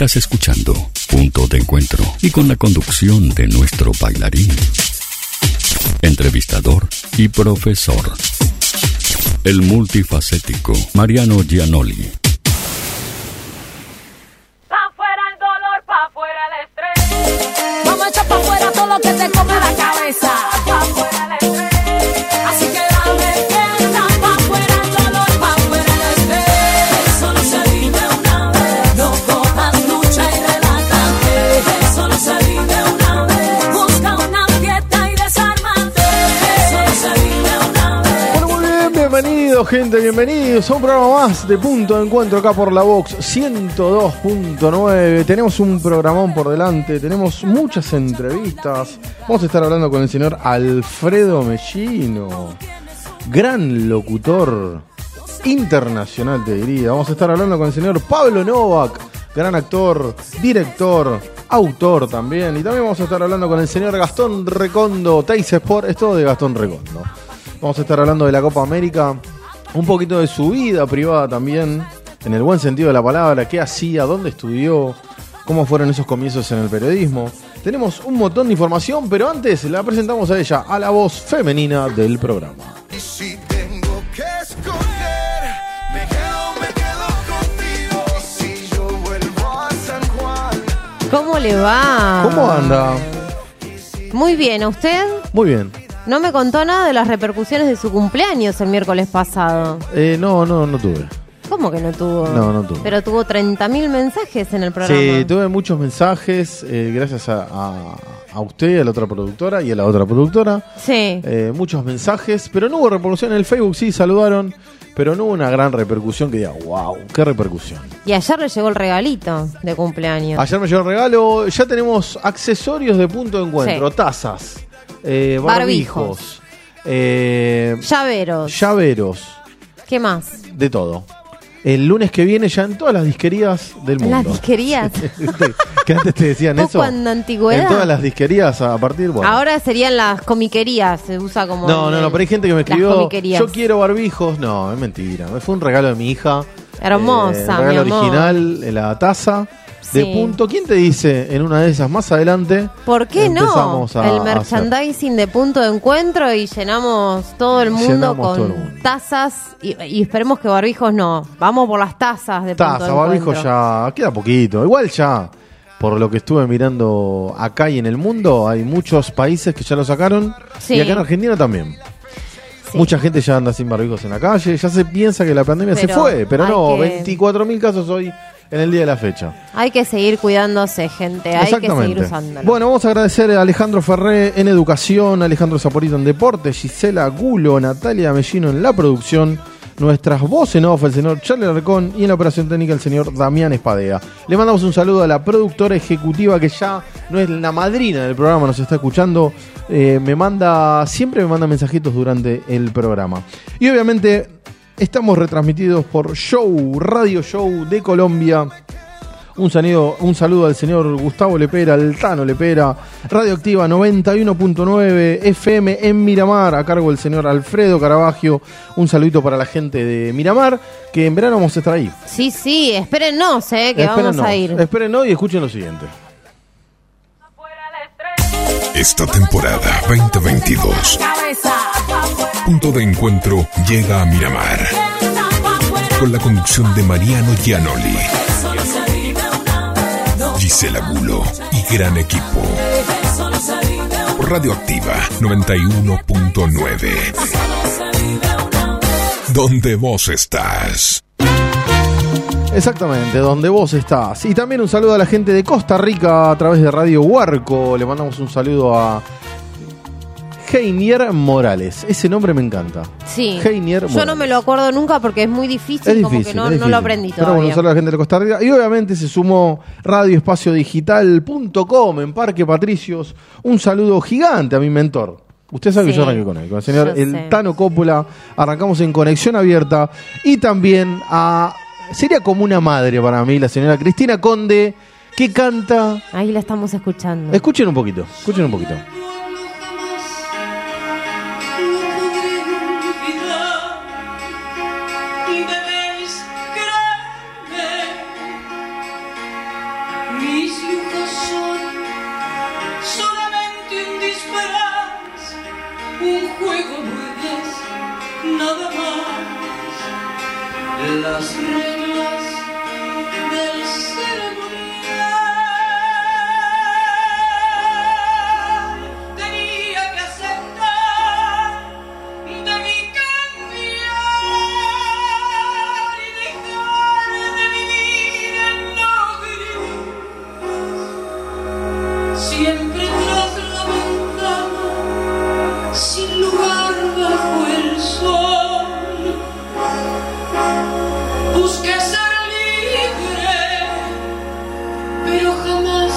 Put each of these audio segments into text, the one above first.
Estás escuchando Punto de Encuentro y con la conducción de nuestro bailarín, entrevistador y profesor, el multifacético Mariano Gianoli. Pa' fuera el dolor, pa' fuera el estrés. Vamos a echar pa' fuera todo lo que te come la cabeza. Pa' fuera el estrés. Así que dame fiesta, pa' fuera el dolor, pa' fuera el estrés. Eso no se vive una vez. No cojas lucha y relájate. Eso no se vive una vez. Busca una fiesta y desármate. Eso no se vive una vez. Bueno, muy bien, bienvenidos, gente, bienvenidos a un programa más de Punto de Encuentro acá por la Vox 102.9. Tenemos un programón por delante, tenemos muchas entrevistas. Vamos a estar hablando con el señor Alfredo Mellino, gran locutor internacional, te diría. Vamos a estar hablando con el señor Pablo Novak, gran actor, director, autor también. Y también vamos a estar hablando con el señor Gastón Recondo, Teis Sport, es todo de Gastón Recondo. Vamos a estar hablando de la Copa América, un poquito de su vida privada también, en el buen sentido de la palabra, qué hacía, dónde estudió, cómo fueron esos comienzos en el periodismo. Tenemos un montón de información, pero antes la presentamos a ella, a la voz femenina del programa. Y si tengo que escoger, me quedo contigo. Y si yo vuelvo a San Juan. ¿Cómo le va? ¿Cómo anda? Muy bien, ¿a usted? Muy bien. No me contó nada de las repercusiones de su cumpleaños el miércoles pasado. No tuve. ¿Cómo que no tuvo? No tuve. Pero tuvo 30.000 mensajes en el programa. Sí, tuve muchos mensajes, gracias a usted, a la otra productora y a la otra productora. Sí. Muchos mensajes, pero no hubo repercusión en el Facebook, sí, saludaron, pero no hubo una gran repercusión que diga, wow, qué repercusión. Y ayer le llegó el regalito de cumpleaños. Ayer me llegó el regalo, ya tenemos accesorios de Punto de Encuentro, Sí. tazas, barbijos, llaveros, ¿Qué más? de todo. El lunes que viene ya en todas las disquerías del mundo. ¿Las disquerías? Que antes te decían Poco eso. en antigüedad. En todas las disquerías a partir, bueno. Ahora serían las comiquerías, se usa como... No, pero hay gente que me las escribió, comiquerías. yo quiero barbijos. No, es mentira. Fue un regalo de mi hija. Hermosa, un regalo mi amor. original, la taza de Sí. Punto. ¿Quién te dice en una de esas más adelante? ¿Por qué no? empezamos a El hacer? merchandising de Punto de Encuentro y llenamos todo el mundo Llenamos con todo el mundo. tazas y esperemos que barbijos no. Vamos por las tazas de Punto Taza, de barbijos Encuentro. ya queda poquito. Igual ya, por lo que estuve mirando acá y en el mundo, hay muchos países que ya lo sacaron. Sí. Y acá en Argentina también. Sí. Mucha gente ya anda sin barbijos en la calle. Ya se piensa que la pandemia se Pero fue. Pero hay no, que- 24.000 casos hoy en el día de la fecha. Hay que seguir cuidándose, gente. Hay que seguir usándolo. Bueno, vamos a agradecer a Alejandro Ferré en educación, Alejandro Zaporito en deporte, Gisela Gulo, Natalia Mellino en la producción, nuestras voces en off, el señor Charlie Arcón, y en la operación técnica el señor Damián Espadea. Le mandamos un saludo a la productora ejecutiva que ya no es la madrina del programa, nos está escuchando. Siempre me manda mensajitos durante el programa. Y obviamente estamos retransmitidos por Radio Show de Colombia. Un saludo al señor Gustavo Lepera, al Tano Lepera, Radioactiva 91.9 FM en Miramar, a cargo del señor Alfredo Caravaggio. Un saludito para la gente de Miramar, que en verano vamos a estar ahí. Sí, espérennos, que vamos a ir. Espérennos y escuchen lo siguiente. Esta temporada 2022, Cabeza. Punto de Encuentro llega a Miramar, con la conducción de Mariano Gianoli, Eso no se vive una vez. No, Gisela Gulo y gran equipo. eso no se vive una vez. Por Radioactiva 91.9, Se vive una vez. donde vos estás. Exactamente, donde vos estás. Y también un saludo a la gente de Costa Rica a través de Radio Huarco. Le mandamos un saludo a Heinier Morales. Ese nombre me encanta. Sí. Heinier Yo no Morales. me lo acuerdo nunca porque es muy difícil, Es como difícil, que es no difícil. lo aprendí Pero bueno, todavía. un saludo a la gente de Costa Rica. Y obviamente se sumó radioespaciodigital.com en Parque Patricios. Un saludo gigante a mi mentor. Usted sabe que Sí. yo arranqué con él, con el señor Yo El sé. Tano Coppola. Arrancamos en Conexión Abierta. Y también sería como una madre para mí, la señora Cristina Conde, que canta. Ahí la estamos escuchando. Escuchen un poquito, escuchen un poquito. solamente un disfraz, un juego no es nada más. Las reglas del ceremonial tenía que aceptar, debí cambiar y dejar de vivir en lo gris. Siempre tras la ventana, sin lugar bajo el sol, busqué ser libre, pero jamás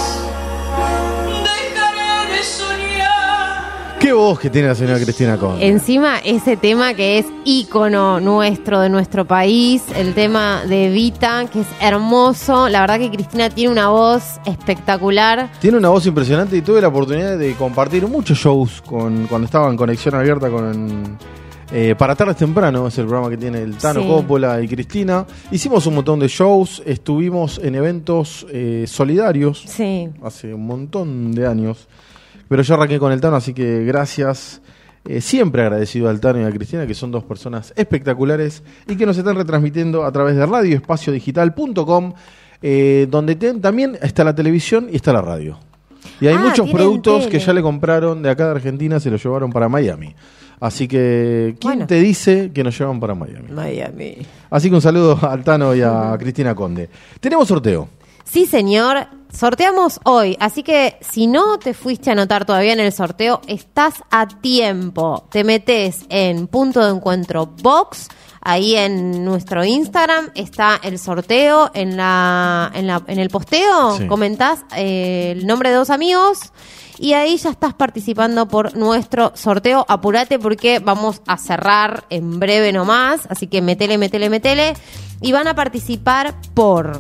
dejaré de soñar. Qué voz que tiene la señora Cristina Conde. Encima, ese tema que es ícono nuestro, de nuestro país, el tema de Evita, que es hermoso. La verdad que Cristina tiene una voz espectacular. Tiene una voz impresionante y tuve la oportunidad de compartir muchos shows cuando estaba en conexión abierta con Para Tardes Temprano, es el programa que tiene el Tano Sí. Coppola y Cristina. Hicimos un montón de shows, estuvimos en eventos solidarios Sí. hace un montón de años. Pero yo arranqué con el Tano, así que gracias. Siempre agradecido al Tano y a Cristina, que son dos personas espectaculares y que nos están retransmitiendo a través de radioespaciodigital.com, donde también está la televisión y está la radio. Y hay muchos tienen productos tele. que ya le compraron de acá de Argentina, se los llevaron para Miami. Así que, ¿quién Bueno. te dice que nos llevan para Miami? Miami. Así que un saludo al Tano y a Cristina Conde. Tenemos sorteo. Sí, señor. Sorteamos hoy, así que si no te fuiste a anotar todavía en el sorteo, estás a tiempo. Te metes en Punto de Encuentro Box, ahí en nuestro Instagram está el sorteo, en el posteo Sí. comentás el nombre de dos amigos y ahí ya estás participando por nuestro sorteo. Apurate porque vamos a cerrar en breve nomás, así que metele. Y van a participar por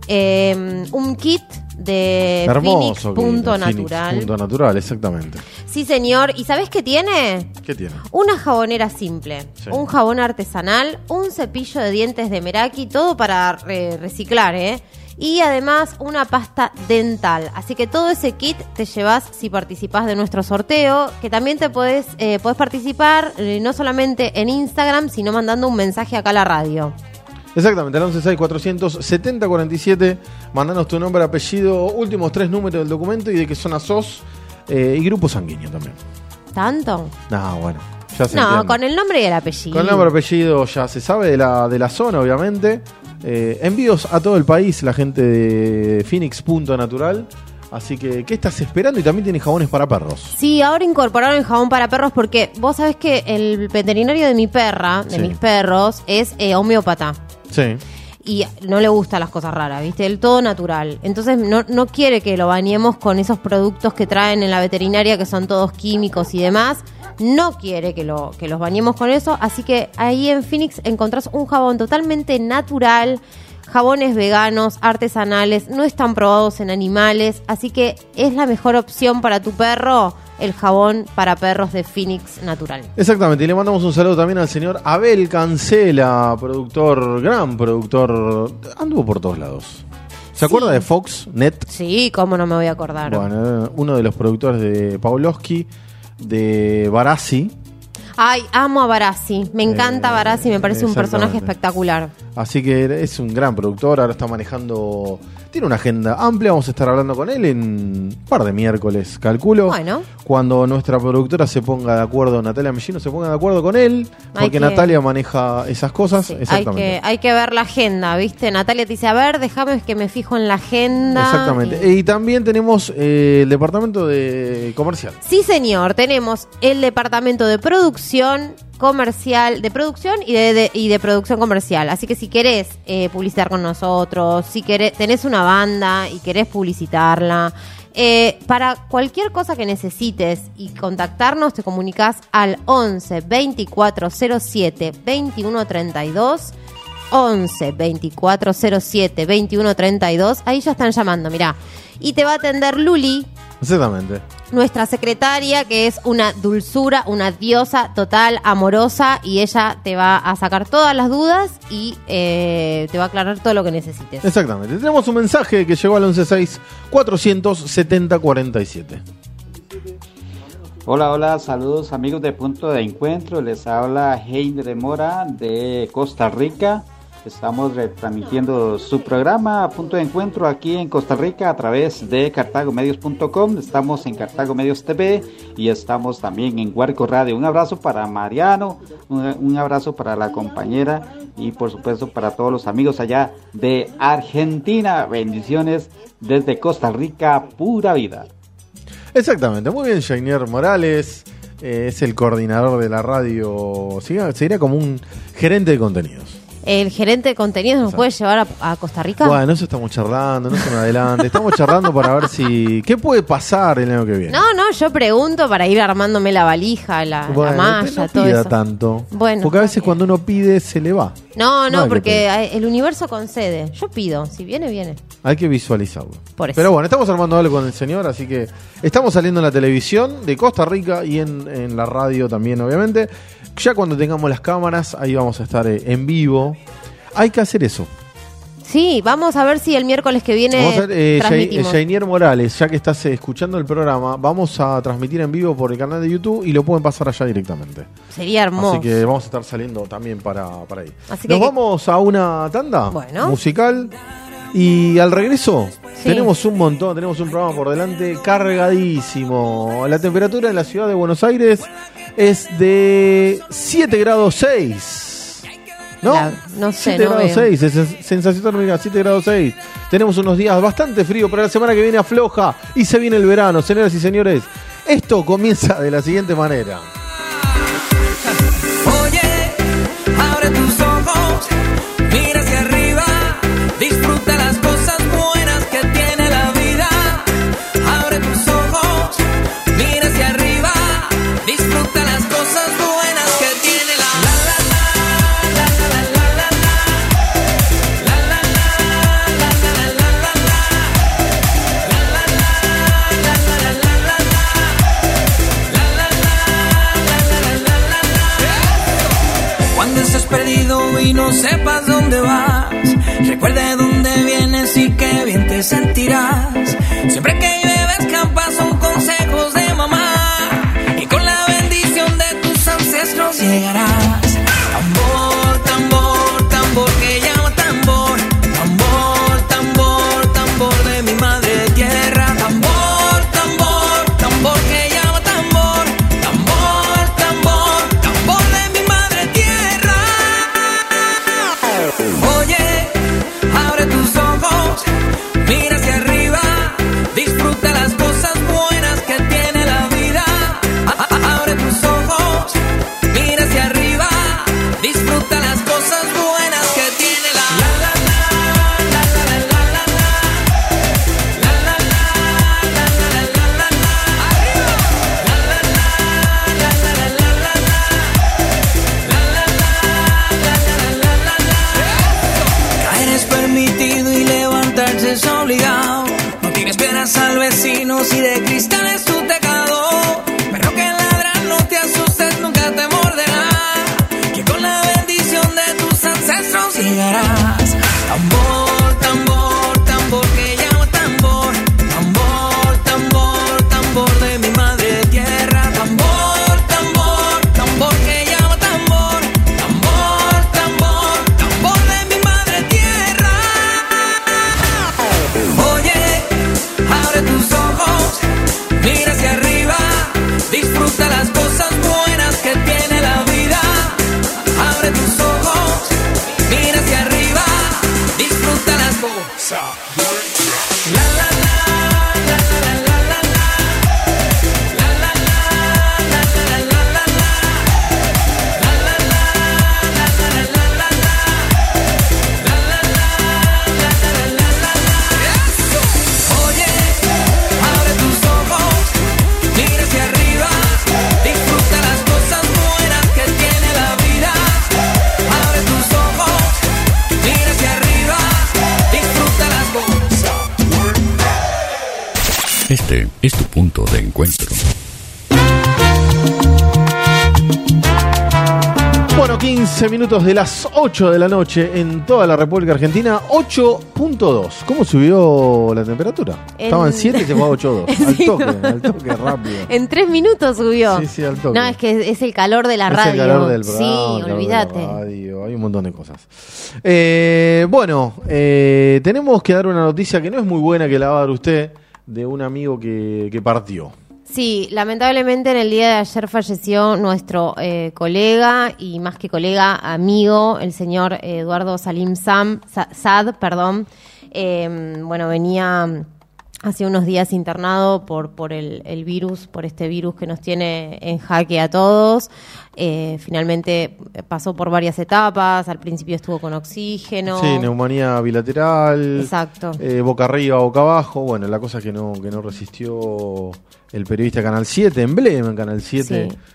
un kit de Hermoso. Phoenix Punto Phoenix Natural. Punto Natural, exactamente. Sí, señor. ¿Y sabés qué tiene? ¿Qué tiene? Una jabonera simple, Sí. un jabón artesanal, un cepillo de dientes de Meraki, todo para reciclar, ¿eh? Y además una pasta dental. Así que todo ese kit te llevas si participás de nuestro sorteo, que también te podés participar no solamente en Instagram, sino mandando un mensaje acá a la radio. Exactamente, al 11647047. Mandanos tu nombre, apellido, últimos 3 números del documento y de qué zona sos, y grupo sanguíneo también. ¿Tanto? No, bueno, ya se No, entiende. con el nombre y el apellido. Con el nombre, apellido ya se sabe de la zona, obviamente. Envíos a todo el país, la gente de Phoenix Punto Natural. Así que, ¿qué estás esperando? Y también tiene jabones para perros. Sí, ahora incorporaron el jabón para perros porque vos sabés que el veterinario de mi perra, de Sí. mis perros, es homeópata. Sí. Y no le gustan las cosas raras, ¿viste? El todo natural. Entonces no quiere que lo bañemos con esos productos que traen en la veterinaria, que son todos químicos y demás. No quiere que los bañemos con eso. Así que ahí en Phoenix encontrás un jabón totalmente natural, jabones veganos, artesanales, no están probados en animales. Así que es la mejor opción para tu perro, el jabón para perros de Phoenix Natural. Exactamente, y le mandamos un saludo también al señor Abel Cancela, productor, gran productor, anduvo por todos lados. ¿Se acuerda de Fox Net? Sí, cómo no me voy a acordar. Bueno, uno de los productores de Pavlovsky, de Barassi. Ay, amo a Barassi. Me encanta Barassi, me parece un personaje exactamente. espectacular. Así que es un gran productor, ahora está manejando, tiene una agenda amplia, vamos a estar hablando con él en un par de miércoles, calculo. Bueno. Cuando nuestra productora se ponga de acuerdo, Natalia Mellino se ponga de acuerdo con él, Hay porque que- Natalia maneja esas cosas. Sí, Exactamente. hay que ver la agenda, ¿viste? Natalia te dice, a ver, déjame que me fijo en la agenda. Exactamente. Y- Y también tenemos el departamento de comercial. Sí, señor, tenemos el departamento de producción comercial, de producción y de producción comercial. Así que si querés publicitar con nosotros, si tenés una banda y querés publicitarla, para cualquier cosa que necesites y contactarnos, te comunicas al 11 2407 2132. 11 2407 2132. Ahí ya están llamando, mirá. Y te va a atender Luli, Exactamente. nuestra secretaria, que es una dulzura, una diosa total, amorosa, y ella te va a sacar todas las dudas y te va a aclarar todo lo que necesites. Exactamente. Tenemos un mensaje que llegó al 116 470 47. Hola, hola, saludos amigos de Punto de Encuentro, les habla Heiner Mora de Costa Rica. Estamos retransmitiendo su programa Punto de Encuentro aquí en Costa Rica a través de cartagomedios.com. Estamos en Cartago Medios TV y estamos también en Huarco Radio. Un abrazo para Mariano, un abrazo para la compañera y por supuesto para todos los amigos allá de Argentina. Bendiciones desde Costa Rica, pura vida. Exactamente, muy bien, Jainier Morales. Es el coordinador de la radio. Sería como un gerente de contenidos. ¿El gerente de contenidos nos puede llevar a Costa Rica? Bueno, eso estamos charlando, no se me adelante. Estamos charlando para ver si... ¿Qué puede pasar el año que viene? No, yo pregunto para ir armándome la valija, la malla, no todo pida eso. tanto. Bueno, porque a veces bien. cuando uno pide, se le va. No, hay que porque pedir. el universo concede. Yo pido, si viene, viene. Hay que visualizarlo. Por eso. Pero bueno, estamos armando algo con el señor, así que estamos saliendo en la televisión de Costa Rica y en la radio también, obviamente. Ya cuando tengamos las cámaras, ahí vamos a estar en vivo. Hay que hacer eso. Sí, vamos a ver si el miércoles que viene Vamos a ver, transmitimos. Jainier Morales, ya que estás escuchando el programa, vamos a transmitir en vivo por el canal de YouTube y lo pueden pasar allá directamente. Sería hermoso. Así que vamos a estar saliendo también para ahí. Así que Nos vamos a una tanda Bueno. musical y al regreso Sí. tenemos un montón, tenemos un programa por delante cargadísimo. La temperatura en la ciudad de Buenos Aires es de 7 grados 6. ¿No? No sé, 7 no grados veo. 6, es sensación térmica 7 grados 6. Tenemos unos días bastante frío, pero la semana que viene afloja y se viene el verano, señoras y señores. Esto comienza de la siguiente manera. Oye, abre tus ojos, mira hacia arriba, disfruta las cosas buenas que tiene la vida. Abre tus ojos, mira hacia arriba, disfruta las cosas buenas que tiene la Cuando estés perdido y no sepas dónde vas, recuerda de dónde vienes y qué bien te sentirás. Siempre que llueve escampa son consejos de mamá, y con la bendición de tus ancestros llegarás. Tambor, tambor, tambor que llama tambor. Tambor, tambor, tambor de mi madre tierra. Tambor, tambor, tambor que llama tambor. Tambor, tambor, tambor de mi madre tierra. Oye, abre tus ojos, mira hacia arriba, disfruta las cosas buenas que tiene la vida. Abre tus ojos, mira hacia arriba, disfruta las cosas buenas que tiene la Caer es permitido y levantarse es obligado. No tienes piedras al vecino si de cristal es tu tecado. Pero que ladra, no te asustes, nunca te morderá. Que con la bendición de tus ancestros llegarás. Tambor, tambor, tambor que llama tambor. Tambor, tambor, tambor de mi madre tierra. Tambor, tambor, tambor que llama tambor. Tambor, tambor, tambor de mi madre tierra. Oye, abre tus ojos, mira hacia arriba, disfruta las cosas buenas que tiene la vida. Abre tus ojos, mira hacia arriba, disfruta las cosas. La la la, la la la la la. La la la, la la la la la. La la la, la la la la la. La la la, la la la la la. Oye, abre tus ojos, mira hacia arriba, disfruta las cosas buenas que tiene la vida. Abre tus ojos, mira hacia arriba, disfruta las cosas. Este es tu punto de encuentro. Bueno, 15 minutos de las 8 de la noche en toda la República Argentina, 8.2. ¿Cómo subió la temperatura? Estaba en 7 y se fue a 8.2. Al toque, rápido. En 3 minutos subió. Sí, al toque. No, es que es el calor de la radio. Es el calor del programa. Sí, el calor olvídate. de la radio, hay un montón de cosas. Tenemos que dar una noticia que no es muy buena, que la va a dar usted, de un amigo que partió. Sí, lamentablemente en el día de ayer falleció nuestro colega y más que colega, amigo, el señor Eduardo Salim Saad. Venía hace unos días internado por el virus, por este virus que nos tiene en jaque a todos. Finalmente pasó por varias etapas, al principio estuvo con oxígeno. Sí, neumonía bilateral. Exacto. Boca arriba, boca abajo. Bueno, la cosa es que no resistió el periodista Canal 7, emblema en Canal 7. Sí.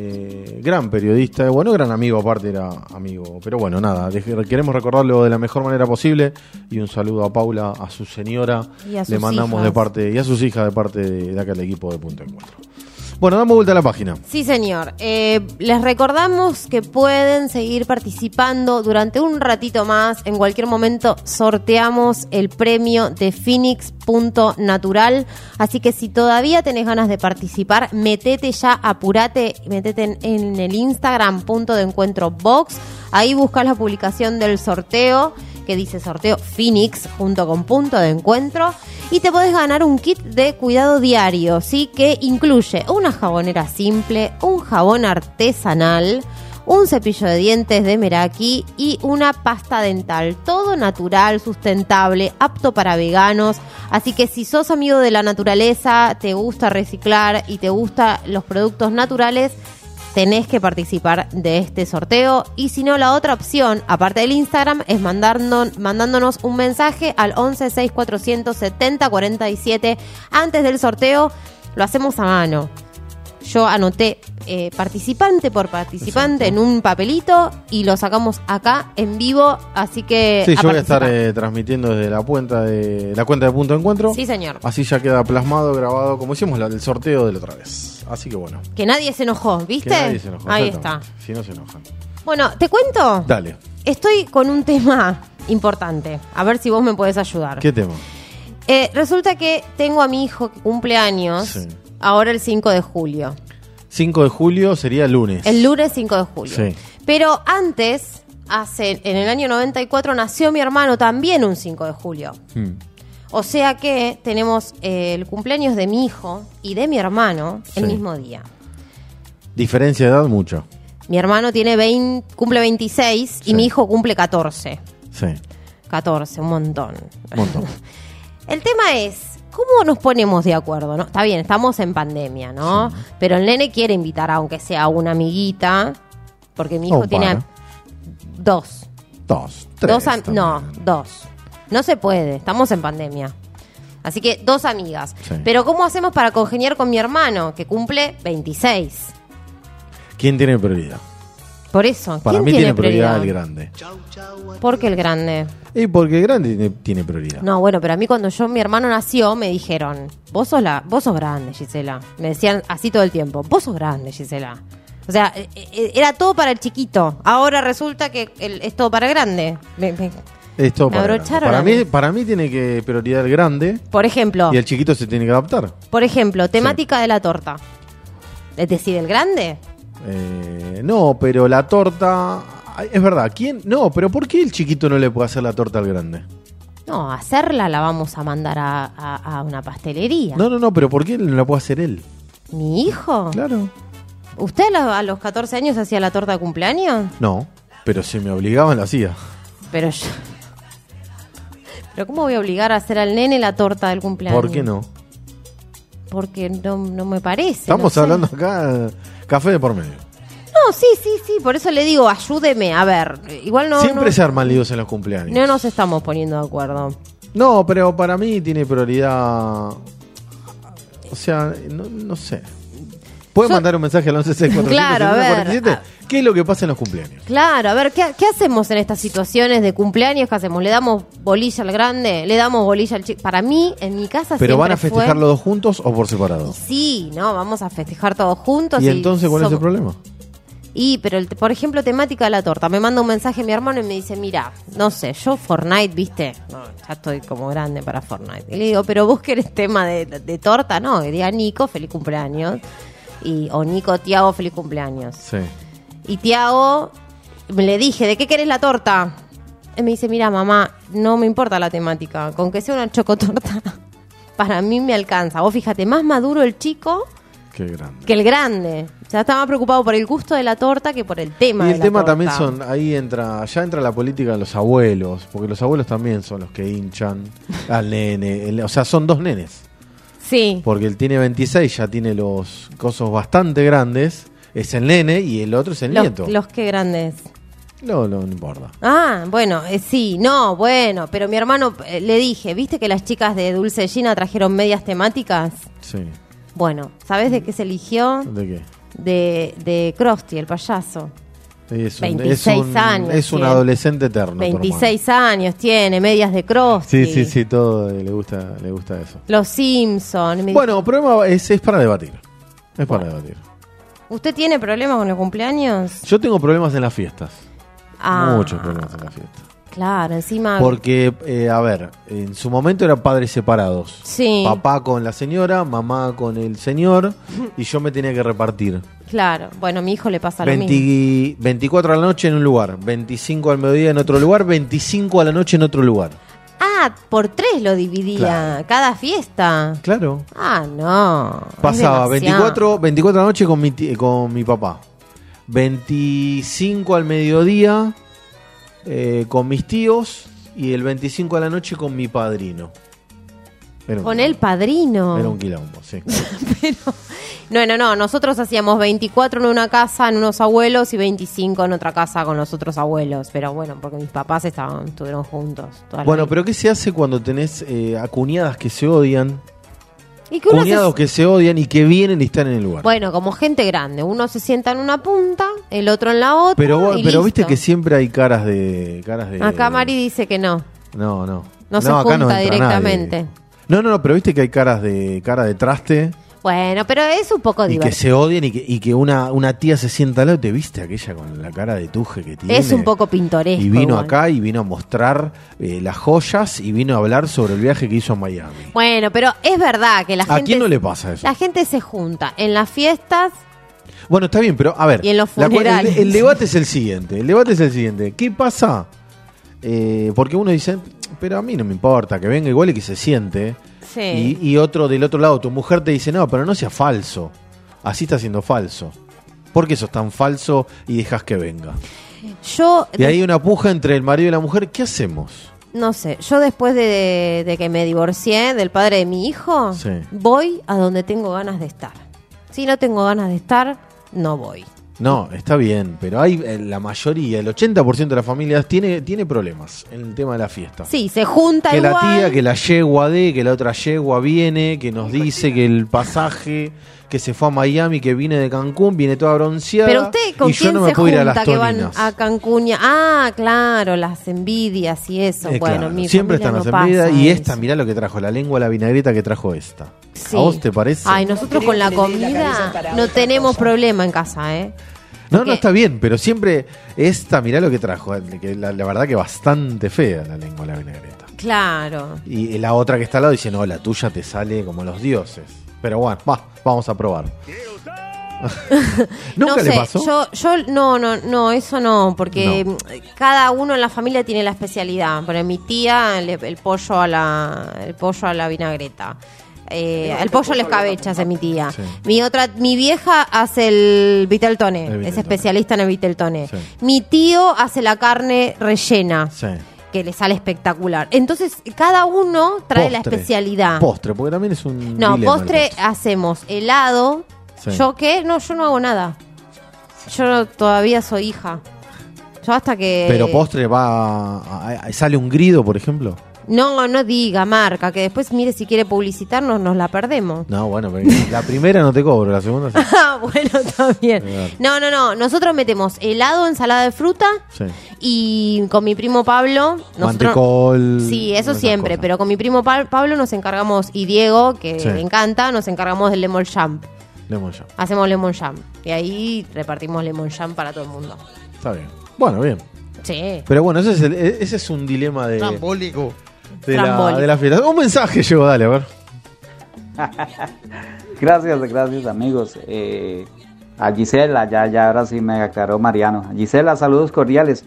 Gran periodista, bueno, gran amigo, aparte era amigo. Pero bueno, nada, queremos recordarlo de la mejor manera posible. Y un saludo a Paula, a su señora. Y a sus le mandamos hijas. De parte, y a sus hijas de parte de acá del equipo de Punto de Encuentro. Bueno, damos vuelta a la página. Sí, señor. Les recordamos que pueden seguir participando durante un ratito más. En cualquier momento sorteamos el premio de Phoenix.natural. Así que si todavía tenés ganas de participar, metete ya, apurate, metete en el Instagram Punto de Encuentro Box. Ahí buscas la publicación del sorteo que dice sorteo Phoenix junto con Punto de Encuentro y te podés ganar un kit de cuidado diario, ¿sí? Que incluye una jabonera simple, un jabón artesanal, un cepillo de dientes de Meraki y una pasta dental. Todo natural, sustentable, apto para veganos. Así que si sos amigo de la naturaleza, te gusta reciclar y te gustan los productos naturales, tenés que participar de este sorteo. Y si no, la otra opción, aparte del Instagram, es mandándonos un mensaje al 11 6400 70 47 antes del sorteo. Lo hacemos a mano. Yo anoté participante por participante. Exacto. En un papelito y lo sacamos acá en vivo, así que sí, yo voy a estar transmitiendo desde la cuenta de Punto de Encuentro. Sí, señor. Así ya queda plasmado, grabado, como hicimos el sorteo de la otra vez. Así que bueno. Que nadie se enojó, ¿viste? Que nadie se enojó. Ahí está. Si no se enojan. Bueno, ¿te cuento? Dale. Estoy con un tema importante. A ver si vos me podés ayudar. ¿Qué tema? Resulta que tengo a mi hijo que cumple años. Sí. Ahora el 5 de julio. 5 de julio sería lunes. El lunes 5 de julio. Sí. Pero antes, en el año 94, nació mi hermano también un 5 de julio. O sea que tenemos el cumpleaños de mi hijo y de mi hermano el mismo día. Diferencia de edad mucho. Mi hermano cumple 26 y mi hijo cumple 14. Sí. 14, un montón. El tema es, ¿cómo nos ponemos de acuerdo? ¿No? Está bien, estamos en pandemia, ¿no? Sí. Pero el nene quiere invitar, aunque sea una amiguita, porque mi hijo tiene dos. Tres. No, dos. No se puede, estamos en pandemia. Así que 2 amigas. Sí. Pero ¿cómo hacemos para congeniar con mi hermano, que cumple 26? ¿Quién tiene prioridad? Por eso, para mí tiene prioridad el grande. ¿Por qué el grande? Y porque el grande tiene prioridad. No, bueno, pero a mí cuando mi hermano nació me dijeron, vos sos grande, Gisela. Me decían así todo el tiempo, vos sos grande, Gisela. O sea, era todo para el chiquito. Ahora resulta que es todo para el grande. Es todo para mí tiene que prioridad el grande. Por ejemplo. Y el chiquito se tiene que adaptar. Por ejemplo, temática de la torta. ¿Es decir, el grande? No, pero la torta... Es verdad, ¿quién? No, pero ¿por qué el chiquito no le puede hacer la torta al grande? No, hacerla la vamos a mandar a una pastelería. No, pero ¿por qué no la puede hacer él? ¿Mi hijo? Claro. ¿Usted a los 14 años hacía la torta de cumpleaños? No, pero si me obligaban la hacía. Pero ¿cómo voy a obligar a hacer al nene la torta del cumpleaños? ¿Por qué no? Porque no me parece. Estamos hablando acá, café de por medio. No, sí, por eso le digo, ayúdeme, a ver, igual no... Siempre se arman líos en los cumpleaños. No nos estamos poniendo de acuerdo. No, pero para mí tiene prioridad... O sea, no sé. ¿Pueden mandar un mensaje al 1164? Claro, a ver. ¿Qué es lo que pasa en los cumpleaños? Claro, a ver, ¿qué hacemos en estas situaciones de cumpleaños? ¿Qué hacemos? ¿Le damos bolilla al grande? ¿Le damos bolilla al chico? Para mí, en mi casa ¿Pero van a festejar los dos juntos o por separado? Sí, no, vamos a festejar todos juntos. ¿Y entonces cuál es el problema? Pero por ejemplo, temática de la torta. Me manda un mensaje mi hermano y me dice, mira, no sé, yo Fortnite, ¿viste? No, ya estoy como grande para Fortnite. Y le digo, pero vos querés tema de torta, no, que diga Nico, feliz cumpleaños. O Nico, Tiago, feliz cumpleaños. Sí. Y Tiago, le dije, ¿de qué querés la torta? Y me dice, mira mamá, no me importa la temática, con que sea una chocotorta, para mí me alcanza. Vos fíjate, más maduro el chico Qué grande. que el grande. Ya está más preocupado por el gusto de la torta que por el tema Y de el la tema torta. también ya entra la política de los abuelos, porque los abuelos también son los que hinchan al nene, o sea, son dos nenes, Sí, porque él tiene 26, ya tiene los cosos bastante grandes, es el nene y el otro es el nieto. los que grandes. No importa. Ah, bueno, sí, no, bueno, pero mi hermano, le dije, ¿viste que las chicas de Dulce Gina trajeron medias temáticas? Sí. Bueno, ¿sabés de qué se eligió? ¿De qué? De Krusty, el payaso. Es 26 años Es un tiene. adolescente eterno. tu 26 años tiene, medias de Krusty. Sí, todo le gusta eso. Los Simpsons. Bueno, problema es para debatir. Es para debatir. ¿Usted tiene problemas con los cumpleaños? Yo tengo problemas en las fiestas. Ah, Muchos problemas en las fiestas. Claro, encima... Porque, a ver, en su momento eran padres separados. Sí. Papá con la señora, mamá con el señor, y yo me tenía que repartir. Claro, bueno, a mi hijo le pasa lo mismo. 24 a la noche en un lugar, 25 al mediodía en otro lugar, 25 a la noche en otro lugar. Ah, por 3 lo dividía, Claro. cada fiesta. Claro. Ah, no. es Pasaba demasiado. 24 a la noche con mi papá, 25 al mediodía con mis tíos y el 25 a la noche con mi padrino. Era un Con quilombo. el padrino. Era un quilombo, sí. Pero, no, nosotros hacíamos 24 en una casa, en unos abuelos, y 25 en otra casa con los otros abuelos. Pero bueno, porque mis papás estuvieron juntos. toda la Bueno, vida. pero ¿qué se hace cuando tenés a cuñadas que se odian? ¿Y que uno Cuñados se- que se odian y que vienen y están en el lugar. Bueno, como gente grande, uno se sienta en una punta, el otro en la otra. pero y pero viste listo. que siempre hay caras de Acá Mari dice que no. No. No se acá junta entra directamente. nadie. No, pero viste que hay cara de traste Bueno, pero es un poco y que divertido. se odian y que una tía se sienta al lado. ¿Te viste aquella con la cara de tuje que tiene? Es un poco pintoresco. Y vino igual. acá y vino a mostrar las joyas y vino a hablar sobre el viaje que hizo a Miami. Bueno, pero es verdad que la ¿A gente... quién no le pasa eso? La gente se junta en las fiestas. Bueno, está bien, pero a ver. Y en los la cu- funerales. el debate es el siguiente. ¿Qué pasa? Porque uno dice, pero a mí no me importa, que venga igual y que se siente. Sí. Y otro del otro lado, tu mujer te dice, no, pero no sea falso. Así está siendo falso. ¿Por qué sos tan falso y dejas que venga? Yo, Y hay una puja entre el marido y la mujer. ¿Qué hacemos? no sé, yo después de que me divorcié del padre de mi hijo, Sí. voy a donde tengo ganas de estar. Si no tengo ganas de estar, no voy. No, está bien, pero hay la mayoría, el 80% de las familias tiene problemas en el tema de la fiesta. Sí, se junta Que igual. la tía, que la yegua que la otra yegua viene, que nos dice que el pasaje, que se fue a Miami, que viene de Cancún, viene toda bronceada. Pero usted, ¿con y yo quién no me se puedo ir a las junta que van toninas. a Cancún? Ah, claro, las envidias y eso. Bueno, Claro, mi siempre familia están no las envidias. pasa Y eso. esta, mirá lo que trajo, la lengua, la vinagreta que trajo esta. Sí. ¿A vos te parece? Ay, nosotros con la comida no tenemos problema en casa, ¿eh? No, porque- está bien, pero siempre esta, mirá lo que trajo. Que la verdad que bastante fea la lengua, la vinagreta. Claro. Y la otra que está al lado dice, no, la tuya te sale como los dioses. Pero bueno, vamos a probar. ¿Nunca no le sé, pasó? yo no, eso no, porque cada uno en la familia tiene la especialidad. Por mi tía, el pollo a la vinagreta. El pollo a la escabecha hace mi tía. Sí. Mi vieja hace el viteltoné, El es viteltoné. especialista en el viteltoné. Sí. Mi tío hace la carne rellena, Sí. que le sale espectacular. Entonces, cada uno trae la Postre. especialidad. Postre, porque también es un No, dilema el postre hacemos helado. Sí. ¿Yo qué? No, yo no hago nada. Yo todavía soy hija. Yo hasta que... Pero postre sale un grido, por ejemplo. No diga marca, que después, mire, si quiere publicitarnos, nos la perdemos. No, bueno, pero la primera no te cobro, la segunda sí. Ah, bueno, también. Claro. No. Nosotros metemos helado, ensalada de fruta Sí. y con mi primo Pablo... Mantecol. Sí, eso esas siempre, cosas. pero con mi primo Pablo nos encargamos, y Diego, que Sí. le encanta, nos encargamos del lemon champ. Lemon Jam. Hacemos Lemon Jam. Y ahí repartimos Lemon Jam para todo el mundo. Está bien. Bueno, bien. Sí. Pero bueno, ese es un dilema de Trambólico. de la fiesta. Un mensaje llegó, dale, a ver. Gracias amigos. A Gisela, ya ahora sí me aclaró Mariano. Gisela, saludos cordiales.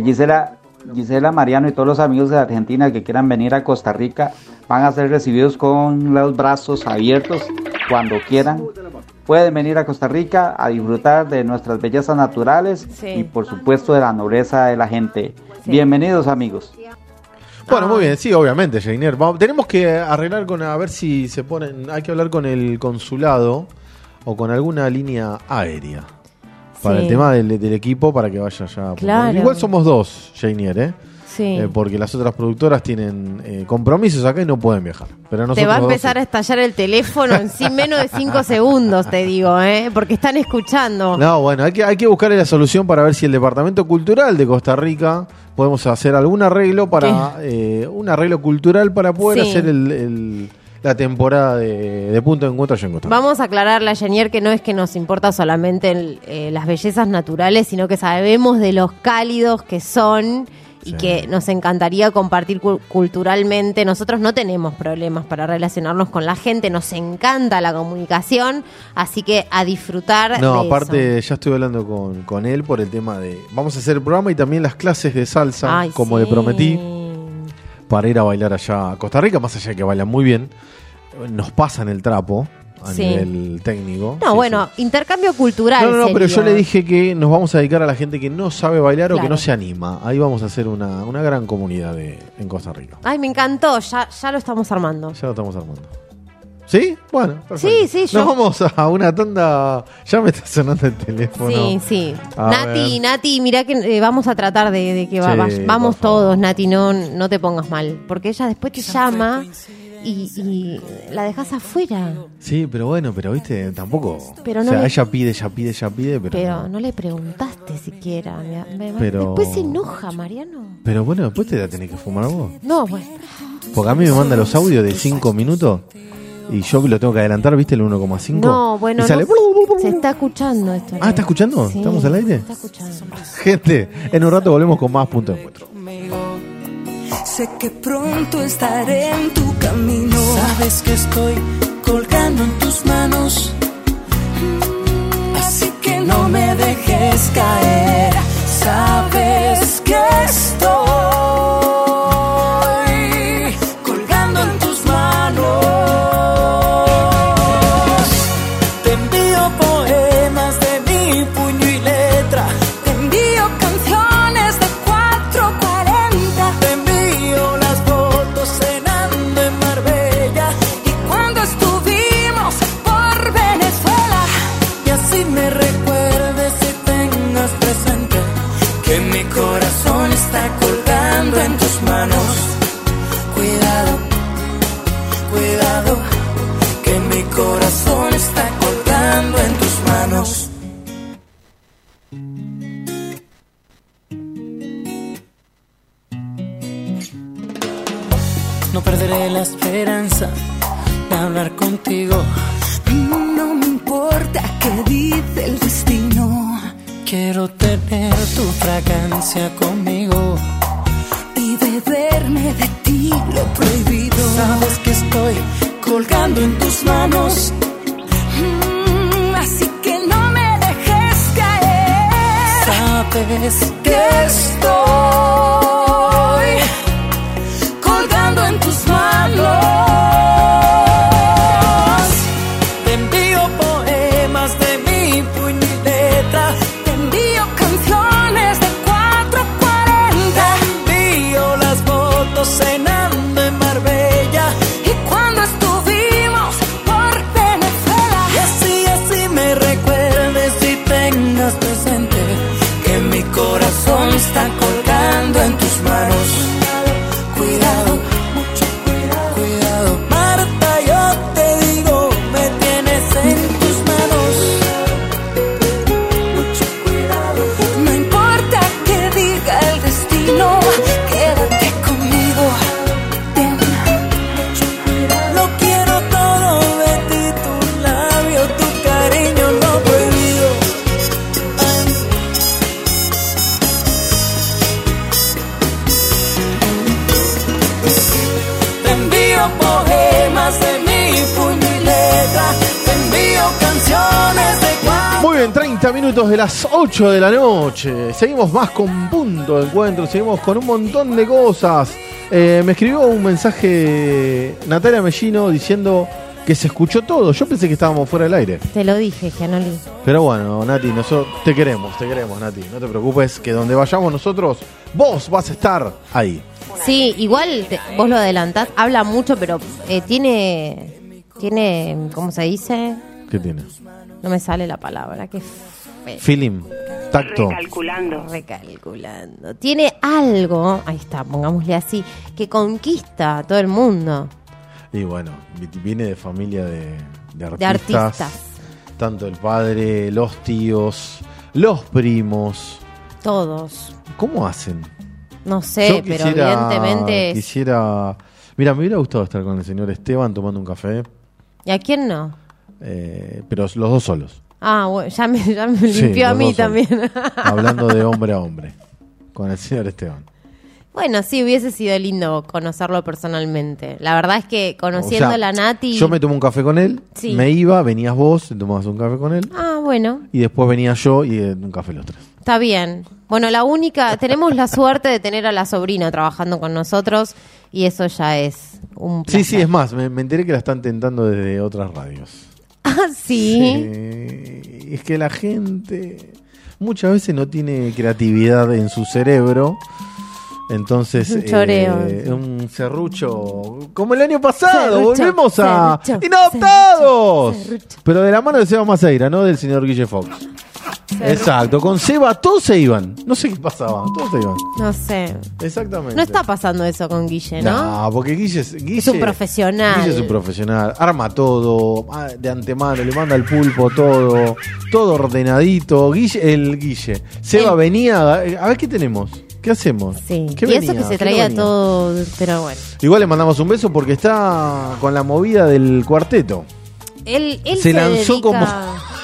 Gisela, Mariano y todos los amigos de Argentina que quieran venir a Costa Rica van a ser recibidos con los brazos abiertos cuando quieran. Pueden venir a Costa Rica a disfrutar de nuestras bellezas naturales y por supuesto de la nobleza de la gente. Sí. Bienvenidos amigos. Bueno, muy bien, sí, obviamente, Jainer. Tenemos que arreglar a ver si se ponen, hay que hablar con el consulado o con alguna línea aérea para Sí. el tema del equipo para que vaya ya. Claro. Igual somos dos, Jainer, Sí. porque las otras productoras tienen compromisos acá y no pueden viajar. Pero Te nosotros va a dos empezar sí. a estallar el teléfono en menos de 5 segundos, te digo, porque están escuchando. No, bueno, hay que buscar la solución para ver si el Departamento Cultural de Costa Rica podemos hacer algún arreglo para un arreglo cultural para poder Sí. hacer la temporada de Punto de Encuentro allá en Costa Rica. Vamos a aclararle a Janier que no es que nos importa solamente las bellezas naturales, sino que sabemos de los cálidos que son y Sí. que nos encantaría compartir culturalmente. Nosotros no tenemos problemas para relacionarnos con la gente, nos encanta la comunicación, así que a disfrutar No, de aparte eso. ya estuve hablando con él por el tema de... Vamos a hacer el programa y también las clases de salsa, Ay, como sí. le prometí, para ir a bailar allá a Costa Rica, más allá de que bailan muy bien. Nos pasan el trapo a Sí. nivel técnico. No, Sí, bueno, sí. intercambio cultural. No, pero sería. yo le dije que nos vamos a dedicar a la gente que no sabe bailar o Claro. que no se anima. Ahí vamos a hacer una gran comunidad en Costa Rica. Ay, me encantó, ya lo estamos armando. Ya lo estamos armando. ¿Sí? Bueno, perfecto. Sí, sí, yo- Nos vamos a una tanda. Ya me está sonando el teléfono. Sí. A ver. Nati, mirá que vamos a tratar de que Sí, vamos por favor. todos, Nati, no te pongas mal. Porque ella después te llama y la dejas afuera. Sí, pero bueno, pero viste, tampoco. Pero o no sea, le- ella pide, pero. Pero no le preguntaste siquiera. Pero- Después se enoja, Mariano. Pero bueno, después te la tenés que fumar vos. No, bueno. Porque a mí me manda los audios de 5 minutos y yo lo tengo que adelantar, ¿viste? El 1,5. No, bueno, Y sale. no, se está escuchando esto. Ah, ¿está escuchando? Sí, ¿Estamos al aire? Está escuchando. Gente, en un rato volvemos con más Punto de Encuentro. Sé que pronto estaré en tu camino. Sabes que estoy colgando en tus manos. Así que no me dejes caer. Sabes que estoy colgando en tus manos. Te envío poemas de mi puño y letra. Te envío canciones de 440. Te envío las fotos cenando en Marbella y cuando estuvimos por Venezuela. Y así me recuerdes y tengas presente que mi corazón está colgando en tus manos. Cuidado, cuidado, que mi corazón está colgando en tus manos. No perderé la esperanza de hablar contigo. No me importa qué dice el destino. Quiero tener tu fragancia conmigo y beberme de ti lo prohibido. Sabes que estoy colgando en tus manos. Así que no me dejes caer. Sabes que estoy colgando en tus manos. Te envío poemas de mi puño y letra. Te envío canciones de 440. Te envío las fotos cenando en Marbella y cuando estuvimos por Venezuela. Y así me recuerdes y tengas presente que mi corazón está colgando en tus envío poemas de mi puño y letra, te envío canciones de cuando... Muy bien, 30 minutos de las 8 de la noche. Seguimos más con Punto de Encuentro, seguimos con un montón de cosas. Me escribió un mensaje Natalia Mellino diciendo que se escuchó todo. Yo pensé que estábamos fuera del aire. Te lo dije, Gianoli. Pero bueno, Nati, nosotros te queremos, Nati. No te preocupes, que donde vayamos nosotros, vos vas a estar ahí. Sí, igual vos lo adelantás, habla mucho, pero tiene, ¿cómo se dice? ¿Qué tiene? No me sale la palabra, qué Feeling, tacto. Recalculando. Tiene algo, ahí está, pongámosle así, que conquista a todo el mundo. Y bueno, viene de familia de De artistas. Tanto el padre, los tíos, los primos. Todos. ¿Cómo hacen? No sé, pero evidentemente Mira, me hubiera gustado estar con el señor Esteban tomando un café. ¿Y a quién no? Pero los dos solos. Ah, bueno, ya me Sí, limpió a los mí dos solos. también. Hablando de hombre a hombre. Con el señor Esteban. Bueno, sí, hubiese sido lindo conocerlo personalmente. La verdad es que conociendo O sea, a la Nati... Yo me tomé un café con él, Sí. me iba, venías vos, te tomabas un café con él, Ah, bueno, y después venía yo y un café los tres. está bien. Bueno, tenemos la suerte de tener a la sobrina trabajando con nosotros y eso ya es un placer. Sí, es más, me enteré que la están tentando desde otras radios. Ah, sí. Sí, es que la gente muchas veces no tiene creatividad en su cerebro. Entonces, Un choreo. Un serrucho, como el año pasado, Serrucho, volvemos a serrucho, ¡Inadaptados! serrucho. Pero de la mano de Seba Maceira, no del señor Guille Fox. Exacto, con Seba todos se iban. No sé qué pasaba, todos se iban. No sé. Exactamente. No está pasando eso con Guille, ¿no? No, porque Guille Es un profesional. Guille es un profesional. Arma todo de antemano, le manda al pulpo todo ordenadito. El Guille. Seba venía. A ver qué tenemos. ¿Qué hacemos? Sí. ¿Qué Y venía? eso que se ¿Qué traía venía? todo, pero bueno. Igual le mandamos un beso porque está con la movida del cuarteto. Él Se lanzó dedica- como-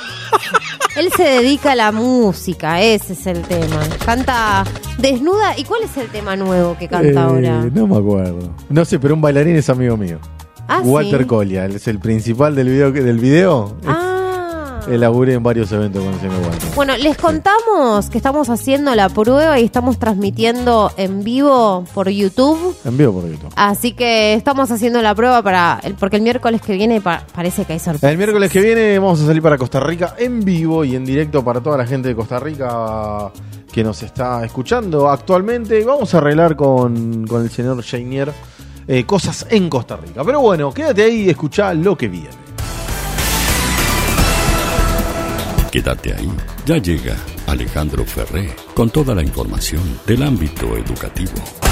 Él se dedica a la música, ese es el tema. Canta desnuda. ¿Y cuál es el tema nuevo que canta ahora? No me acuerdo. No sé, pero un bailarín es amigo mío. Ah, Walter ¿sí? Colia, él es el principal del video. Ah. Laburé en varios eventos con el señor Walter. Bueno, les contamos que estamos haciendo la prueba y estamos transmitiendo en vivo por YouTube. En vivo por YouTube. Así que estamos haciendo la prueba porque el miércoles que viene parece que hay sorpresa. El miércoles que viene vamos a salir para Costa Rica en vivo y en directo para toda la gente de Costa Rica que nos está escuchando actualmente. Vamos a arreglar con el señor Jainier cosas en Costa Rica. Pero bueno, quédate ahí y escuchá lo que viene. Quédate ahí. Ya llega Alejandro Ferré con toda la información del ámbito educativo.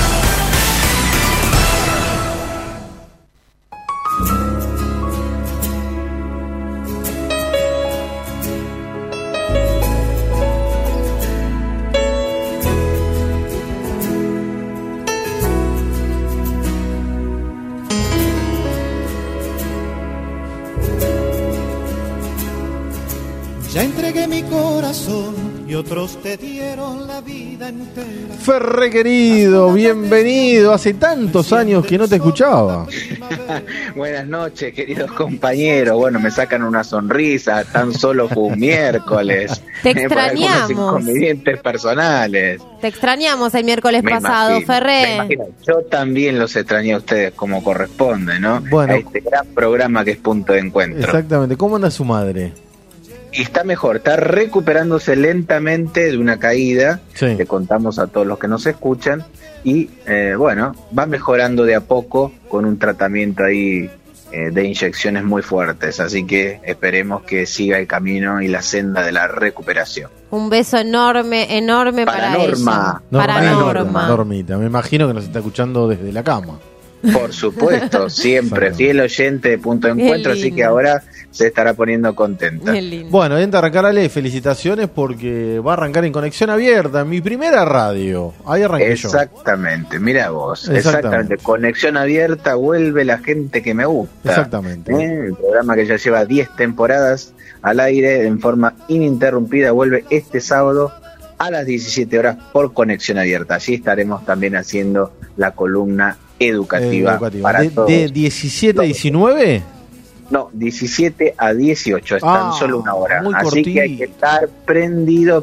Ya entregué mi corazón y otros te dieron la vida entera. Ferré querido, bienvenido. Hace tantos años que no te escuchaba. Buenas noches, queridos compañeros. Bueno, me sacan una sonrisa, tan solo fue un miércoles. Te Por algunos extrañamos. inconvenientes personales. Te extrañamos el miércoles Me pasado, imagino, me Ferré. imagino. Yo también los extrañé a ustedes como corresponde, ¿no? Bueno. A este gran programa que es Punto de Encuentro. Exactamente. ¿Cómo anda su madre? Y está mejor, está recuperándose lentamente de una caída, Sí. le contamos a todos los que nos escuchan, y bueno, va mejorando de a poco con un tratamiento ahí de inyecciones muy fuertes, así que esperemos que siga el camino y la senda de la recuperación. Un beso enorme, enorme para, Para Norma. ella. Para Norma. Normita. Me imagino que nos está escuchando desde la cama. Por supuesto, siempre fiel oyente de Punto de Qué Encuentro, así lindo. que ahora se estará poniendo contenta. Qué lindo. Bueno, entra a arrancarle, felicitaciones porque va a arrancar en conexión abierta, mi primera radio. Ahí arranqué yo. Exactamente, mira vos, Exactamente. exactamente. Conexión abierta, vuelve la gente que me gusta. Exactamente. El programa que ya lleva 10 temporadas al aire en forma ininterrumpida vuelve este sábado a las 17 horas por Conexión Abierta. Allí estaremos también haciendo la columna educativa. Para todos. ¿De 17 a 19? No, 17 a 18, es tan solo una hora. muy Así cortito. que hay que estar prendido.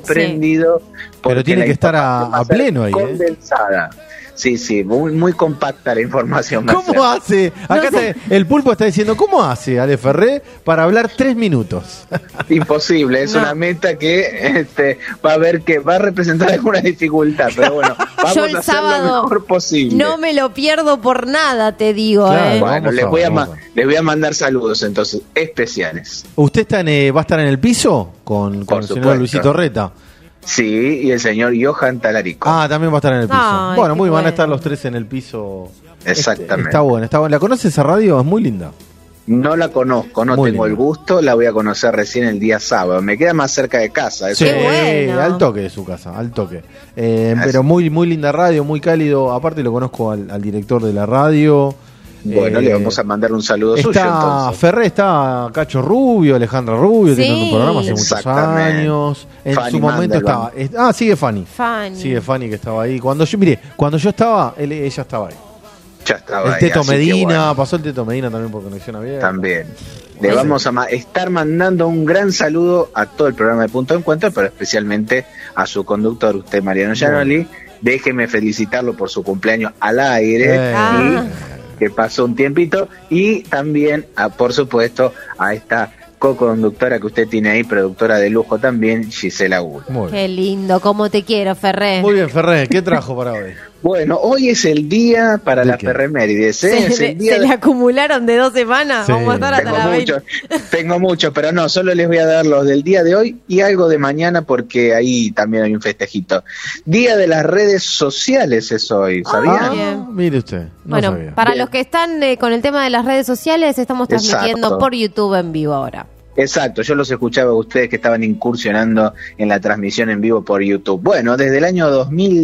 Pero tiene la que estar información va a ser pleno ahí, condensada. Sí, muy compacta la información. va a ¿Cómo hace? Acá No sé. el pulpo está diciendo, ¿cómo hace Ale Ferré para hablar 3 minutos? Imposible, es No. una meta que va a haber que va a representar alguna dificultad, pero bueno, vamos Yo a el hacer lo sábado mejor posible. no me lo pierdo por nada, te digo. Claro. Bueno, Vamos a- les voy a mandar saludos entonces especiales. ¿Usted está va a estar en el piso con Por el señor supuesto. Luisito Reta? Sí, y el señor Johan Talarico. Ah, también va a estar en el piso. Ay, Bueno, qué van a bueno. estar los tres en el piso. Exactamente. Está bueno, está bueno. ¿La conoce esa radio? Es muy linda. No la conozco, no Muy tengo lindo. el gusto, la voy a conocer recién el día sábado. Me queda más cerca de casa. Eso Sí, Qué bueno. al toque de su casa, al toque. Pero muy linda radio, muy cálido. Aparte lo conozco al director de la radio. Bueno, le vamos a mandar un saludo suyo Está entonces. Ferré, está Cacho Rubio, Alejandra Rubio, Sí. tienen un programa hace muchos Exactamente. años. En Fanny su momento Mandelbaum. estaba. Sigue Fanny. Fanny. Sigue Fanny que estaba ahí. Cuando yo estaba, ella estaba ahí. Ya estaba El ahí, Teto así que Medina, bueno, pasó el Teto Medina también por conexión abierta. también. Le vamos a estar mandando un gran saludo a todo el programa de Punto de Encuentro, pero especialmente a su conductor, usted Mariano Gianoli. Déjeme felicitarlo por su cumpleaños al aire. Ah. Y que pasó un tiempito. Y también, por supuesto, a esta co-conductora que usted tiene ahí, productora de lujo también, Gisela Gull. Muy bien. Qué lindo, cómo te quiero, Ferré. Muy bien, Ferré, ¿qué trajo para hoy? Bueno, hoy es el día para ¿De las qué? Ferremérides, ¿eh? Es el día Se le acumularon de 2 semanas. Sí. Vamos a estar hasta las 20. Tengo muchos, pero no, solo les voy a dar los del día de hoy y algo de mañana porque ahí también hay un festejito. Día de las redes sociales es hoy, ¿sabían? bien. Mire usted, no Bueno, sabía. para Bien. los que están con el tema de las redes sociales, estamos transmitiendo Exacto. por YouTube en vivo ahora. Exacto, yo los escuchaba a ustedes que estaban incursionando en la transmisión en vivo por YouTube. Bueno, desde el año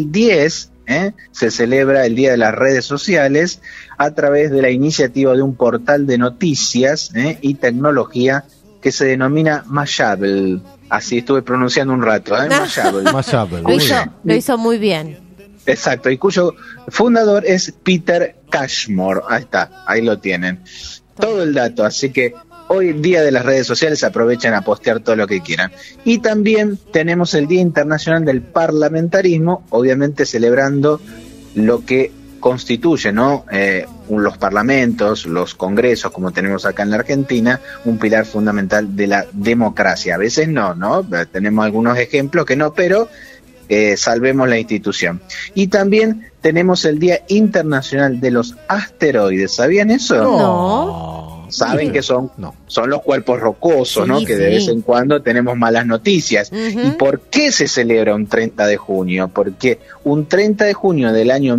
2010 se celebra el Día de las Redes Sociales a través de la iniciativa de un portal de noticias y tecnología que se denomina Mashable. Así estuve pronunciando un rato, Mashable. Mashable, Lo muy hizo, bien. lo hizo muy bien. Exacto, y cuyo fundador es Peter Cashmore. Ahí está, ahí lo tienen. Todo el dato, así que hoy día de las redes sociales aprovechen a postear todo lo que quieran. Y también tenemos el Día Internacional del Parlamentarismo, obviamente celebrando lo que constituye, ¿no? Los parlamentos, los congresos, como tenemos acá en la Argentina, un pilar fundamental de la democracia. A veces no, tenemos algunos ejemplos que no, pero salvemos la institución. Y también tenemos el Día Internacional de los Asteroides. ¿Sabían eso? No. Saben que son No. los cuerpos rocosos, Sí, ¿no? Que de sí. vez en cuando tenemos malas noticias. Ujú. ¿Y por qué se celebra un 30 de junio? Porque un 30 de junio del año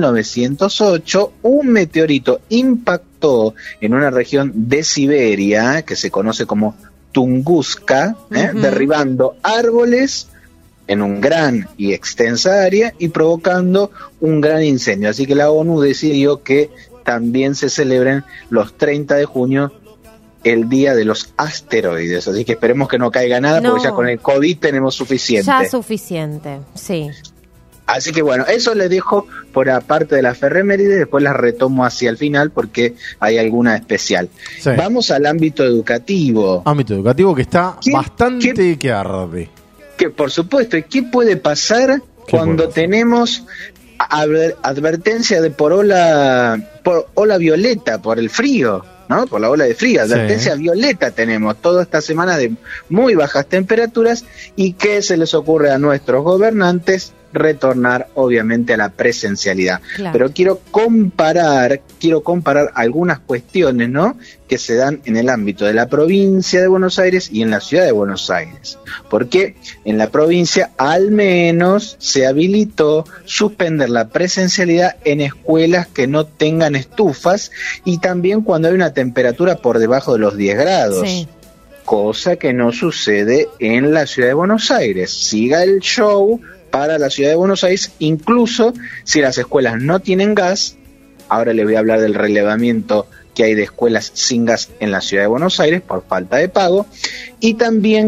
1908, un meteorito impactó en una región de Siberia, que se conoce como Tunguska, Ujú. derribando árboles en un gran y extensa área y provocando un gran incendio. Así que la ONU decidió que también se celebren los 30 de junio el Día de los Asteroides. Así que esperemos que no caiga nada, No. porque ya con el COVID tenemos suficiente. Ya suficiente, sí. Así que bueno, eso les dejo por aparte de la Ferreméride, después las retomo hacia el final porque hay alguna especial. Sí. Vamos al ámbito educativo. Ámbito educativo que está ¿Qué- bastante que arde. Que por supuesto, ¿y qué puede pasar cuando puede pasar? tenemos advertencia de por ola violeta, por el frío, ¿no? Por la ola de frío, advertencia violeta tenemos toda esta semana de muy bajas temperaturas. ¿Y qué se les ocurre a nuestros gobernantes? Retornar obviamente a la presencialidad. Claro. Pero quiero comparar algunas cuestiones, ¿no? Que se dan en el ámbito de la provincia de Buenos Aires y en la ciudad de Buenos Aires. Porque en la provincia al menos se habilitó suspender la presencialidad en escuelas que no tengan estufas y también cuando hay una temperatura por debajo de los 10 grados. Sí. Cosa que no sucede en la ciudad de Buenos Aires. Siga el show para la ciudad de Buenos Aires, incluso si las escuelas no tienen gas. Ahora les voy a hablar del relevamiento que hay de escuelas sin gas en la ciudad de Buenos Aires por falta de pago. Y también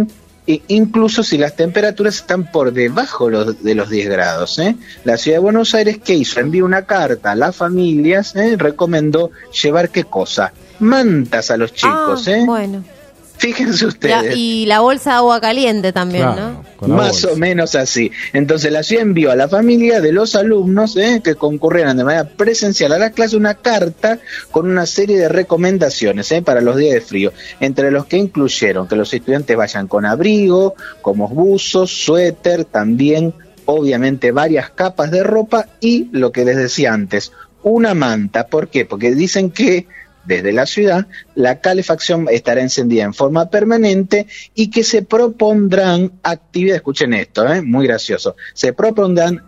incluso si las temperaturas están por debajo de los 10 grados. La Ciudad de Buenos Aires, ¿qué hizo? Envió una carta a las familias, recomendó llevar ¿qué cosa? Mantas a los chicos. Bueno. Fíjense ustedes. Y la bolsa de agua caliente también, Claro, ¿no? Más o menos así. Entonces la ciudad envió a la familia de los alumnos que concurrieran de manera presencial a la clase una carta con una serie de recomendaciones para los días de frío, entre los que incluyeron que los estudiantes vayan con abrigo, como buzos, suéter, también obviamente varias capas de ropa y lo que les decía antes, una manta. ¿Por qué? Porque dicen que desde la ciudad, la calefacción estará encendida en forma permanente y que se propondrán actividades, escuchen esto, muy gracioso, se propondrán,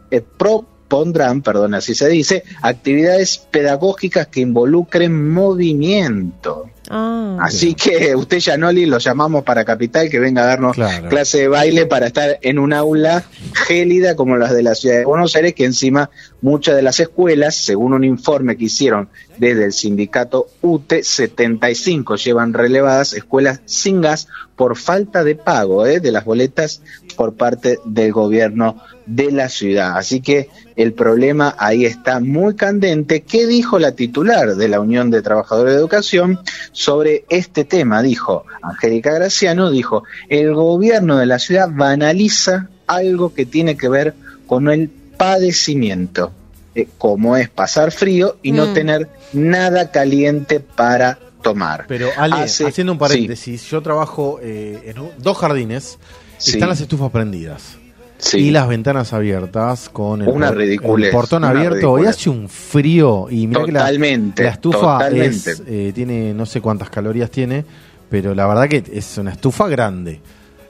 así se dice, actividades pedagógicas que involucren movimiento. Así que usted, Gianoli, lo llamamos para Capital, que venga a darnos clase de baile para estar en un aula gélida como las de la Ciudad de Buenos Aires, que encima muchas de las escuelas, según un informe que hicieron desde el sindicato UTE, 75 llevan relevadas escuelas sin gas por falta de pago de las boletas por parte del gobierno de la ciudad. Así que el problema ahí está muy candente. ¿Qué dijo la titular de la Unión de Trabajadores de Educación sobre este tema? Dijo, Angélica Graciano, dijo, el gobierno de la ciudad banaliza algo que tiene que ver con el padecimiento, como es pasar frío y no tener nada caliente para tomar. Pero Ale, haciendo un paréntesis, yo trabajo en dos jardines, están las estufas prendidas. Y las ventanas abiertas con el portón abierto y hace un frío y mira que la estufa tiene no sé cuántas calorías tiene, pero la verdad que es una estufa grande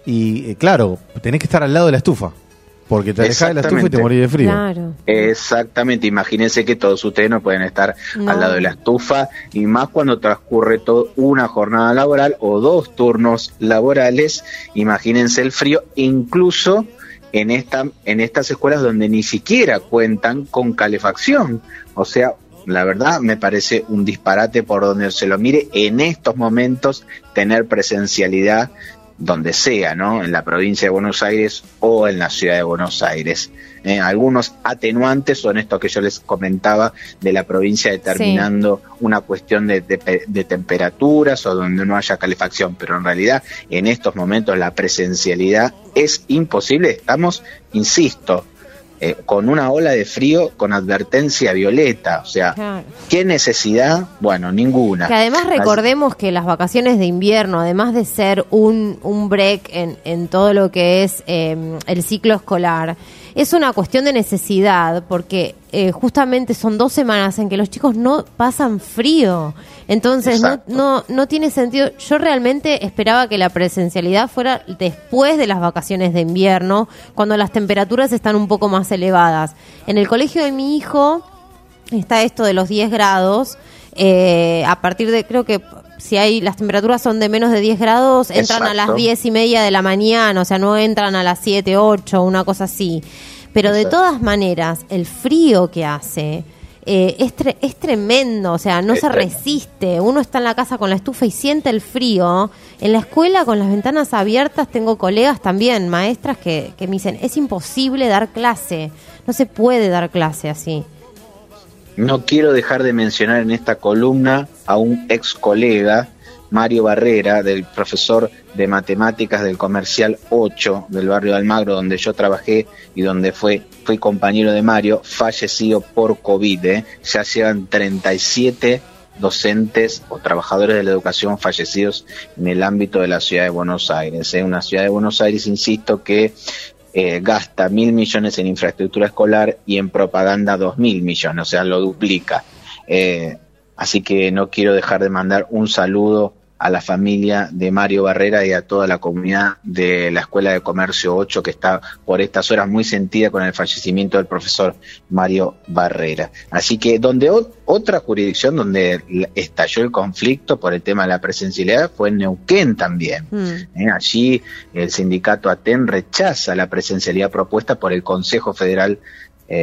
y claro, tenés que estar al lado de la estufa porque te alejás de la estufa y te morís de frío. Claro. Exactamente, imagínense que todos ustedes no pueden estar al lado de la estufa y más cuando transcurre una jornada laboral o 2 turnos laborales. Imagínense el frío, incluso en estas escuelas donde ni siquiera cuentan con calefacción. O sea, la verdad me parece un disparate por donde se lo mire en estos momentos tener presencialidad donde sea, ¿no? En la provincia de Buenos Aires o en la ciudad de Buenos Aires. Algunos atenuantes son estos que yo les comentaba de la provincia determinando una cuestión de temperaturas o donde no haya calefacción, pero en realidad en estos momentos la presencialidad es imposible. Estamos, insisto, con una ola de frío con advertencia violeta, o sea, ¿qué necesidad? Bueno, ninguna. Que además recordemos que las vacaciones de invierno, además de ser un break en todo lo que es el ciclo escolar, es una cuestión de necesidad, porque justamente son 2 semanas en que los chicos no pasan frío. Entonces no tiene sentido. Yo realmente esperaba que la presencialidad fuera después de las vacaciones de invierno, cuando las temperaturas están un poco más elevadas. En el colegio de mi hijo está esto de los 10 grados. A partir de, creo que si las temperaturas son de menos de 10 grados, entran a las 10:30 de la mañana, o sea, no entran a las 7, 8, una cosa así. Pero de todas maneras, el frío que hace es tremendo, o sea, no se resiste. Uno está en la casa con la estufa y siente el frío. En la escuela, con las ventanas abiertas, tengo colegas también, maestras, que me dicen, es imposible dar clase, no se puede dar clase así. No quiero dejar de mencionar en esta columna a un ex colega, Mario Barrera, del profesor de matemáticas del Comercial 8 del barrio de Almagro, donde yo trabajé y donde fui compañero de Mario, fallecido por COVID. Ya llevan 37 docentes o trabajadores de la educación fallecidos en el ámbito de la ciudad de Buenos Aires. Una ciudad de Buenos Aires, insisto, que gasta 1.000 millones en infraestructura escolar y en propaganda 2.000 millones, o sea, lo duplica. Así que no quiero dejar de mandar un saludo a la familia de Mario Barrera y a toda la comunidad de la Escuela de Comercio 8, que está por estas horas muy sentida con el fallecimiento del profesor Mario Barrera. Así que otra jurisdicción donde estalló el conflicto por el tema de la presencialidad fue en Neuquén también. Allí el sindicato ATEN rechaza la presencialidad propuesta por el Consejo Federal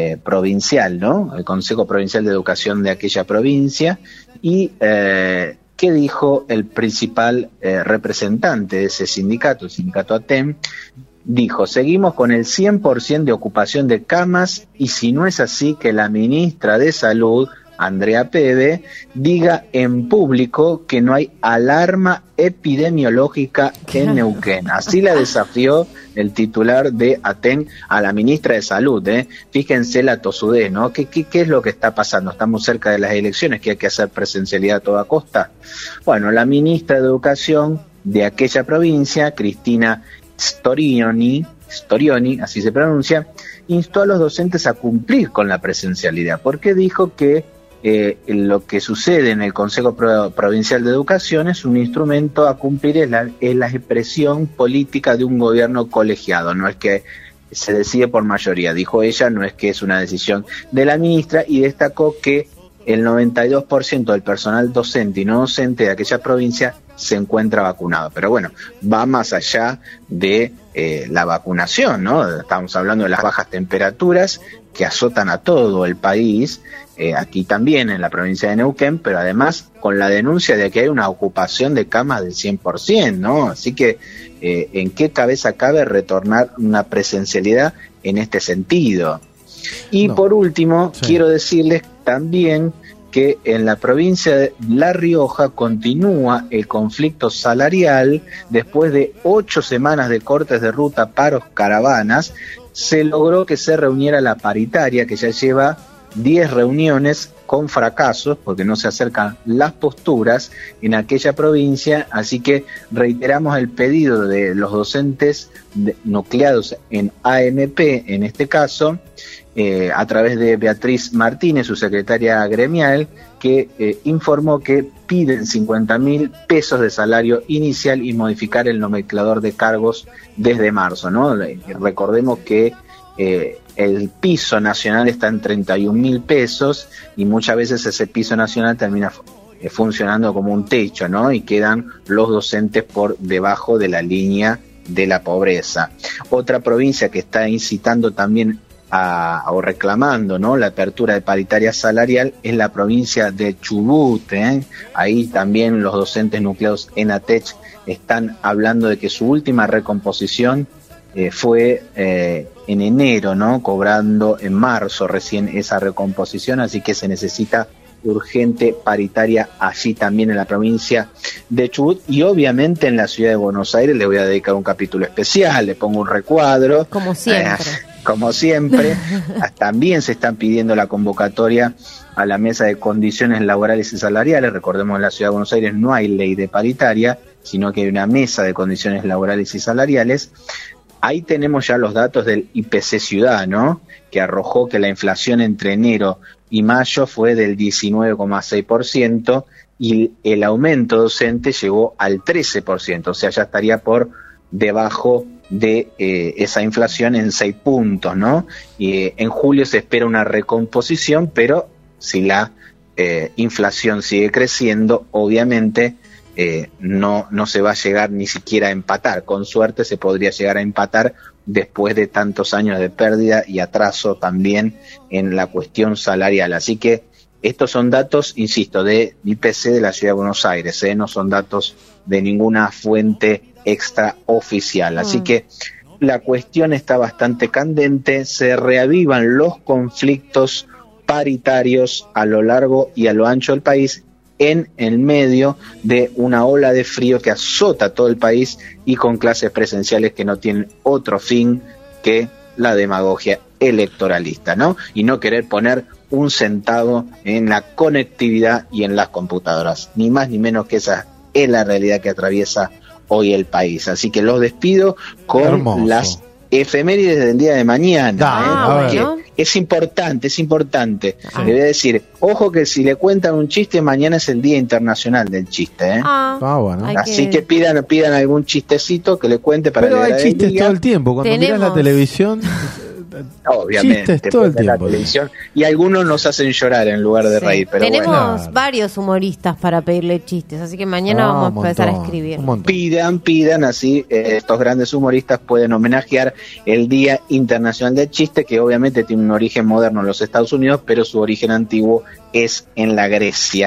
provincial, ¿no? El Consejo Provincial de Educación de aquella provincia, y ¿Qué dijo el principal representante de ese sindicato, el sindicato ATEM? Dijo: seguimos con el 100% de ocupación de camas, y si no es así, que la ministra de Salud, Andrea Pebe, diga en público que no hay alarma epidemiológica en Neuquén. Así la desafió el titular de ATEN a la ministra de Salud. Fíjense la tosudez, ¿no? ¿Qué es lo que está pasando? Estamos cerca de las elecciones, que hay que hacer presencialidad a toda costa. Bueno, la ministra de Educación de aquella provincia, Cristina Storioni, así se pronuncia, instó a los docentes a cumplir con la presencialidad, porque dijo que lo que sucede en el Consejo Provincial de Educación es un instrumento a cumplir, es la expresión política de un gobierno colegiado, no es que se decide por mayoría, dijo ella, no es que es una decisión de la ministra, y destacó que el 92% del personal docente y no docente de aquella provincia se encuentra vacunado. Pero bueno, va más allá de la vacunación, ¿no? Estamos hablando de las bajas temperaturas que azotan a todo el país, aquí también en la provincia de Neuquén, pero además con la denuncia de que hay una ocupación de camas del 100%, ¿no? Así que, ¿en qué cabeza cabe retornar una presencialidad en este sentido? Y por último, quiero decirles también que en la provincia de La Rioja continúa el conflicto salarial. Después de 8 semanas de cortes de ruta, paros, caravanas, se logró que se reuniera la paritaria, que ya lleva 10 reuniones con fracasos, porque no se acercan las posturas en aquella provincia. Así que reiteramos el pedido de los docentes nucleados en AMP, en este caso, a través de Beatriz Martínez, su secretaria gremial, que informó que piden 50.000 pesos de salario inicial y modificar el nomenclador de cargos desde marzo, ¿no? Recordemos que el piso nacional está en 31.000 pesos y muchas veces ese piso nacional termina funcionando como un techo, ¿no? Y quedan los docentes por debajo de la línea de la pobreza. Otra provincia que está incitando también o reclamando, ¿no?, la apertura de paritaria salarial es la provincia de Chubut. Ahí también los docentes nucleados en ATECH están hablando de que su última recomposición fue en enero, ¿no?, cobrando en marzo recién esa recomposición, así que se necesita urgente paritaria allí también en la provincia de Chubut. Y obviamente en la ciudad de Buenos Aires le voy a dedicar un capítulo especial, le pongo un recuadro. Como siempre, también se están pidiendo la convocatoria a la mesa de condiciones laborales y salariales. Recordemos, en la ciudad de Buenos Aires no hay ley de paritaria, sino que hay una mesa de condiciones laborales y salariales. Ahí tenemos ya los datos del IPC Ciudad, ¿no?, que arrojó que la inflación entre enero y mayo fue del 19,6% y el aumento docente llegó al 13%, o sea, ya estaría por debajo de esa inflación en 6 puntos, ¿no? Y en julio se espera una recomposición, pero si la inflación sigue creciendo, obviamente no se va a llegar ni siquiera a empatar. Con suerte se podría llegar a empatar después de tantos años de pérdida y atraso también en la cuestión salarial. Así que estos son datos, insisto, de IPC de la Ciudad de Buenos Aires, no son datos de ninguna fuente extraoficial. Así que la cuestión está bastante candente, se reavivan los conflictos paritarios a lo largo y a lo ancho del país, en el medio de una ola de frío que azota todo el país y con clases presenciales que no tienen otro fin que la demagogia electoralista, ¿no? Y no querer poner un centavo en la conectividad y en las computadoras, ni más ni menos que esa es la realidad que atraviesa hoy el país. Así que los despido con las efemérides del día de mañana, porque es importante. Le voy a decir, ojo que si le cuentan un chiste, mañana es el Día Internacional del Chiste, bueno. Así que pidan algún chistecito que le cuente para Pero hay chistes todo el tiempo, cuando miras la televisión. Obviamente, chistes todo el tiempo. Y algunos nos hacen llorar en lugar de reír. Pero tenemos varios humoristas para pedirle chistes, así que mañana vamos a empezar a escribir. Pidan, así estos grandes humoristas pueden homenajear el Día Internacional del Chiste, que obviamente tiene un origen moderno en los Estados Unidos, pero su origen antiguo es en la Grecia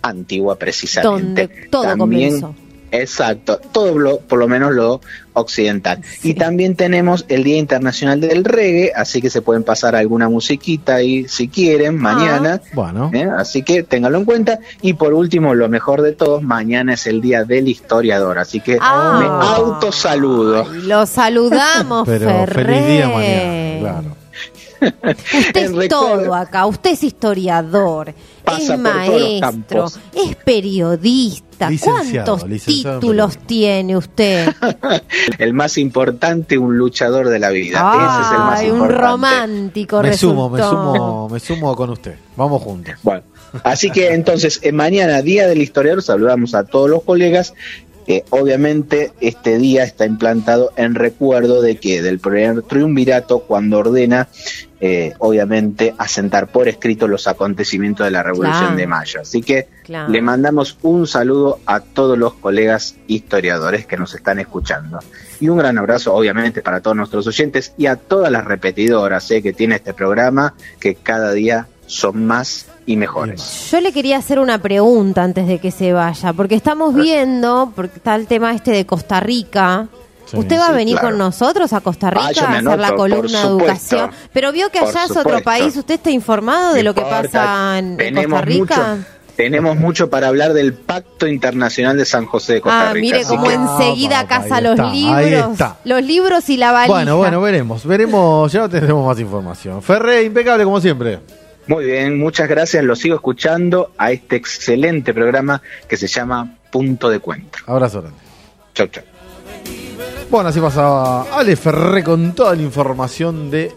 antigua precisamente. Donde todo También, comenzó. exacto, por lo menos lo occidental. Sí. Y también tenemos el Día Internacional del Reggae, así que se pueden pasar alguna musiquita ahí si quieren mañana. Bueno. Así que ténganlo en cuenta. Y por último, lo mejor de todos, mañana es el Día del Historiador, así que me autosaludo. Ay, lo saludamos, Pero Ferré. feliz día mañana, claro. Usted es Recuerdo- todo acá, usted es historiador, Pasa es por todos los maestro, campos. es periodista. Licenciado, ¿Cuántos licenciado en títulos periodismo. tiene usted? El más importante, un luchador de la vida. Ese es el más Ay, un importante. romántico Me sumo resultó. con usted. Vamos juntos. Bueno, así que entonces, mañana, Día del Historiador, saludamos a todos los colegas. Obviamente, este día está implantado en recuerdo de que del primer triunvirato, cuando ordena, obviamente, asentar por escrito los acontecimientos de la Revolución Claro. de Mayo. Así que Claro. le mandamos un saludo a todos los colegas historiadores que nos están escuchando. Y un gran abrazo, obviamente, para todos nuestros oyentes y a todas las repetidoras que tiene este programa, que cada día son más y mejores. Yo le quería hacer una pregunta antes de que se vaya, porque estamos viendo, porque está el tema este de Costa Rica. Sí. ¿Usted va a Sí, venir claro. con nosotros a Costa Rica yo me a hacer la anoto, columna por de supuesto. educación? Pero vio que Por allá es otro supuesto. país. ¿Usted está informado de No lo que importa, pasa en tenemos Costa Rica? mucho- tenemos mucho para hablar del Pacto Internacional de San José de Costa Rica. Mire así cómo que- enseguida papá, caza ahí los está, ahí libros. está. Los libros y la valija. Bueno, veremos, ya tendremos más información. Ferré, impecable como siempre. Muy bien, muchas gracias. Lo sigo escuchando a este excelente programa que se llama Punto de Encuentro. Abrazo grande. Chau, chau. Bueno, así pasaba Ale Ferré con toda la información de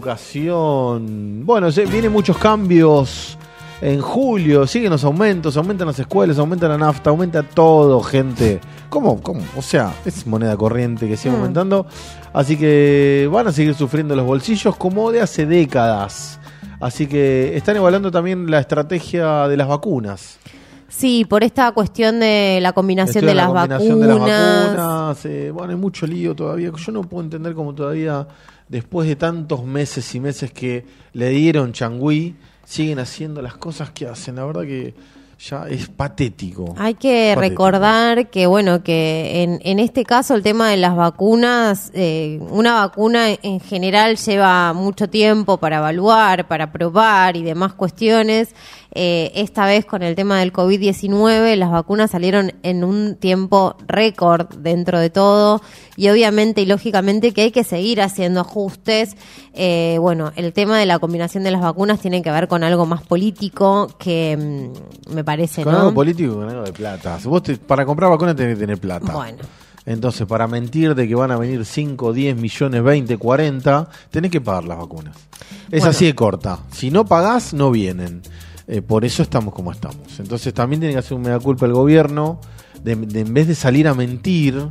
educación. Bueno, vienen muchos cambios en julio, siguen los aumentos, aumentan las escuelas, aumenta la nafta, aumenta todo, gente. ¿Cómo? O sea, es moneda corriente que sigue aumentando. Así que van a seguir sufriendo los bolsillos como de hace décadas. Así que están evaluando también la estrategia de las vacunas. Sí, por esta cuestión de la combinación, de Estudian las, la combinación de las vacunas. vacunas. Bueno, hay mucho lío todavía. Yo no puedo entender cómo todavía, después de tantos meses y meses que le dieron changüí, siguen haciendo las cosas que hacen. La verdad que ya es patético. Hay que Patético. recordar que, bueno, que en este caso el tema de las vacunas, una vacuna en general lleva mucho tiempo para evaluar, para probar y demás cuestiones. Esta vez con el tema del COVID-19 las vacunas salieron en un tiempo récord dentro de todo y obviamente y lógicamente que hay que seguir haciendo ajustes. Bueno, el tema de la combinación de las vacunas tiene que ver con algo más político que me parece, Con ¿no? algo político y con algo de plata. Si vos para comprar vacunas tenés que tener plata. Bueno. Entonces, para mentir de que van a venir 5, 10 millones, 20, 40, tenés que pagar las vacunas. Es Bueno. así de corta. Si no pagás, no vienen. Por eso estamos como estamos. Entonces, también tiene que hacer un mea culpa el gobierno de en vez de salir a mentir,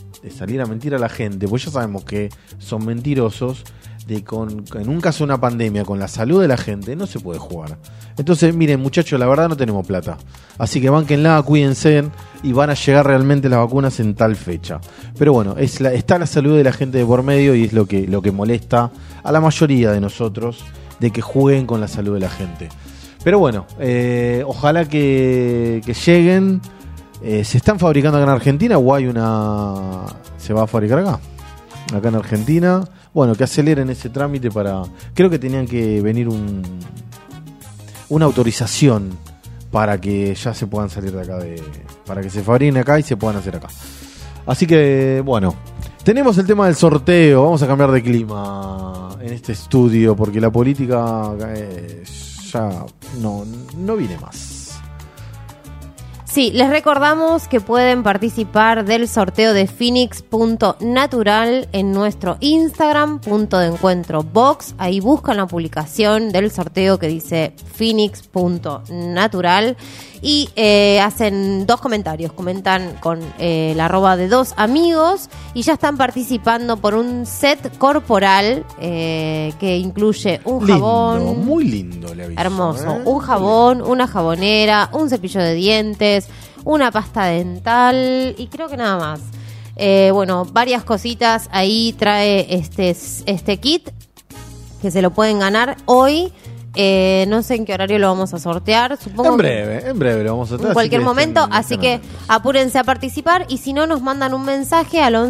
a la gente, pues ya sabemos que son mentirosos, en un caso de una pandemia, con la salud de la gente, no se puede jugar. Entonces, miren, muchachos, la verdad no tenemos plata. Así que bánquenla, cuídense y van a llegar realmente las vacunas en tal fecha. Pero bueno, está la salud de la gente de por medio y es lo que molesta a la mayoría de nosotros, de que jueguen con la salud de la gente. Pero bueno, ojalá que lleguen. ¿Se están fabricando acá en Argentina o se va a fabricar acá? Acá en Argentina. Bueno, que aceleren ese trámite para... Creo que tenían que venir una autorización para que ya se puedan salir de acá, para que se fabriquen acá y se puedan hacer acá. Así que, bueno, tenemos el tema del sorteo. Vamos a cambiar de clima en este estudio porque la política ya no viene más. Sí, les recordamos que pueden participar del sorteo de Phoenix.natural en nuestro Instagram, Punto de Encuentro Box. Ahí buscan la publicación del sorteo que dice Phoenix.natural y hacen 2 comentarios. Comentan con la arroba de 2 amigos y ya están participando por un set corporal que incluye un jabón. Muy lindo, le aviso. Hermoso. Un jabón, una jabonera, un cepillo de dientes, una pasta dental y creo que nada más. Bueno, varias cositas. Ahí trae este kit que se lo pueden ganar hoy No sé en qué horario lo vamos a sortear. Supongo En breve lo vamos a sortear. en cualquier así que momento, estén así que atentos. apúrense a participar y si no nos mandan un mensaje al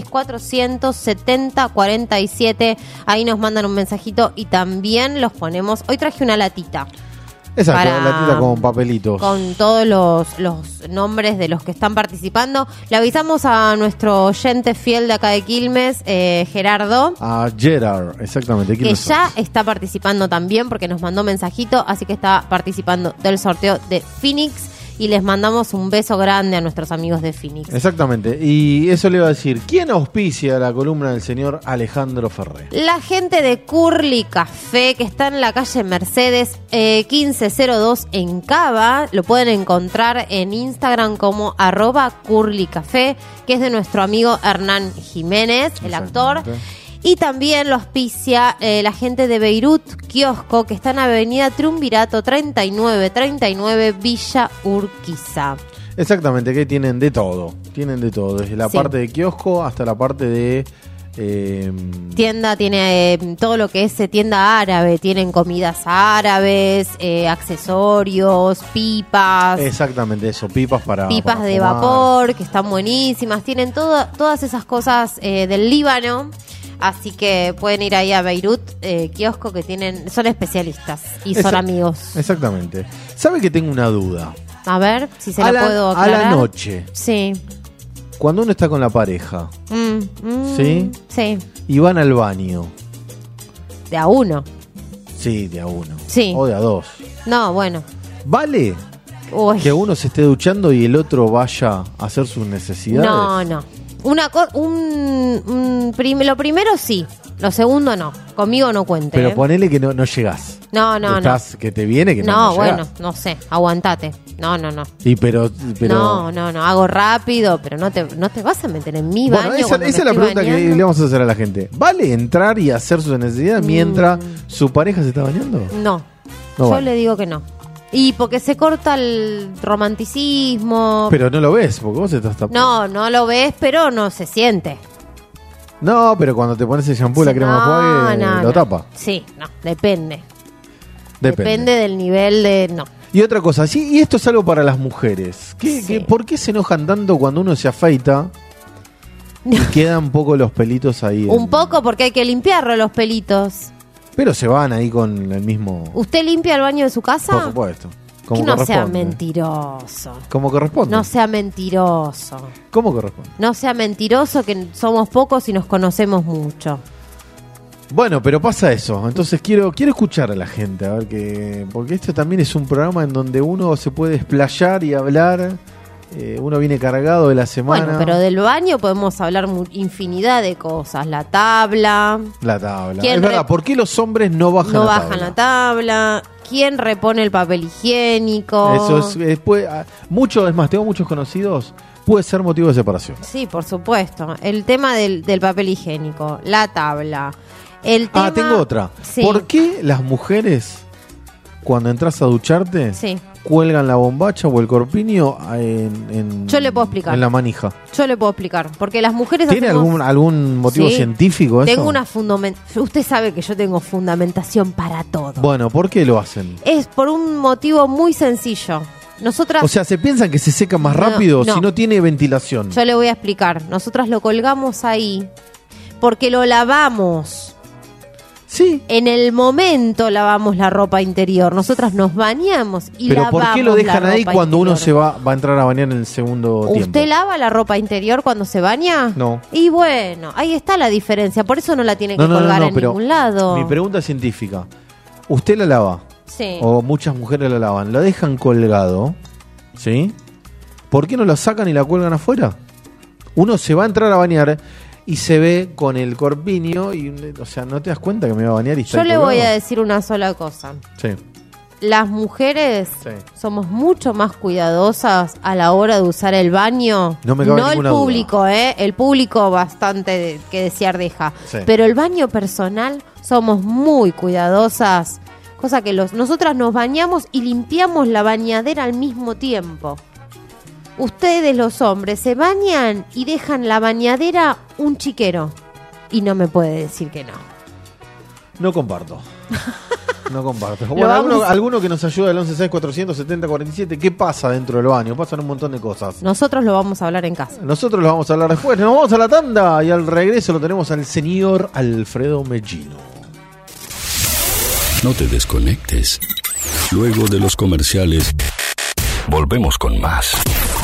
11647047, ahí nos mandan un mensajito y también los ponemos. Hoy traje una latita Exacto, para- la latita con papelitos. con todos los nombres de los que están participando. Le avisamos a nuestro oyente fiel de acá de Quilmes, Gerardo, A Gerard, exactamente. que ya está participando también porque nos mandó mensajito, así que está participando del sorteo de Phoenix y les mandamos un beso grande a nuestros amigos de Phoenix. Exactamente. Y eso le iba a decir. ¿Quién auspicia la columna del señor Alejandro Ferré? La gente de Curly Café, que está en la calle Mercedes 1502 en Cava, lo pueden encontrar en Instagram como @curlycafé, que es de nuestro amigo Hernán Jiménez, el actor. Exactamente. Y también lo auspicia la gente de Beirut Kiosco, que está en Avenida Triunvirato 3939 Villa Urquiza. Exactamente, que tienen de todo. Tienen de todo. Desde la Sí. parte de kiosco hasta la parte de... Tienda tiene todo lo que es tienda árabe, tienen comidas árabes, accesorios, pipas, exactamente eso, pipas para de fumar. vapor que están buenísimas, tienen todas esas cosas del Líbano, así que pueden ir ahí a Beirut Kiosco, que son especialistas y son amigos. Exactamente. ¿Sabe que tengo una duda? A ver si se A la puedo a aclarar. la noche, Sí. cuando uno está con la pareja ¿Sí? Sí. y van al baño, De a uno. sí, de a uno Sí. o de a dos, No, bueno. ¿vale Uy. que uno se esté duchando y el otro vaya a hacer sus necesidades? No, no. Lo primero sí, lo segundo no. Conmigo no cuente. Pero ¿eh? ponele que no llegás. No, no, no. Estás, que te viene que no No, llegás. bueno, no sé, aguantate. No. Y pero No, hago rápido, pero no te vas a meter en mi bueno, baño. esa cuando me es la estoy pregunta que bañando. le vamos a hacer a la gente. ¿Vale entrar y hacer sus necesidades mientras su pareja se está bañando? No, No yo vale. le digo que no. Y porque se corta el romanticismo. Pero no lo ves, porque vos estás tapando. No lo ves, pero no se siente. No, pero cuando te pones el shampoo, la crema de enjuague, lo tapa. Sí, no, depende. Depende. Depende del nivel de... No. Y otra cosa, sí, y esto es algo para las mujeres. Sí. ¿Por qué se enojan tanto cuando uno se afeita y quedan un poco los pelitos ahí? Un poco porque hay que limpiarlo los pelitos. Pero se van ahí con el mismo... ¿Usted limpia el baño de su casa? Por supuesto. Que Como no sea corresponde. mentiroso. Como corresponde. No sea mentiroso. ¿Cómo corresponde? No sea mentiroso que somos pocos y nos conocemos mucho. Bueno, pero pasa eso. Entonces quiero escuchar a la gente, a ver qué, porque esto también es un programa en donde uno se puede explayar y hablar. Uno viene cargado de la semana. Bueno, pero del baño podemos hablar infinidad de cosas. La tabla. La tabla. ¿Quién Es verdad, ¿por qué los hombres no bajan No la bajan tabla? la tabla. ¿Quién repone el papel higiénico? Eso es mucho, es más, tengo muchos conocidos, puede ser motivo de separación. Sí, por supuesto. El tema del papel higiénico, la tabla. El tema... Tengo otra. Sí. ¿Por qué las mujeres, cuando entras a ducharte, Sí. cuelgan la bombacha o el corpiño en Yo le puedo explicar. en la manija? Yo le puedo explicar. Porque las mujeres ¿Tiene hacemos... algún motivo Sí. científico eso? Tengo una Usted sabe que yo tengo fundamentación para todo. Bueno, ¿por qué lo hacen? Es por un motivo muy sencillo. Nosotras... O sea, ¿se piensan que se seca más rápido no. si no tiene ventilación? Yo le voy a explicar. Nosotras lo colgamos ahí porque lo lavamos. Sí. En el momento lavamos la ropa interior. Nosotras nos bañamos y Pero lavamos ¿por qué lo dejan la ahí ropa cuando uno interior? se va a entrar a bañar en el segundo tiempo? ¿Usted lava la ropa interior cuando se baña? No. Y bueno, ahí está la diferencia. Por eso no la tiene que colgar en pero ningún lado. Mi pregunta es científica. ¿Usted la lava? Sí. O muchas mujeres la lavan. ¿La dejan colgado? ¿Sí? ¿Por qué no la sacan y la cuelgan afuera? Uno se va a entrar a bañar y se ve con el corpiño y, o sea, ¿no te das cuenta que me va a bañar y está Yo ahí le voy a colgado? decir una sola cosa. Sí. Las mujeres Sí. somos mucho más cuidadosas a la hora de usar el baño. No me cabe el ninguna público, El público bastante que desear deja. Sí. Pero el baño personal somos muy cuidadosas. Cosa que nosotras nos bañamos y limpiamos la bañadera al mismo tiempo. Ustedes los hombres se bañan y dejan la bañadera un chiquero. Y no me puede decir que no. No comparto. No comparto. Bueno, alguno que nos ayude al 11647047. ¿Qué pasa dentro del baño? Pasan un montón de cosas. Nosotros lo vamos a hablar en casa. Nosotros lo vamos a hablar después. Nos vamos a la tanda y al regreso lo tenemos al señor Alfredo Mellino. No te desconectes. Luego de los comerciales, volvemos con más.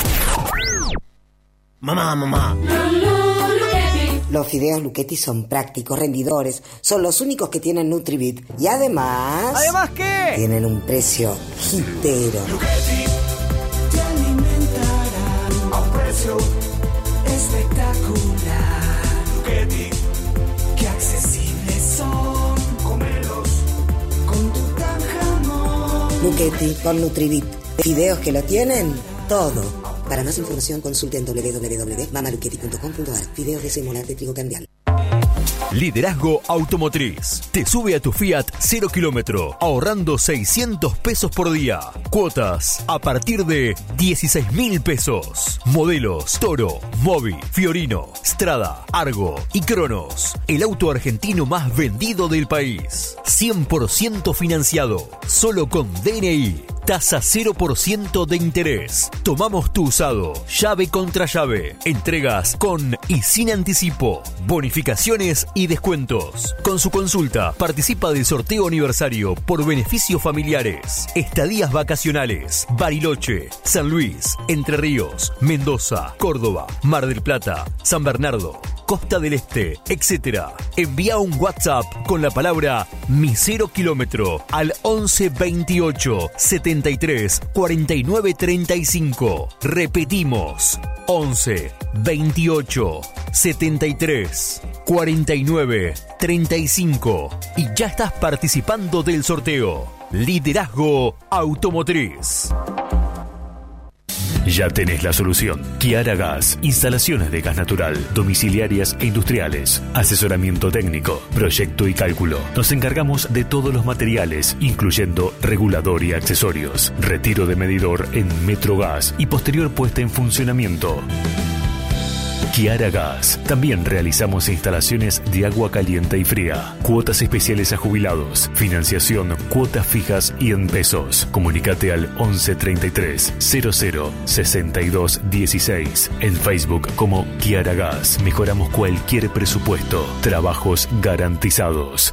Mamá. Los fideos Luchetti son prácticos, rendidores, son los únicos que tienen Nutribit. Y además... ¿Además qué? Tienen un precio hitero. Luchetti te alimentará a un precio espectacular. Luchetti, qué accesibles son. Cómelos con tu gran jamón. Luchetti con Nutribit. Fideos que lo tienen todo. Para más información consulten www.mamaluchetti.com.ar. Fideos de semolar de trigo cambial. Liderazgo Automotriz. Te sube a tu Fiat 0 kilómetro, ahorrando 600 pesos por día. Cuotas a partir de 16.000 pesos. Modelos Toro, Mobi, Fiorino, Strada, Argo y Cronos. El auto argentino más vendido del país. 100% financiado. Solo con DNI. Tasa 0% de interés. Tomamos tu usado, llave contra llave. Entregas con y sin anticipo. Bonificaciones y descuentos. Con su consulta, participa del sorteo aniversario por beneficios familiares. Estadías vacacionales. Bariloche, San Luis, Entre Ríos, Mendoza, Córdoba, Mar del Plata, San Bernardo, Costa del Este, etc. Envía un WhatsApp con la palabra Mi 0 kilómetro al 11 28 73 49 35. Repetimos, 11 28 73 49 35. Y ya estás participando del sorteo. Liderazgo Automotriz. Ya tenés la solución. Chiara Gas. Instalaciones de gas natural, domiciliarias e industriales. Asesoramiento técnico, proyecto y cálculo. Nos encargamos de todos los materiales, incluyendo regulador y accesorios. Retiro de medidor en Metrogas y posterior puesta en funcionamiento. Chiara Gas. También realizamos instalaciones de agua caliente y fría. Cuotas especiales a jubilados. Financiación, cuotas fijas y en pesos. Comunicate al 11 33 00 62 16. En Facebook como Chiara Gas. Mejoramos cualquier presupuesto. Trabajos garantizados.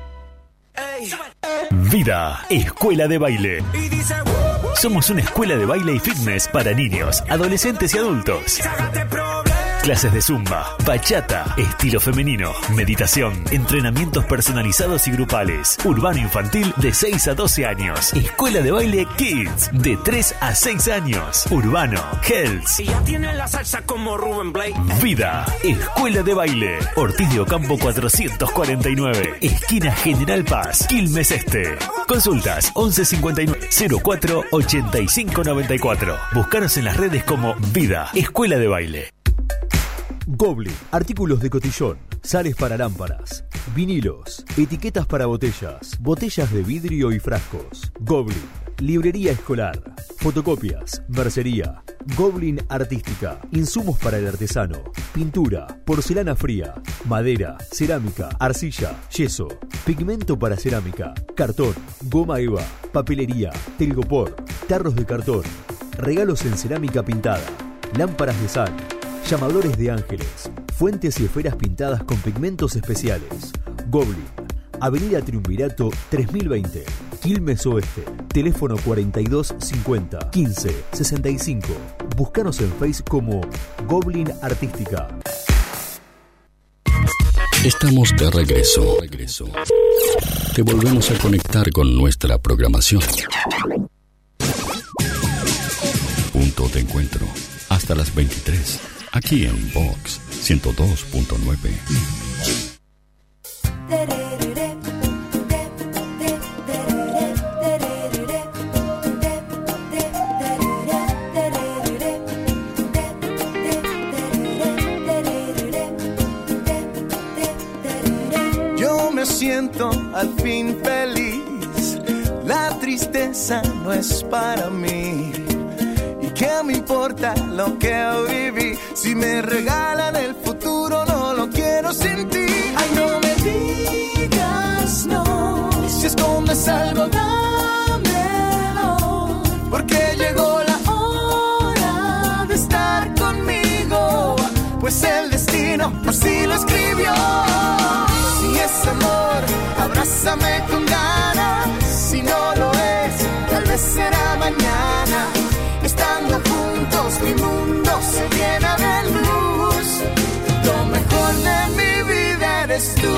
Vida, escuela de baile. Somos una escuela de baile y fitness para niños, adolescentes y adultos. Clases de zumba, bachata, estilo femenino, meditación, entrenamientos personalizados y grupales, urbano infantil de 6 a 12 años, escuela de baile Kids de 3 a 6 años, urbano, Hells. Y ya tiene la salsa como Rubén Blake. Vida, escuela de baile, Ortiz de Ocampo 449, esquina General Paz, Quilmes Este. Consultas 1159 04 85 94. Búscanos en las redes como Vida, escuela de baile. Goblin, artículos de cotillón, sales para lámparas, vinilos, etiquetas para botellas, botellas de vidrio y frascos. Goblin, librería escolar, fotocopias, mercería. Goblin Artística, insumos para el artesano, pintura, porcelana fría, madera, cerámica, arcilla, yeso, pigmento para cerámica, cartón, goma eva, papelería, telgopor, tarros de cartón, regalos en cerámica pintada, lámparas de sal, llamadores de ángeles, fuentes y esferas pintadas con pigmentos especiales. Goblin, Avenida Triunvirato 3020, Quilmes Oeste. Teléfono 42 50 15 65. Búscanos en Facebook como Goblin Artística. Estamos de regreso. Te volvemos a conectar con nuestra programación. Punto de encuentro. Hasta las 23. Aquí en Vox 102.9. Yo me siento al fin feliz. La tristeza no es para mí. ¿Qué me importa lo que hoy viví? Si me regalan el futuro, no lo quiero sin ti. Ay, no me digas no. Si escondes algo, dámelo, porque llegó la hora de estar conmigo, pues el destino así lo escribió. Si es amor, abrázame con ganas, si no lo es, tal vez será mañana. Estando juntos mi mundo se llena de luz, lo mejor de mi vida eres tú.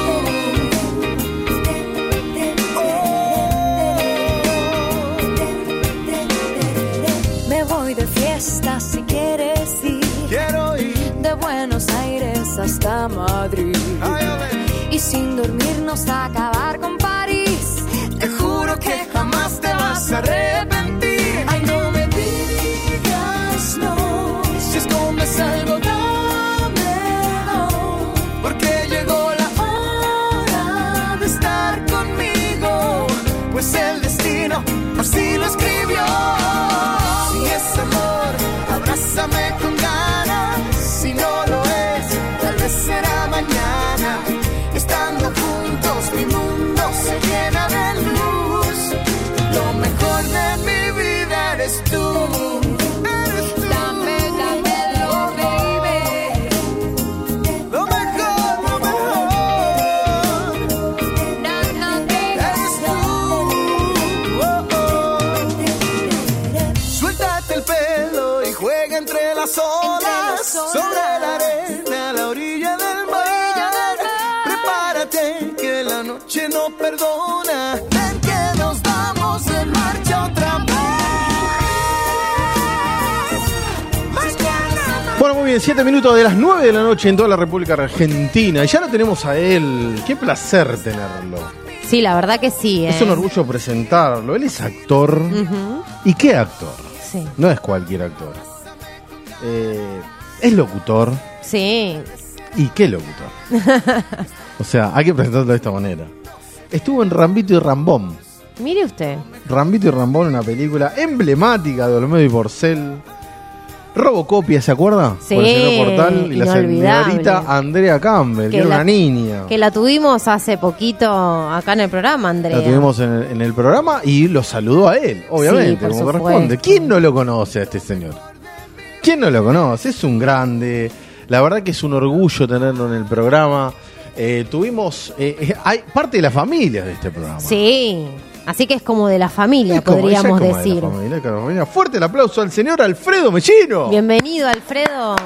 Me voy de fiesta si quieres ir. Quiero ir de Buenos Aires hasta Madrid. Y sin dormirnos a acabar con París. Te juro que jamás te vas a arrepentir. Ay, no me digas no. Si escondes algo, dámelo, porque llegó la hora de estar conmigo, pues el destino así lo escribió. Si es amor, abrázame con ganas, si no lo es, tal vez será mañana. Estando juntos mi mundo se llena de luz, lo mejor de mi vida eres tú. Eres tú. Dame, dámelo, baby. Lo mejor, lo mejor. No, no, Eres tú. Oh, oh. Suéltate el pelo y juega entre las olas, sobre la arena, a la orilla del mar. Prepárate que la noche no perdona. Ven que nos vamos de marcha otra vez. Mañana. Bueno, muy bien, 7 minutos de las 9 de la noche en toda la República Argentina. Y ya lo tenemos a él. Qué placer tenerlo. Sí, la verdad que sí. Es un orgullo presentarlo. Él es actor. ¿Y qué actor? Sí. No es cualquier actor. Es locutor. Sí. ¿Y qué locutor? O sea, hay que presentarlo de esta manera. Estuvo en Rambito y Rambón. Mire usted. Rambito y Rambón, una película emblemática de Olmedo y Porcel. Robocopia, ¿se acuerda? Sí, Con el señor Portal y la inolvidable. señorita Andrea Campbell, que era una niña. Que la tuvimos hace poquito acá en el programa, Andrea. La tuvimos en el programa y lo saludó a él, obviamente, Sí, por como supuesto. corresponde. ¿Quién no lo conoce a este señor? ¿Quién no lo conoce? Es un grande. La verdad que es un orgullo tenerlo en el programa. Tuvimos... hay parte de la familia de este programa. Sí, así que es como de la familia, podríamos ella es como decir. de la familia, claro, familia. Fuerte el aplauso al señor Alfredo Mellino. Bienvenido, Alfredo.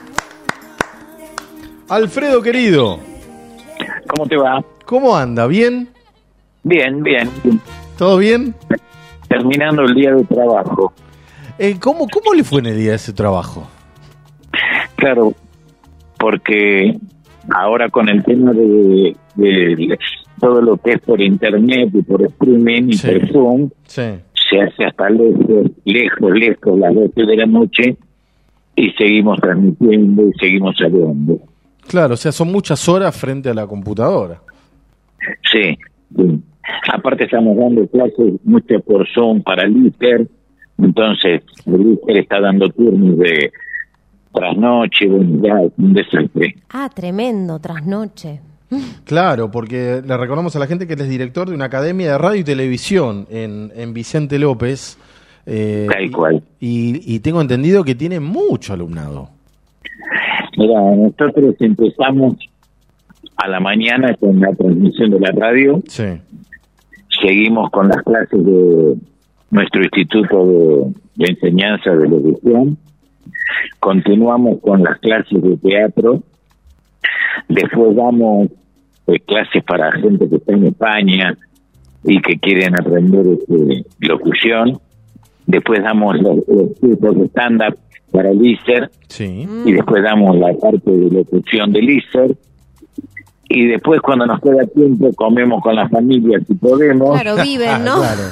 Alfredo, querido. ¿Cómo te va? ¿Cómo anda? ¿Bien? Bien, bien. ¿Todo bien? Terminando el día de trabajo. ¿Cómo le fue en el día de ese trabajo? Claro, porque ahora con el tema de todo lo que es por internet y por streaming y por Zoom, se hace hasta lejos las 12 de la noche y seguimos transmitiendo y seguimos hablando. Claro, o sea, son muchas horas frente a la computadora. Sí, sí. Aparte estamos dando clases muchas por Zoom para el ISER, entonces el ISER está dando turnos de trasnoche, bueno, ya es un desastre. Ah, tremendo, trasnoche. Claro, porque le recordamos a la gente que él es director de una academia de radio y televisión en Vicente López. Tal cual. Y tengo entendido que tiene mucho alumnado. Mira, nosotros empezamos a la mañana con la transmisión de la radio. Sí. Seguimos con las clases de nuestro instituto de enseñanza de locución. Continuamos con las clases de teatro. Después damos clases para gente que está en España y que quieren aprender locución. Después damos los cursos de stand-up para el ISER. Sí. Y después damos la parte de locución del ISER. Y después, cuando nos queda tiempo, comemos con la familia si podemos. Claro, viven, ¿no? Claro.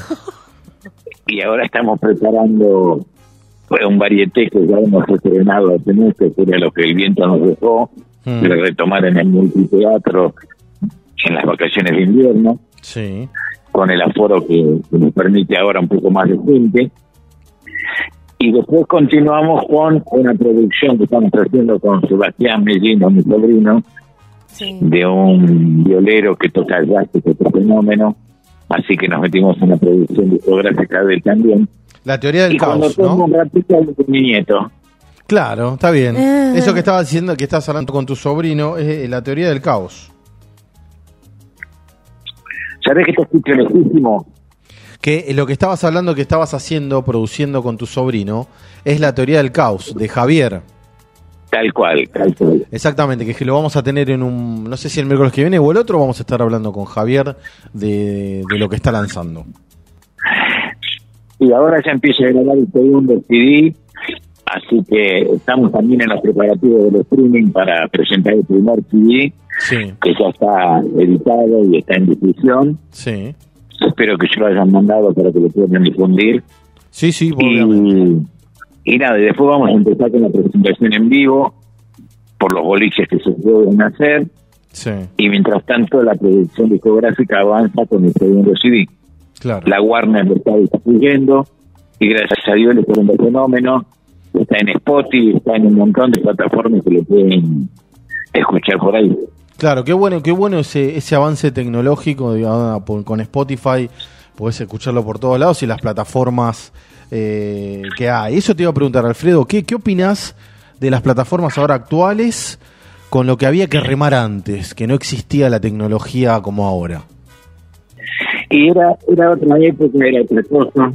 Y ahora estamos preparando un varieté que ya hemos estrenado hace mucho, que era Lo que el viento nos dejó, de retomar en el multiteatro en las vacaciones de invierno, Sí. con el aforo que nos permite ahora un poco más de gente. Y después continuamos con una producción que estamos haciendo con Sebastián Mellino, mi sobrino, de un violero que toca jazz, que es otro fenómeno, así que nos metimos en la producción discográfica de él también. La teoría del y caos, cuando tengo ¿no? un ratito hablo con mi nieto. Claro, está bien. Eso que estabas diciendo, que estás hablando con tu sobrino, es la teoría del caos. ¿Sabés que te escucho lejísimo? Que lo que estabas hablando, que estabas haciendo, produciendo con tu sobrino, es la teoría del caos, de Javier. Tal cual, tal cual. Exactamente, que lo vamos a tener en un, no sé si el miércoles que viene o el otro, vamos a estar hablando con Javier de lo que está lanzando. Y ahora ya empieza a grabar el segundo CD, así que estamos también en los preparativos del streaming para presentar el primer CD, que ya está editado y está en difusión. Sí. Espero que se lo hayan mandado para que lo puedan difundir. Sí, obviamente. Y nada, y después vamos a empezar con la presentación en vivo por los boliches que se pueden hacer. Sí. Y mientras tanto la producción discográfica avanza con el segundo CD. Claro. La Warner lo está distribuyendo y gracias a Dios le fue un fenómeno. Está en Spotify, está en un montón de plataformas que lo pueden escuchar por ahí. Claro, qué bueno ese avance tecnológico, digamos, con Spotify, podés escucharlo por todos lados y las plataformas que hay. Eso te iba a preguntar, Alfredo, ¿qué opinás de las plataformas ahora actuales con lo que había que remar antes, que no existía la tecnología como ahora? Y era otra época, era otra cosa.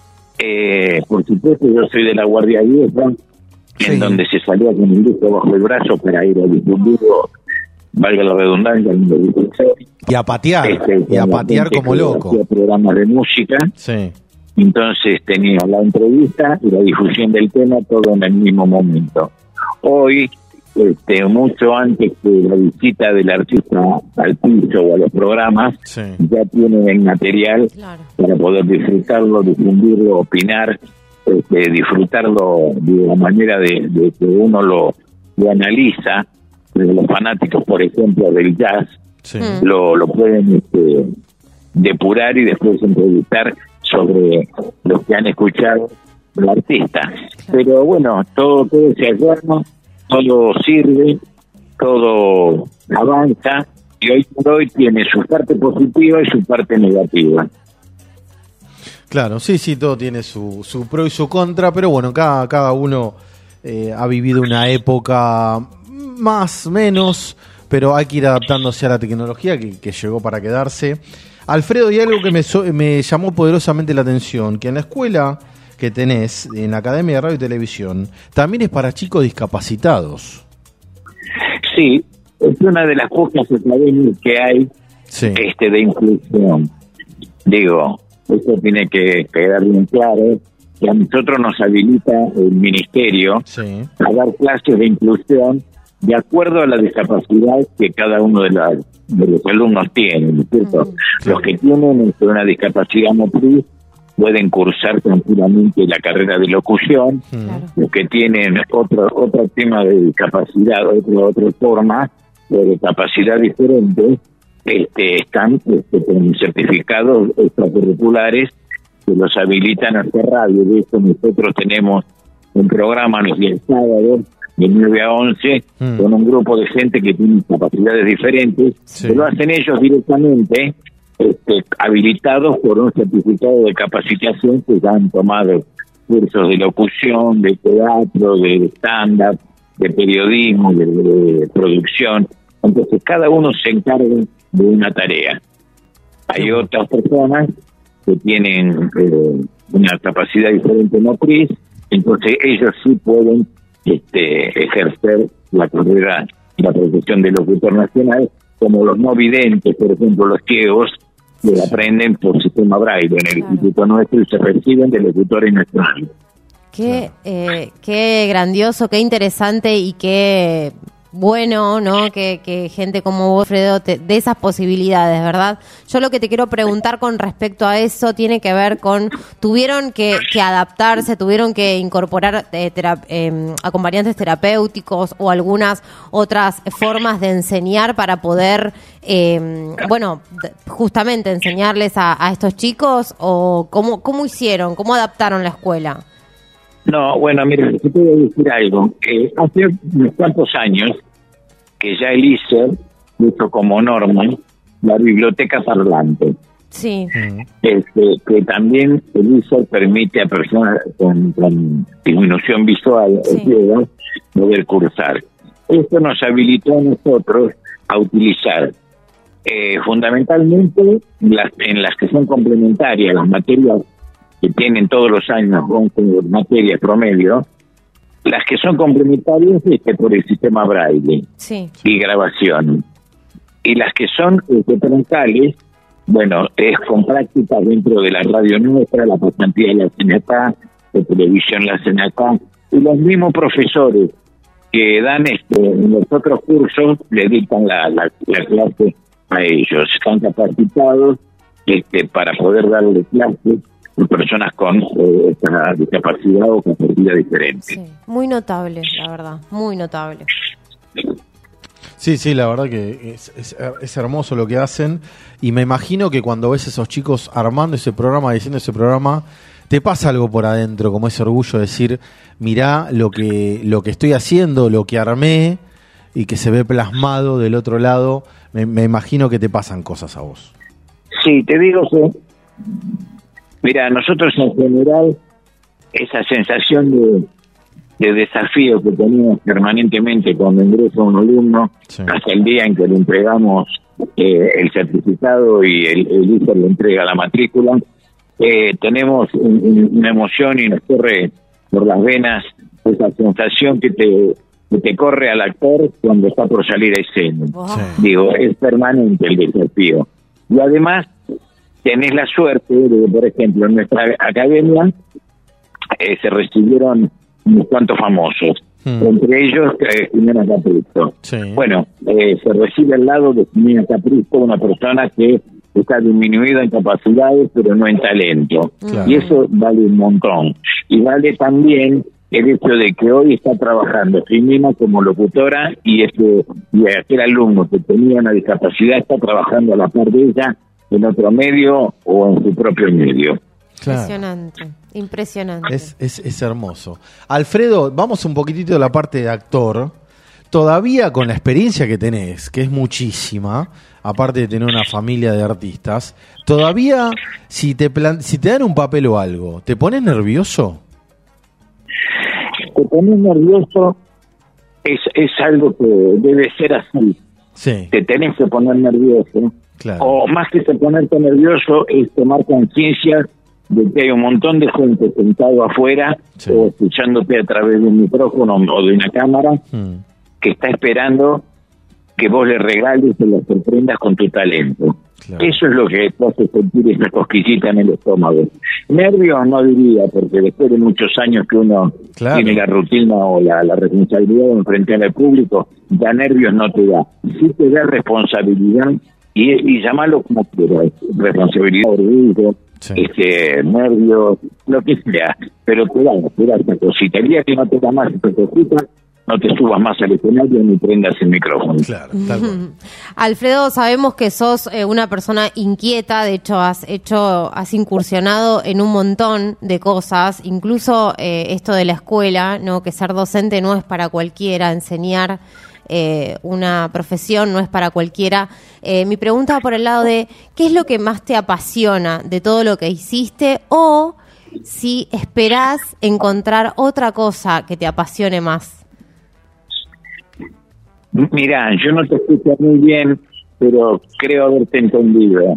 Por supuesto, yo soy de la Guardia Vieja, en donde se salía con un disco bajo el brazo para ir a difundirlo, valga la redundancia, y a patear como loco. Hacía programas de música. Sí. Entonces tenía la entrevista y la difusión del tema todo en el mismo momento. Hoy, mucho antes que la visita del artista al piso o a los programas, ya tienen el material para poder disfrutarlo, difundirlo, opinar, disfrutarlo de la manera de que uno lo analiza. Los fanáticos, por ejemplo, del jazz, lo pueden depurar y después entrevistar sobre lo que han escuchado el artista. Pero bueno, todo se adorna, todo sirve, todo avanza, y hoy por hoy tiene su parte positiva y su parte negativa. Claro, sí, todo tiene su pro y su contra, pero bueno, cada uno ha vivido una época más, menos, pero hay que ir adaptándose a la tecnología que llegó para quedarse. Alfredo, y algo que me llamó poderosamente la atención, que en la escuela que tenés, en la Academia de Radio y Televisión, también es para chicos discapacitados. Sí, es una de las pocas academias que hay de inclusión. Digo, eso tiene que quedar bien claro, que a nosotros nos habilita el Ministerio a dar clases de inclusión de acuerdo a la discapacidad que cada uno de los alumnos tiene, ¿no es cierto? Los que tienen una discapacidad motriz pueden cursar tranquilamente la carrera de locución. Los que tienen otro tema de discapacidad, otra forma de capacidad diferente, están con certificados extracurriculares que los habilitan a hacer radio. De hecho, nosotros tenemos un programa los días sábados de 9 a 11 con un grupo de gente que tiene capacidades diferentes, que lo hacen ellos directamente, habilitados por un certificado de capacitación que ya han tomado cursos de locución, de teatro, de stand-up, de periodismo, de producción. Entonces cada uno se encarga de una tarea. Hay otras personas que tienen una capacidad diferente motriz, entonces ellos sí pueden ejercer la carrera y la profesión de locutor nacional, como los no videntes, por ejemplo, los ciegos, que aprenden por sistema Braille en el instituto nuestro y se reciben de locutores nacionales. Qué grandioso, qué interesante y qué bueno, ¿no? Que gente como vos, Fredo, te dé esas posibilidades, ¿verdad? Yo lo que te quiero preguntar con respecto a eso tiene que ver con, tuvieron que adaptarse, tuvieron que incorporar acompañantes terapéuticos o algunas otras formas de enseñar para poder, justamente enseñarles a estos chicos, o ¿cómo hicieron? ¿Cómo adaptaron la escuela? No, bueno, mira, te puedo decir algo. Hace unos cuantos años que ya el ISER puso como norma la biblioteca parlante. Sí. Que también el ISO permite a personas con disminución visual o ciegas poder cursar. Esto nos habilitó a nosotros a utilizar fundamentalmente en las que son complementarias, las materias que tienen todos los años 11 materias promedio, las que son complementarias por el sistema Braille y grabación. Y las que son troncales, bueno, es con práctica dentro de la radio nuestra, la pasantía la hacen acá, de televisión la hacen acá, y los mismos profesores que dan en los otros cursos le dictan la clase a ellos. Están capacitados para poder darle clases a personas con esta discapacidad o capacidad diferente. Sí. Muy notable, la verdad, muy notable. Sí, la verdad que es hermoso lo que hacen, y me imagino que cuando ves a esos chicos armando ese programa, diciendo ese programa, te pasa algo por adentro, como ese orgullo de decir, mirá lo que estoy haciendo, lo que armé, y que se ve plasmado del otro lado. Me imagino que te pasan cosas a vos. Sí, te digo que, mira, nosotros en general, esa sensación de desafío que tenemos permanentemente cuando ingresa un alumno, hasta el día en que le entregamos el certificado y el ISO le entrega la matrícula, tenemos una emoción y nos corre por las venas esa sensación que te corre al actor cuando está por salir a escena. Digo, es permanente el desafío. Y además, tenés la suerte de, por ejemplo, en nuestra academia se recibieron unos cuantos famosos, entre ellos Jimena Capristo. Bueno, se recibe al lado de Jimena Capristo una persona que está disminuida en capacidades, pero no en talento. Y eso vale un montón. Y vale también el hecho de que hoy está trabajando Jimena como locutora y aquel alumno que tenía una discapacidad está trabajando a la par de ella en otro medio o en su propio medio. Impresionante. Es hermoso. Alfredo, vamos un poquitito de la parte de actor. Todavía con la experiencia que tenés, que es muchísima, aparte de tener una familia de artistas, todavía si te dan un papel o algo, ¿te pones nervioso? Te pones nervioso, es algo que debe ser así. Te tenés que poner nervioso. O más que ponerte nervioso, es tomar conciencia de que hay un montón de gente sentado afuera o escuchándote a través de un micrófono o de una cámara que está esperando que vos le regales y le sorprendas con tu talento. Eso es lo que te hace sentir esa cosquillita en el estómago. Nervios no diría, porque después de muchos años que uno tiene la rutina o la responsabilidad de enfrentar al público, ya nervios no te da. Sí te da responsabilidad y llamarlo como quieras, responsabilidad, orgullo, nervios, lo que sea, pero te da esta cosita. El día que no te da más esta cosita, no te subas más al escenario ni prendas el micrófono. Alfredo, sabemos que sos una persona inquieta, de hecho has incursionado en un montón de cosas, incluso esto de la escuela, ¿no? Que ser docente no es para cualquiera, enseñar una profesión no es para cualquiera. Mi pregunta va por el lado de ¿qué es lo que más te apasiona de todo lo que hiciste? O si esperás encontrar otra cosa que te apasione más. Mira, yo no te escucho muy bien, pero creo haberte entendido.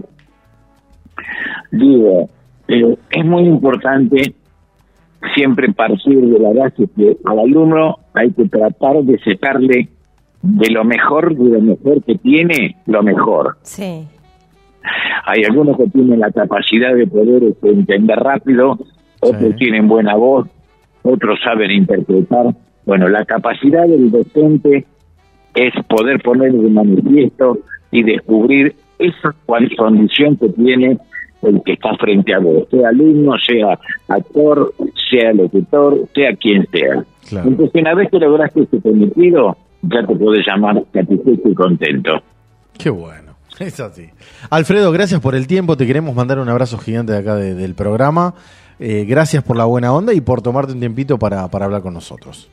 Digo, es muy importante siempre partir de la base que al alumno hay que tratar de sacarle de lo mejor que tiene, lo mejor. Hay algunos que tienen la capacidad de poder entender rápido, otros tienen buena voz, otros saben interpretar. Bueno, la capacidad del docente es poder poner de manifiesto y descubrir esa condición que tiene el que está frente a vos, sea alumno, sea actor, sea locutor, sea quien sea. Entonces, una vez que lograste ese cometido, ya te podés llamar satisfecho y contento. Qué bueno, es así. Alfredo, gracias por el tiempo, te queremos mandar un abrazo gigante de acá del programa. Gracias por la buena onda y por tomarte un tiempito para hablar con nosotros.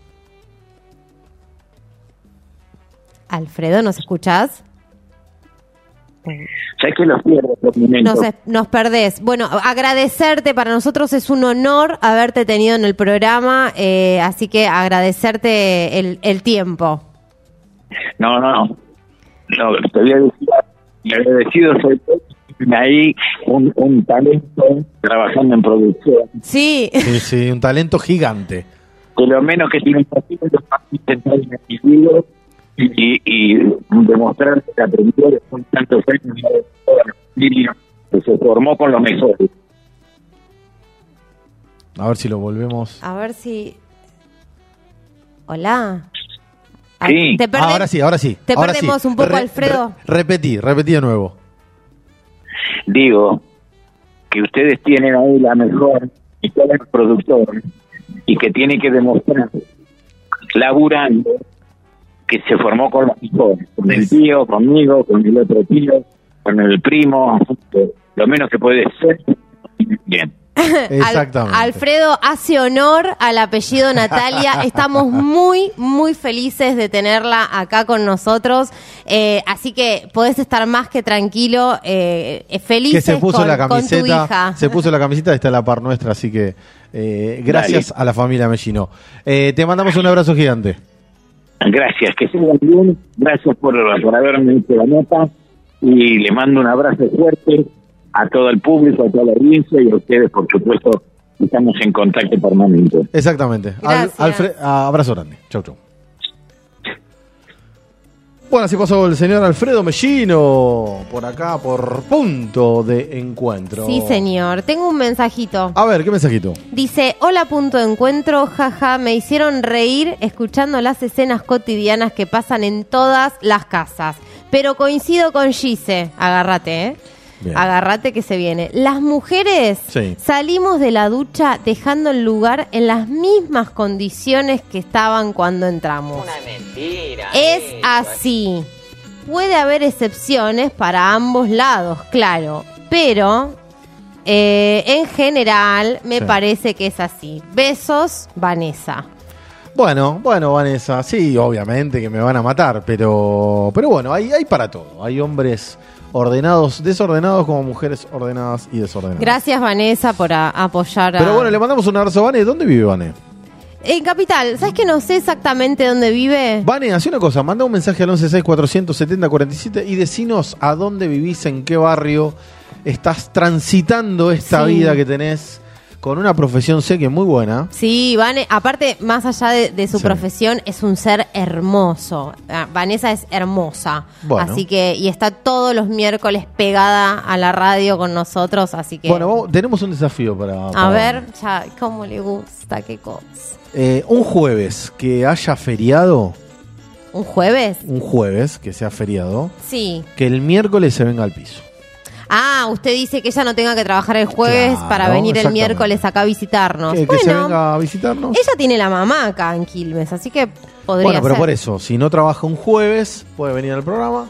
Alfredo, ¿nos escuchás? Sé que los pierdo por momentos. Nos perdés. Bueno, agradecerte, para nosotros es un honor haberte tenido en el programa, así que agradecerte el tiempo. No, te voy a decir, agradecido soy ahí un talento trabajando en producción. Sí, un talento gigante. Que lo menos que tiene que hacer es intentar individuos y demostrar que aprendió después de tantos años de toda la familia, que se formó con los mejores. A ver si lo volvemos. A ver si... Hola. Sí. Ahora sí. Te perdemos un poco, Alfredo. Repetí de nuevo. Digo que ustedes tienen ahí la mejor y todo el productor y que tiene que demostrar laburando que se formó con los mejores, con el tío, conmigo, con el otro tío, con el primo, lo menos que puede ser bien. Exactamente. Alfredo hace honor al apellido Natalia. Estamos muy, muy felices de tenerla acá con nosotros. Así que podés estar más que tranquilo, felices que se puso la con tu hija. camiseta, se puso la camiseta, está a la par nuestra, así que gracias a la familia Mellino. Te mandamos un abrazo gigante. Gracias, que sigan bien. Gracias por haberme hecho la nota y le mando un abrazo fuerte a todo el público, a toda la audiencia y a ustedes, por supuesto, estamos en contacto permanente. Exactamente. Abrazo grande. Chau. Bueno, así pasó el señor Alfredo Mellino por acá, por Punto de Encuentro. Sí, señor. Tengo un mensajito. A ver, ¿qué mensajito? Dice, hola Punto de Encuentro, jaja, me hicieron reír escuchando las escenas cotidianas que pasan en todas las casas. Pero coincido con Gise. Agárrate, Bien. Agárrate que se viene. Las mujeres salimos de la ducha dejando el lugar en las mismas condiciones que estaban cuando entramos. Una mentira. Es así. Puede haber excepciones para ambos lados, claro. Pero en general me parece que es así. Besos, Vanessa. Bueno, Vanessa, sí, obviamente que me van a matar, pero bueno, hay para todo. Hay hombres ordenados, desordenados, como mujeres ordenadas y desordenadas. Gracias, Vanessa, por apoyar. Pero bueno, le mandamos un abrazo a Vane. ¿Dónde vive Vane? En Capital. ¿Sabes que no sé exactamente dónde vive? Vane, hace una cosa, manda un mensaje al 116-470-47 y decinos a dónde vivís, en qué barrio estás transitando esta vida que tenés con una profesión, sé que muy buena. Sí, Vane, aparte, más allá de su profesión, es un ser hermoso. Vanessa es hermosa. Bueno. Así que, y está todos los miércoles pegada a la radio con nosotros, así que... Bueno, tenemos un desafío para a ver, ya, cómo le gusta, qué cosa. Un jueves que haya feriado. ¿Un jueves? Un jueves que sea feriado. Sí. Que el miércoles se venga al piso. Ah, usted dice que ella no tenga que trabajar el jueves para venir el miércoles acá a visitarnos. Que se venga a visitarnos. Ella tiene la mamá acá en Quilmes, así que podría Bueno, pero ser. por eso, si no trabaja un jueves, puede venir al programa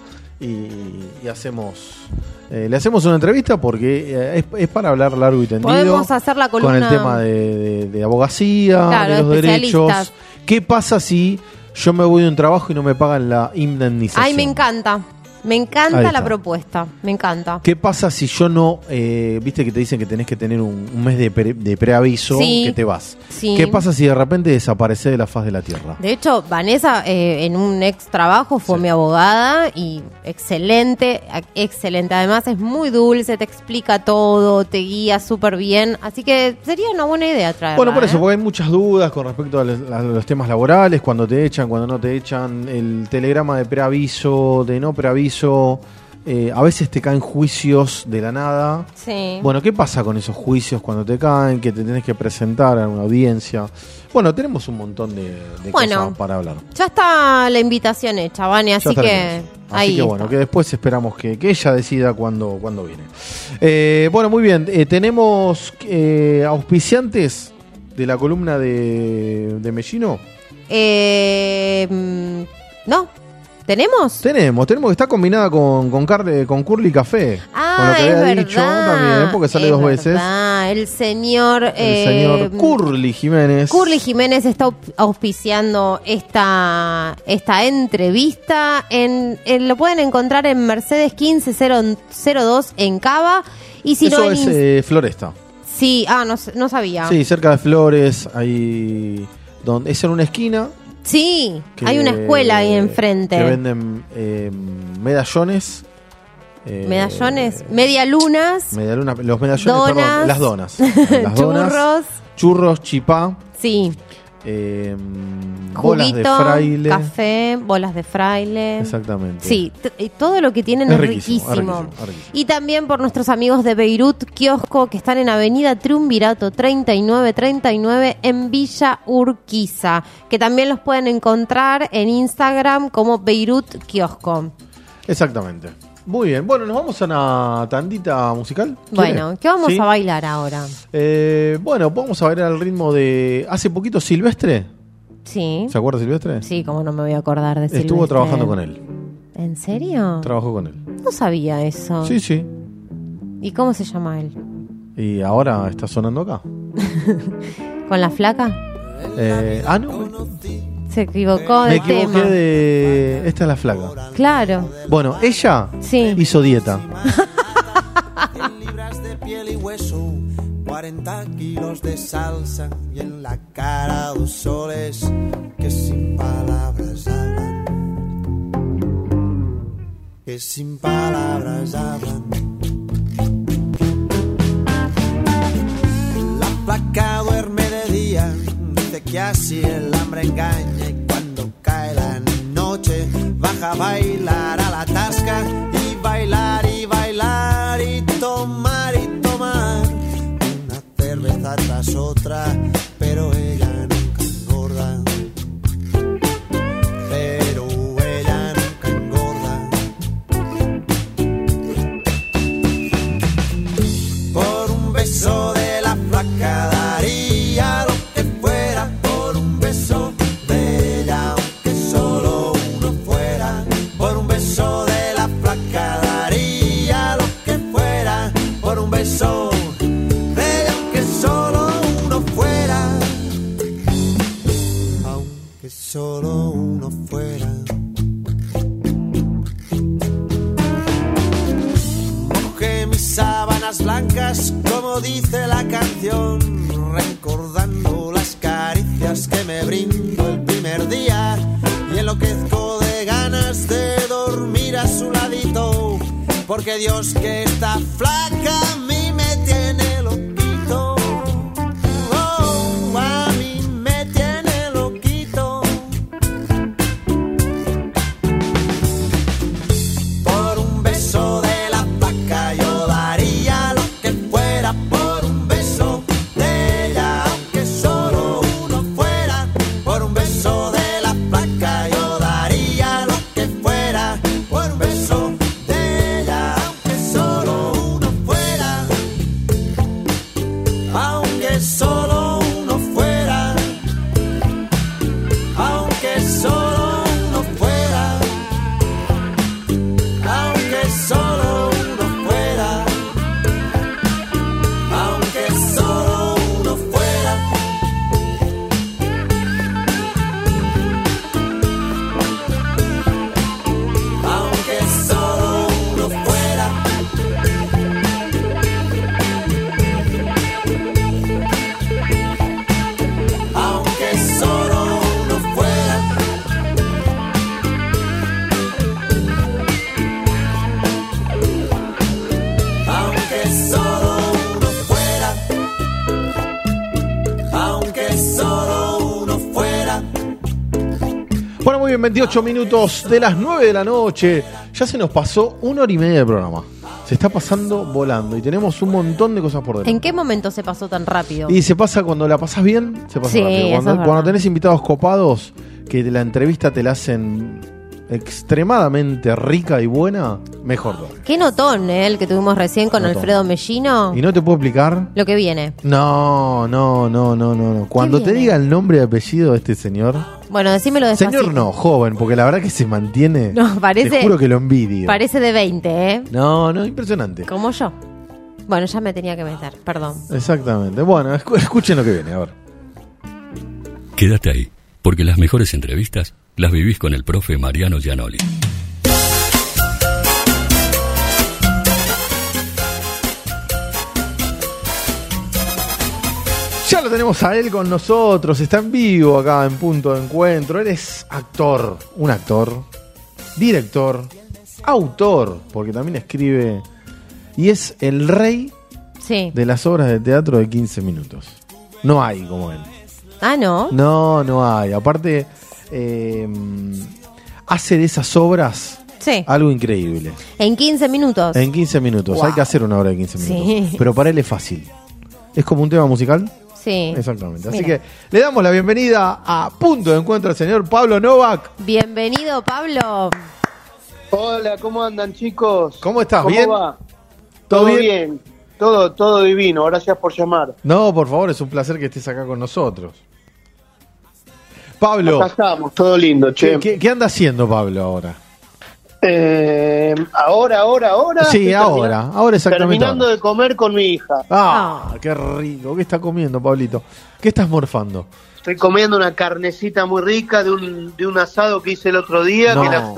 y hacemos... le hacemos una entrevista porque es para hablar largo y tendido. Podemos hacer la columna... Con el tema de abogacía, claro, de los especialistas. derechos. ¿Qué pasa si yo me voy de un trabajo y no me pagan la indemnización? Ay, me encanta. Me Ahí encanta está. la propuesta, me encanta. ¿Qué pasa si yo no, viste que te dicen que tenés que tener un mes de preaviso que te vas? Sí. ¿Qué pasa si de repente desapareces de la faz de la tierra? De hecho, Vanessa en un ex trabajo fue mi abogada y excelente. Además es muy dulce, te explica todo, te guía súper bien. Así que sería una buena idea traerla. Bueno, por eso, porque hay muchas dudas con respecto a los temas laborales, cuando te echan, cuando no te echan, el telegrama de preaviso, de no preaviso. A veces te caen juicios de la nada. Sí. Bueno, ¿qué pasa con esos juicios cuando te caen? Que te tenés que presentar a una audiencia. Bueno, tenemos un montón de cosas para hablar. Ya está la invitación hecha, Vane, así que ahí Así que bueno, que después esperamos que ella decida cuándo viene. Bueno, muy bien. Tenemos auspiciantes de la columna de Mellino. No. ¿Tenemos? Tenemos que está combinada con Curly Café. Con lo que es había dicho también, porque sale dos veces. El señor Curly Jiménez. Curly Jiménez está auspiciando esta entrevista. Lo pueden encontrar en Mercedes 15002 en Cava. Y si eso no es Floresta. Sí, no sabía. Sí, cerca de Flores, ahí donde es en una esquina. Sí, hay una escuela ahí enfrente. Que venden medallones. Medialunas. Los medallones, donas, perdón, las donas. Churros, chipá. Sí. Bolas de fraile. Café, bolas de fraile. Exactamente. Sí, todo lo que tienen es riquísimo. Y también por nuestros amigos de Beirut Kiosco, que están en Avenida Triunvirato 3939 en Villa Urquiza, que también los pueden encontrar en Instagram como Beirut Kiosco. Exactamente. Muy bien. Bueno, nos vamos a una tandita musical. Bueno, ¿qué vamos a bailar ahora? Bueno, vamos a bailar al ritmo de... Hace poquito Silvestre. Sí. ¿Se acuerda de Silvestre? Sí, cómo no me voy a acordar de Silvestre. Estuvo trabajando con él. ¿En serio? Trabajó con él. No sabía eso. Sí, sí. ¿Y cómo se llama él? Y ahora está sonando acá. ¿Con la flaca? No. Se equivocó Me de equivoqué tema. de... Esta es la flaca. Claro. Bueno, ella hizo dieta. 100 libras de piel y hueso, 40 kilos de salsa y en la cara 2 soles que sin palabras hablan. Que sin palabras hablan. La flaca duerme de día, dice que así el hambre engaña, y cuando cae la noche baja a bailar a la tasca y bailar y bailar y tomar una cerveza tras otra, pero ella nunca engorda. Pero ella nunca engorda. Por un beso de la flaca daría lo que fuera, por un beso de ella, aunque solo uno fuera. Por un beso de la flaca daría lo que fuera, por un beso de ella, aunque solo uno fuera. Aunque solo uno fuera. Mojé mis sábanas blancas, como dice la canción, recordando las caricias que me brindó el primer día, y enloquezco de ganas de dormir a su ladito, porque Dios que está flaca a mí me tiene loquito. Oh, a mí me tiene loquito. Por un beso de la flaca yo daría lo que fuera, por un beso de ella, aunque solo uno fuera. Por un beso de la flaca yo daría lo que fuera, por un beso de ella, aunque solo uno fuera. Aunque solo uno fuera. Aunque solo uno fuera. Aunque solo uno fuera. Aunque solo uno fuera. Aunque solo uno fuera. Aunque solo uno fuera. Aunque solo uno fuera. Aunque solo uno fuera. Bueno, muy bien, 28 minutos de las 9 de la noche. Ya se nos pasó 1 hora y media de programa. Se está pasando volando y tenemos un montón de cosas por delante. ¿En qué momento se pasó tan rápido? Y se pasa cuando la pasas bien, se pasa Sí, rápido. eso es Cuando verdad. tenés invitados copados, que la entrevista te la hacen extremadamente rica y buena, mejor todavía. Qué notón, el que tuvimos recién con Notón. Alfredo Mellino. ¿Y no te puedo explicar? Lo que viene. No. Cuando te viene? diga el nombre y apellido de este señor... Bueno, decímelo despacito. Señor no, joven, porque la verdad que se mantiene... No, parece... Te juro que lo envidio. Parece de 20, ¿eh? No, impresionante. Como yo. Bueno, ya me tenía que meter, perdón. Exactamente. Bueno, escuchen lo que viene, a ver. Quédate ahí, porque las mejores entrevistas las vivís con el profe Mariano Gianoli. Ya lo tenemos a él con nosotros, está en vivo acá en Punto de Encuentro. Él es actor, un actor, director, autor, porque también escribe, y es el rey de las obras de teatro de 15 minutos. No hay como él. Ah, ¿no? No hay. Aparte, hace de esas obras algo increíble. En 15 minutos. En 15 minutos. Wow. Hay que hacer una obra de 15 minutos. Sí. Pero para él es fácil. Es como un tema musical. Sí. Exactamente. Así Mira. que le damos la bienvenida a Punto de Encuentro al señor Pablo Novak. Bienvenido, Pablo. Hola, ¿cómo andan, chicos? ¿Cómo estás? ¿Cómo ¿Bien? va? ¿Todo ¿Todo bien? bien? Todo divino, gracias por llamar. No, por favor, es un placer que estés acá con nosotros. Pablo. Acá estamos, todo lindo, che. ¿Qué anda haciendo Pablo ahora? Ahora. Sí, Estoy ahora exactamente. Terminando de comer con mi hija. Qué rico. ¿Qué está comiendo, Pablito? ¿Qué estás morfando? Estoy comiendo una carnecita muy rica de un asado que hice el otro día. No.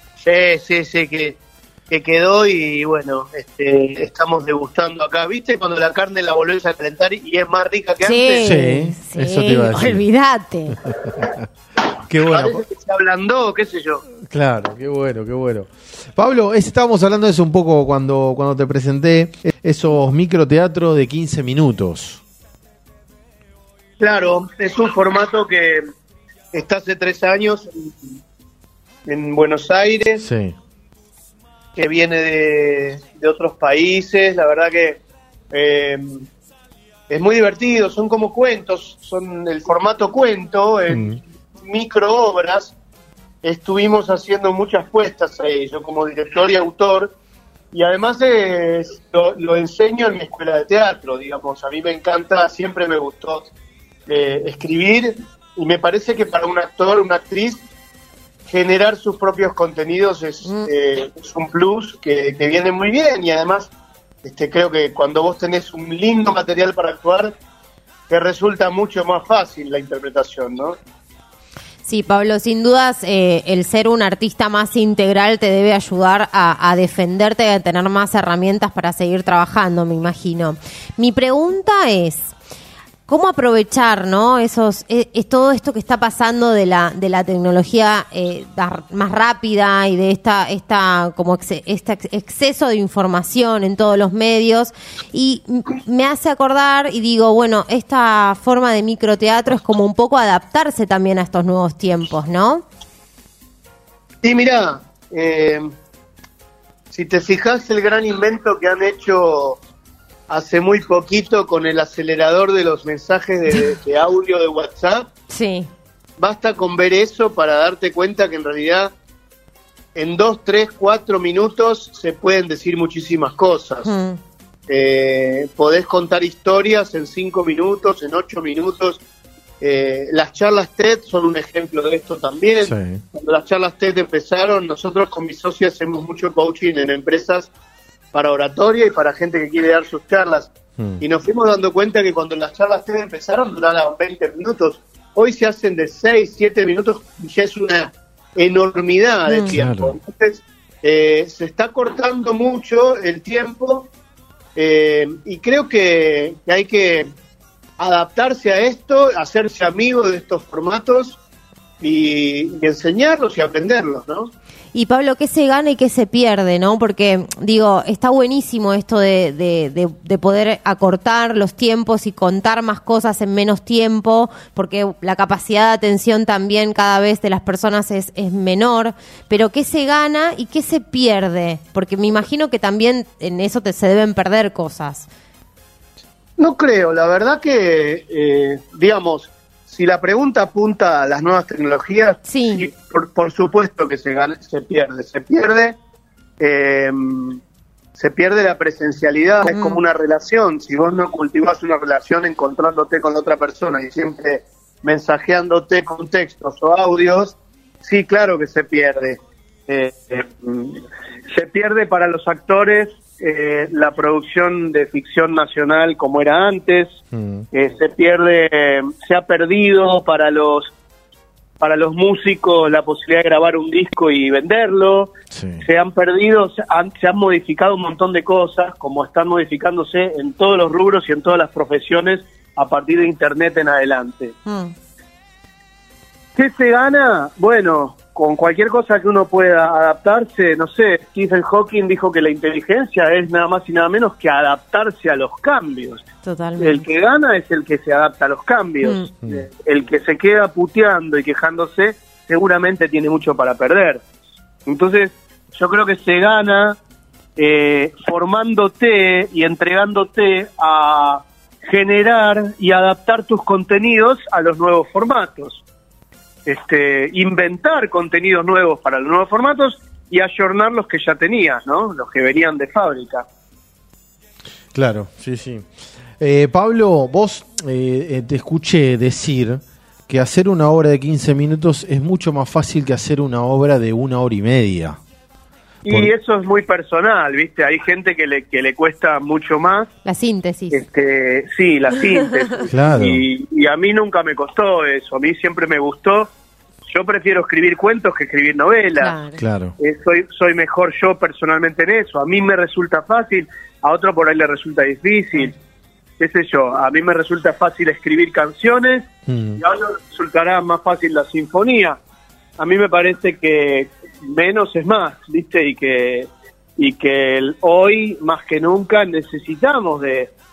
Que quedó y bueno, estamos degustando acá. ¿Viste cuando la carne la volvés a calentar y es más rica que antes? Sí, eso te iba a decir. Olvídate. Qué bueno. Parece que se ablandó, qué sé yo. Claro, qué bueno. Pablo, estábamos hablando de eso un poco cuando te presenté, esos microteatros de 15 minutos. Claro, es un formato que está hace 3 años en Buenos Aires, Sí. que viene de otros países. La verdad que es muy divertido, son como cuentos, son el formato cuento, en micro obras. Estuvimos haciendo muchas puestas ahí, yo como director y autor, y además lo enseño en mi escuela de teatro, digamos. A mí me encanta, siempre me gustó escribir, y me parece que para un actor, una actriz, generar sus propios contenidos es un plus que viene muy bien, y además creo que cuando vos tenés un lindo material para actuar, te resulta mucho más fácil la interpretación, ¿no? Sí, Pablo, sin dudas el ser un artista más integral te debe ayudar a defenderte y a tener más herramientas para seguir trabajando, me imagino. Mi pregunta es, ¿cómo aprovechar, ¿no? Todo esto que está pasando de la tecnología más rápida y de este exceso de información en todos los medios? Y me hace acordar y digo, bueno, esta forma de microteatro es como un poco adaptarse también a estos nuevos tiempos, ¿no? Sí, mirá, si te fijas el gran invento que han hecho hace muy poquito con el acelerador de los mensajes de audio de WhatsApp. Sí. Basta con ver eso para darte cuenta que en realidad en 2, 3, 4 minutos se pueden decir muchísimas cosas. Podés contar historias en 5 minutos, en 8 minutos. Las charlas TED son un ejemplo de esto también. Sí. Cuando las charlas TED empezaron, nosotros con mi socio hacemos mucho coaching en empresas para oratoria y para gente que quiere dar sus charlas. Y nos fuimos dando cuenta que cuando las charlas TED empezaron duraban 20 minutos. Hoy se hacen de 6, 7 minutos y ya es una enormidad de tiempo. Claro. Entonces, se está cortando mucho el tiempo y creo que hay que adaptarse a esto, hacerse amigo de estos formatos y enseñarlos y aprenderlos, ¿no? Y Pablo, ¿qué se gana y qué se pierde, no? Porque, digo, está buenísimo esto de poder acortar los tiempos y contar más cosas en menos tiempo, porque la capacidad de atención también cada vez de las personas es menor, pero ¿qué se gana y qué se pierde? Porque me imagino que también en eso se deben perder cosas. No creo, la verdad que, digamos, si la pregunta apunta a las nuevas tecnologías, sí, por supuesto que se pierde. Se pierde la presencialidad, es como una relación. Si vos no cultivás una relación encontrándote con la otra persona y siempre mensajeándote con textos o audios, sí, claro que se pierde. Se pierde para los actores la producción de ficción nacional como era antes, se ha perdido para los músicos la posibilidad de grabar un disco y venderlo, se han modificado un montón de cosas, como están modificándose en todos los rubros y en todas las profesiones a partir de Internet en adelante. ¿Qué se gana? Bueno, con cualquier cosa que uno pueda adaptarse, no sé, Stephen Hawking dijo que la inteligencia es nada más y nada menos que adaptarse a los cambios. Totalmente. El que gana es el que se adapta a los cambios. El que se queda puteando y quejándose seguramente tiene mucho para perder. Entonces, yo creo que se gana formándote y entregándote a generar y adaptar tus contenidos a los nuevos formatos. Inventar contenidos nuevos para los nuevos formatos y ayornar los que ya tenías, ¿no? Los que venían de fábrica. Claro, sí. Pablo, vos te escuché decir que hacer una obra de 15 minutos es mucho más fácil que hacer una obra de 1 hora y media. Y eso es muy personal, ¿viste? Hay gente que le cuesta mucho más. La síntesis. Sí, la síntesis. Claro. Y a mí nunca me costó eso. A mí siempre me gustó. Yo prefiero escribir cuentos que escribir novelas. Claro. Soy mejor yo personalmente en eso. A mí me resulta fácil, a otro por ahí le resulta difícil. Qué sé yo, a mí me resulta fácil escribir canciones y a otro resultará más fácil la sinfonía. A mí me parece que menos es más, ¿viste? Y que hoy más que nunca necesitamos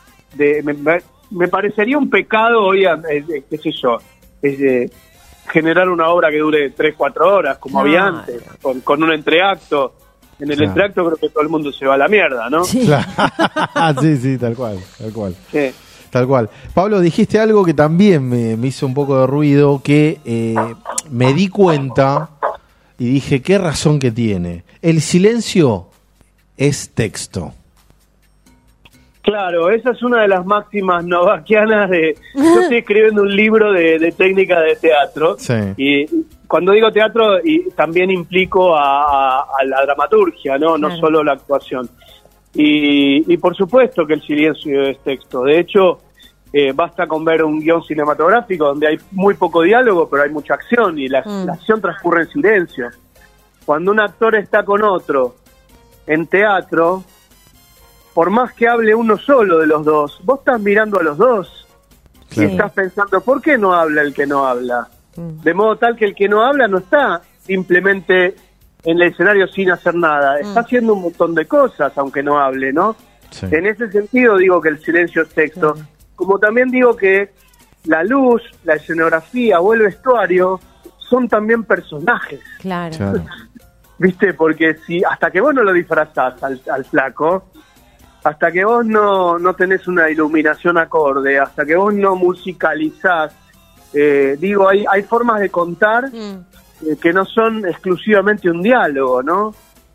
me parecería un pecado hoy, qué sé yo, generar una obra que dure 3-4 horas como había antes, con un entreacto. En el entreacto creo que todo el mundo se va a la mierda, ¿no? Sí, sí, tal cual. Sí. Tal cual. Pablo, dijiste algo que también me hizo un poco de ruido, que me di cuenta y dije, qué razón que tiene. El silencio es texto. Claro, esa es una de las máximas novaquianas yo estoy escribiendo un libro de técnica de teatro. Sí. Y cuando digo teatro, y también implico a la dramaturgia, ¿no? No solo la actuación. Y por supuesto que el silencio es texto. De hecho, basta con ver un guión cinematográfico donde hay muy poco diálogo, pero hay mucha acción y la acción transcurre en silencio. Cuando un actor está con otro en teatro, por más que hable uno solo de los dos, vos estás mirando a los dos y estás pensando, ¿por qué no habla el que no habla? De modo tal que el que no habla no está simplemente en el escenario sin hacer nada, está haciendo un montón de cosas aunque no hable, ¿no? Sí. En ese sentido digo que el silencio es texto, como también digo que la luz, la escenografía o el vestuario son también personajes. Claro. ¿Viste? Porque si hasta que vos no lo disfrazás al flaco, hasta que vos no tenés una iluminación acorde, hasta que vos no musicalizás, hay formas de contar que no son exclusivamente un diálogo, ¿no?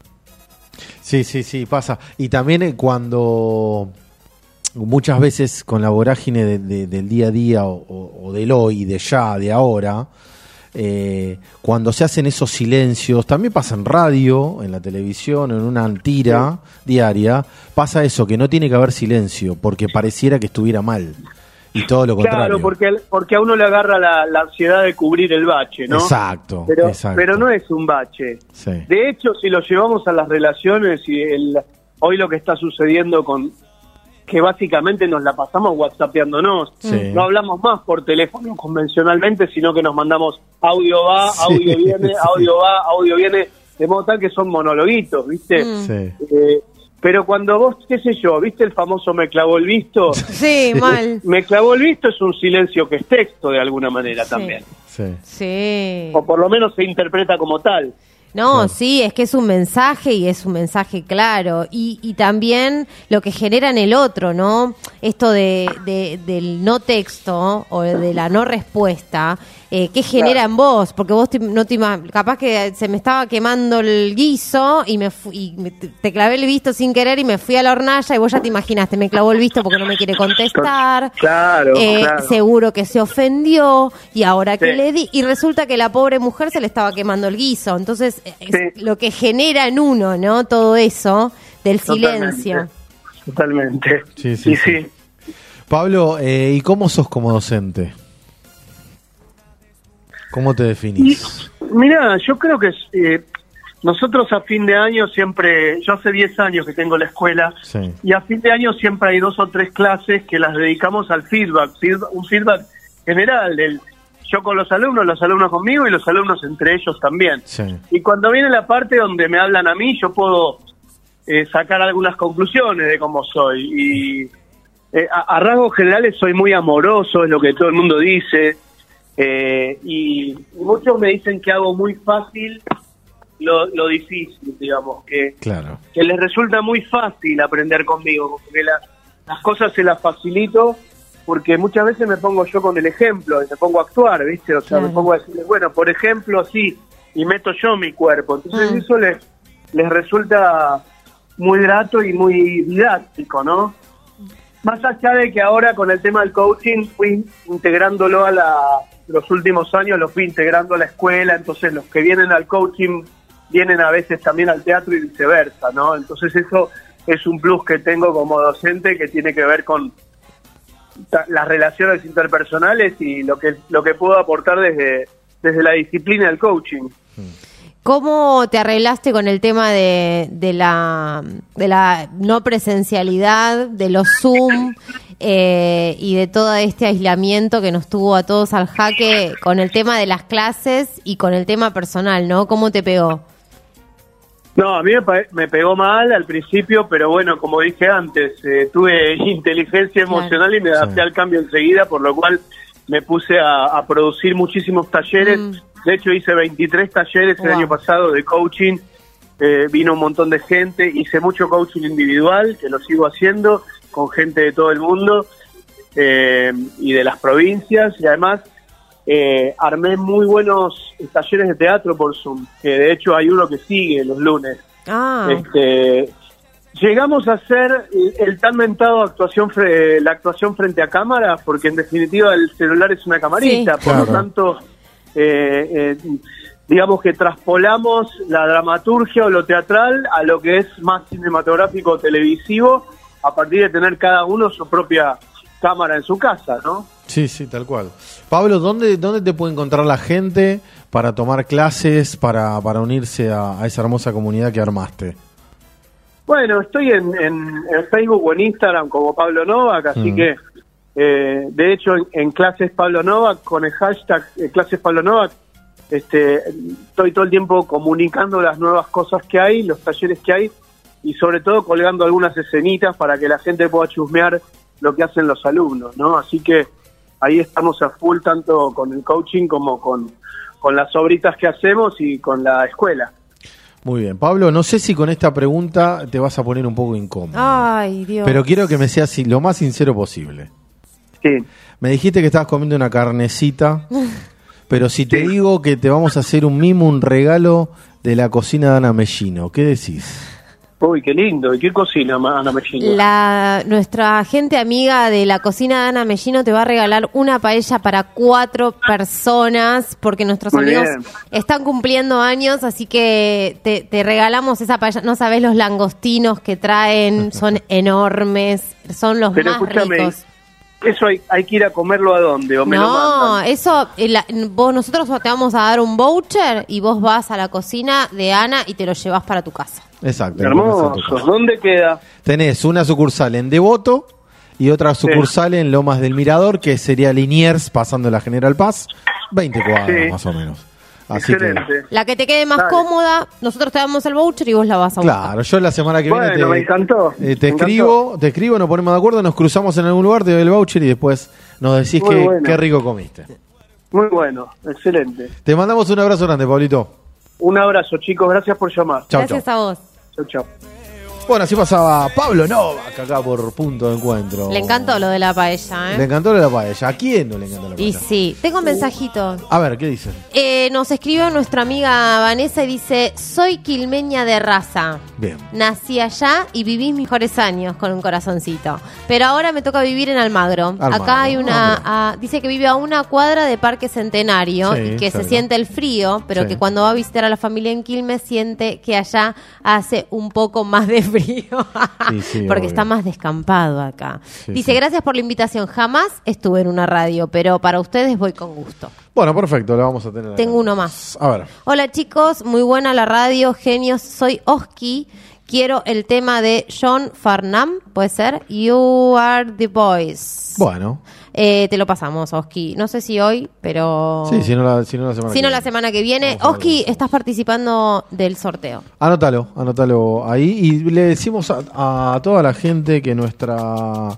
Sí, pasa. Y también cuando muchas veces con la vorágine del día a día o del hoy, de ya, de ahora, cuando se hacen esos silencios, también pasa en radio, en la televisión, en una tira diaria, pasa eso, que no tiene que haber silencio, porque pareciera que estuviera mal, y todo lo contrario. Claro, porque a uno le agarra la ansiedad de cubrir el bache, ¿no? Exacto. Pero no es un bache. Sí. De hecho, si lo llevamos a las relaciones y hoy lo que está sucediendo que básicamente nos la pasamos whatsappeándonos, no hablamos más por teléfono convencionalmente, sino que nos mandamos audio va, audio viene, audio va, audio viene, de modo tal que son monologuitos, ¿viste? Pero cuando vos, qué sé yo, ¿viste el famoso me clavó el visto? Sí, mal. Me clavó el visto es un silencio que es texto de alguna manera también. Sí. O por lo menos se interpreta como tal. No, Claro. sí, es que es un mensaje y es un mensaje claro. Y también lo que genera en el otro, ¿no? Esto del no texto o de la no respuesta, ¿qué genera en vos? Porque vos capaz que se me estaba quemando el guiso y te clavé el visto sin querer y me fui a la hornalla y vos ya te imaginaste, me clavó el visto porque no me quiere contestar. Claro, claro. Seguro que se ofendió y ahora que Sí. le di, y resulta que la pobre mujer se le estaba quemando el guiso. Entonces, es lo que genera en uno, ¿no? Todo eso del silencio. Totalmente. Sí, sí, Y sí. Pablo, ¿y cómo sos como docente? ¿Cómo te definís? Mira, yo creo que nosotros a fin de año siempre, yo hace 10 años que tengo la escuela, Sí. y a fin de año siempre hay 2 o 3 clases que las dedicamos al feedback, un feedback general, yo con los alumnos conmigo y los alumnos entre ellos también. Sí. Y cuando viene la parte donde me hablan a mí, yo puedo sacar algunas conclusiones de cómo soy. Y a rasgos generales soy muy amoroso, es lo que todo el mundo dice. Y muchos me dicen que hago muy fácil lo difícil, digamos, que les resulta muy fácil aprender conmigo, porque las cosas se las facilito, porque muchas veces me pongo yo con el ejemplo, y me pongo a actuar, ¿viste? O sea, me pongo a decirles, bueno, por ejemplo, así, y meto yo mi cuerpo. Entonces eso les resulta muy grato y muy didáctico, ¿no? Más allá de que ahora con el tema del coaching fui integrándolo los últimos años lo fui integrando a la escuela, entonces los que vienen al coaching vienen a veces también al teatro y viceversa, ¿no? Entonces eso es un plus que tengo como docente que tiene que ver con las relaciones interpersonales y lo que puedo aportar desde la disciplina del coaching. ¿Cómo te arreglaste con el tema de la no presencialidad, de los Zoom y de todo este aislamiento que nos tuvo a todos al jaque con el tema de las clases y con el tema personal, ¿no? ¿Cómo te pegó? No, a mí me pegó mal al principio, pero bueno, como dije antes, tuve inteligencia emocional y me adapté al cambio enseguida, por lo cual me puse a producir muchísimos talleres. De hecho, hice 23 talleres el año pasado de coaching, vino un montón de gente, hice mucho coaching individual, que lo sigo haciendo, con gente de todo el mundo y de las provincias, y además armé muy buenos talleres de teatro por Zoom, que de hecho hay uno que sigue los lunes. Llegamos a hacer el tan mentado la actuación frente a cámara, porque en definitiva el celular es una camarita, por lo tanto digamos que traspolamos la dramaturgia o lo teatral a lo que es más cinematográfico o televisivo, a partir de tener cada uno su propia cámara en su casa, ¿no? Sí, sí, tal cual. Pablo, ¿dónde te puede encontrar la gente para tomar clases, para unirse a esa hermosa comunidad que armaste? Bueno, estoy en Facebook o en Instagram como Pablo Novak, así que de hecho en Clases Pablo Novak, con el hashtag Clases Pablo Novak, estoy todo el tiempo comunicando las nuevas cosas que hay, los talleres que hay, y sobre todo colgando algunas escenitas para que la gente pueda chusmear lo que hacen los alumnos, ¿no? Así que ahí estamos a full, tanto con el coaching como con las obritas que hacemos y con la escuela. Muy bien. Pablo, no sé si con esta pregunta te vas a poner un poco incómodo. Ay, Dios. Pero quiero que me seas lo más sincero posible. Sí. Me dijiste que estabas comiendo una carnecita, pero si te digo que te vamos a hacer un mimo, un regalo de la cocina de Ana Mellino, ¿qué decís? Uy, qué lindo. ¿Y qué cocina, Ana Mellino? Nuestra gente amiga de la cocina de Ana Mellino te va a regalar una paella para 4 personas, porque nuestros Muy amigos bien. están cumpliendo años, así que te regalamos esa paella. No sabés los langostinos que traen, son enormes, son los Pero más escúchame, ricos. ¿eso hay que ir a comerlo a dónde? ¿O me lo No, mandan? eso, nosotros te vamos a dar un voucher y vos vas a la cocina de Ana y te lo llevas para tu casa. Exacto. Hermoso. ¿Dónde queda? Tenés una sucursal en Devoto y otra sucursal en Lomas del Mirador, que sería Liniers, pasando la General Paz, 20 cuadras más o menos. Así que, La que te quede más cómoda, nosotros te damos el voucher y vos la vas a buscar. claro, yo la semana que viene Bueno, me encantó. te escribo, nos ponemos de acuerdo, nos cruzamos en algún lugar, te doy el voucher y después nos decís Muy bueno. qué rico comiste. Muy bueno, excelente. Te mandamos un abrazo grande, Pablito. Un abrazo, chicos, gracias por llamar. Chau, Gracias a vos. Chau. Bueno, así pasaba Pablo Novak acá por Punto de Encuentro. Le encantó lo de la paella, ¿eh? Le encantó la paella. ¿A quién no le encantó la paella? Y sí, tengo mensajitos. A ver, ¿qué dicen? Nos escribió nuestra amiga Vanessa y dice: soy quilmeña de raza. Bien. Nací allá y viví mis mejores años con un corazoncito. Pero ahora me toca vivir en Almagro. Acá hay una... dice que vive a una cuadra de Parque Centenario Sí, y que se cerca. siente el frío, pero Sí. que cuando va a visitar a la familia en Quilmes siente que allá hace un poco más de frío. Sí, Porque obvio. está más descampado acá. Sí, Dice: sí. gracias por la invitación. Jamás estuve en una radio, pero para ustedes voy con gusto. Bueno, perfecto, lo vamos a tener. Tengo uno más. A ver. Hola chicos, muy buena la radio, genios, soy Oski. Quiero el tema de John Farnham, ¿puede ser? You are the boys. Bueno. Te lo pasamos, Oski. No sé si hoy, pero... Sí, si no la semana Si no, que la semana que viene. Vamos a Oski, estás participando del sorteo. Anótalo ahí. Y le decimos a toda la gente que nuestra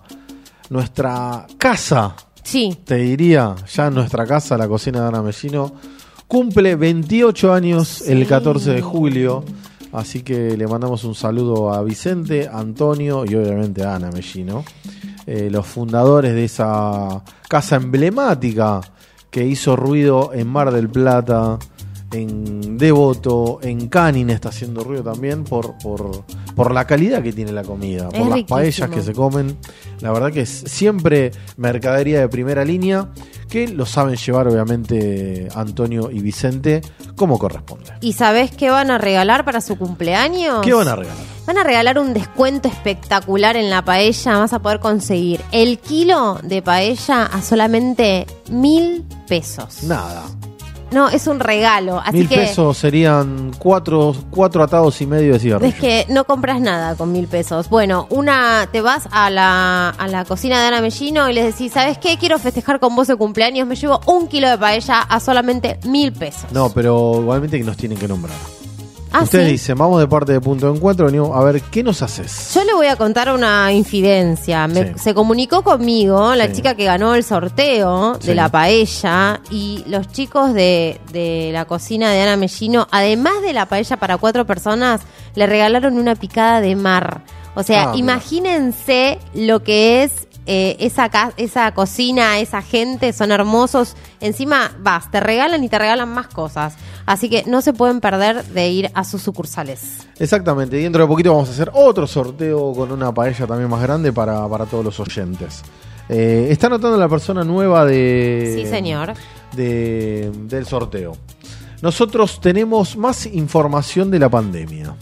casa, Sí. te diría, ya nuestra casa, la cocina de Ana Mellino, cumple 28 años el 14 de julio. Así que le mandamos un saludo a Vicente, Antonio y obviamente a Ana Mellino, los fundadores de esa casa emblemática que hizo ruido en Mar del Plata, en Devoto, en Canning está haciendo ruido también por la calidad que tiene la comida, por las riquísimo. paellas que se comen. La verdad que es siempre mercadería de primera línea, que lo saben llevar obviamente Antonio y Vicente como corresponde. ¿Y sabés qué van a regalar para su cumpleaños? ¿Qué van a regalar? Van a regalar un descuento espectacular en la paella. Vas a poder conseguir el kilo de paella a solamente 1.000 pesos. Nada. No, es un regalo. Así 1.000 que pesos serían cuatro atados y medio de cigarrillo. es que no compras nada con 1.000 pesos. Bueno, te vas a la cocina de Ana Mellino y les decís: ¿sabes qué? Quiero festejar con vos el cumpleaños. Me llevo 1 kilo de paella a solamente 1.000 pesos. No, pero igualmente que nos tienen que nombrar. Ah, Ustedes ¿sí? dicen, vamos de parte de Punto de Encuentro, venimos a ver qué nos haces. Yo le voy a contar una infidencia. Sí. Se comunicó conmigo la Sí. chica que ganó el sorteo Sí. de la paella, y los chicos de la cocina de Ana Mellino, además de la paella para 4 personas, le regalaron una picada de mar. O sea, mira. imagínense lo que es esa cocina, esa gente, son hermosos. Encima, te regalan y te regalan más cosas. Así que no se pueden perder de ir a sus sucursales. Exactamente, y dentro de poquito vamos a hacer otro sorteo con una paella también más grande para todos los oyentes. Está anotando la persona nueva Sí, señor. del sorteo. Nosotros tenemos más información de la pandemia.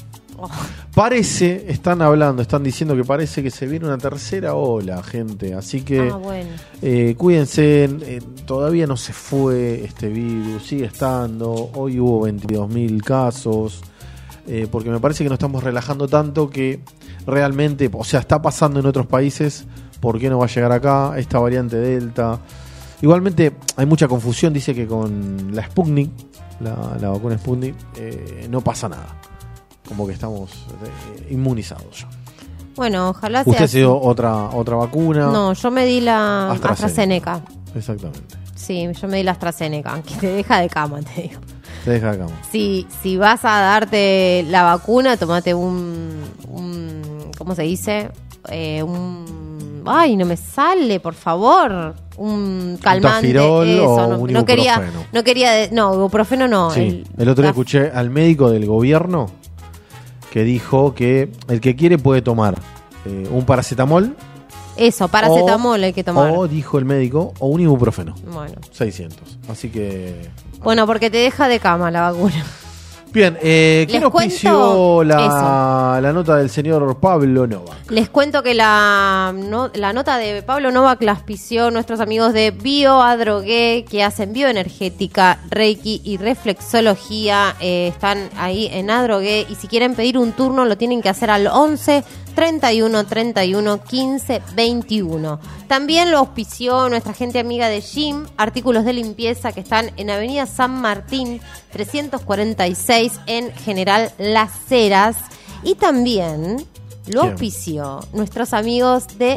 Están diciendo que parece que se viene una tercera ola, gente. Así que Bueno. cuídense, todavía no se fue este virus, sigue estando. Hoy hubo 22.000 casos, porque me parece que nos estamos relajando tanto que realmente, o sea, está pasando en otros países. ¿Por qué no va a llegar acá esta variante Delta? Igualmente hay mucha confusión, dice que con la Sputnik, la vacuna Sputnik, no pasa nada. Como que estamos inmunizados ya. Bueno, ojalá sea ¿Usted así. se dio otra vacuna? No, yo me di la AstraZeneca. AstraZeneca. Exactamente. Sí, yo me di la AstraZeneca, que te deja de cama, te digo. Te deja de cama. Si vas a darte la vacuna, tomate un ¿cómo se dice? Ay, no me sale, por favor. Un calmante. Tafirol o un no ibuprofeno. quería, ibuprofeno no. Sí, el otro día escuché al médico del gobierno que dijo que el que quiere puede tomar un paracetamol. Eso, paracetamol hay que tomar. O, dijo el médico, o un ibuprofeno. Bueno. 600. Así que... Bueno, porque te deja de cama la vacuna. Bien, ¿qué Les nos cuento pidió la nota del señor Pablo Novak? Les cuento que la nota de Pablo Novak la auspició nuestros amigos de Bioadrogué, que hacen bioenergética, reiki y reflexología. Están ahí en Adrogué, y si quieren pedir un turno lo tienen que hacer al 11 31 31 15 21. También lo auspició nuestra gente amiga de Jim, artículos de limpieza, que están en Avenida San Martín 346 en General Las Heras. Y también lo Bien. auspició nuestros amigos de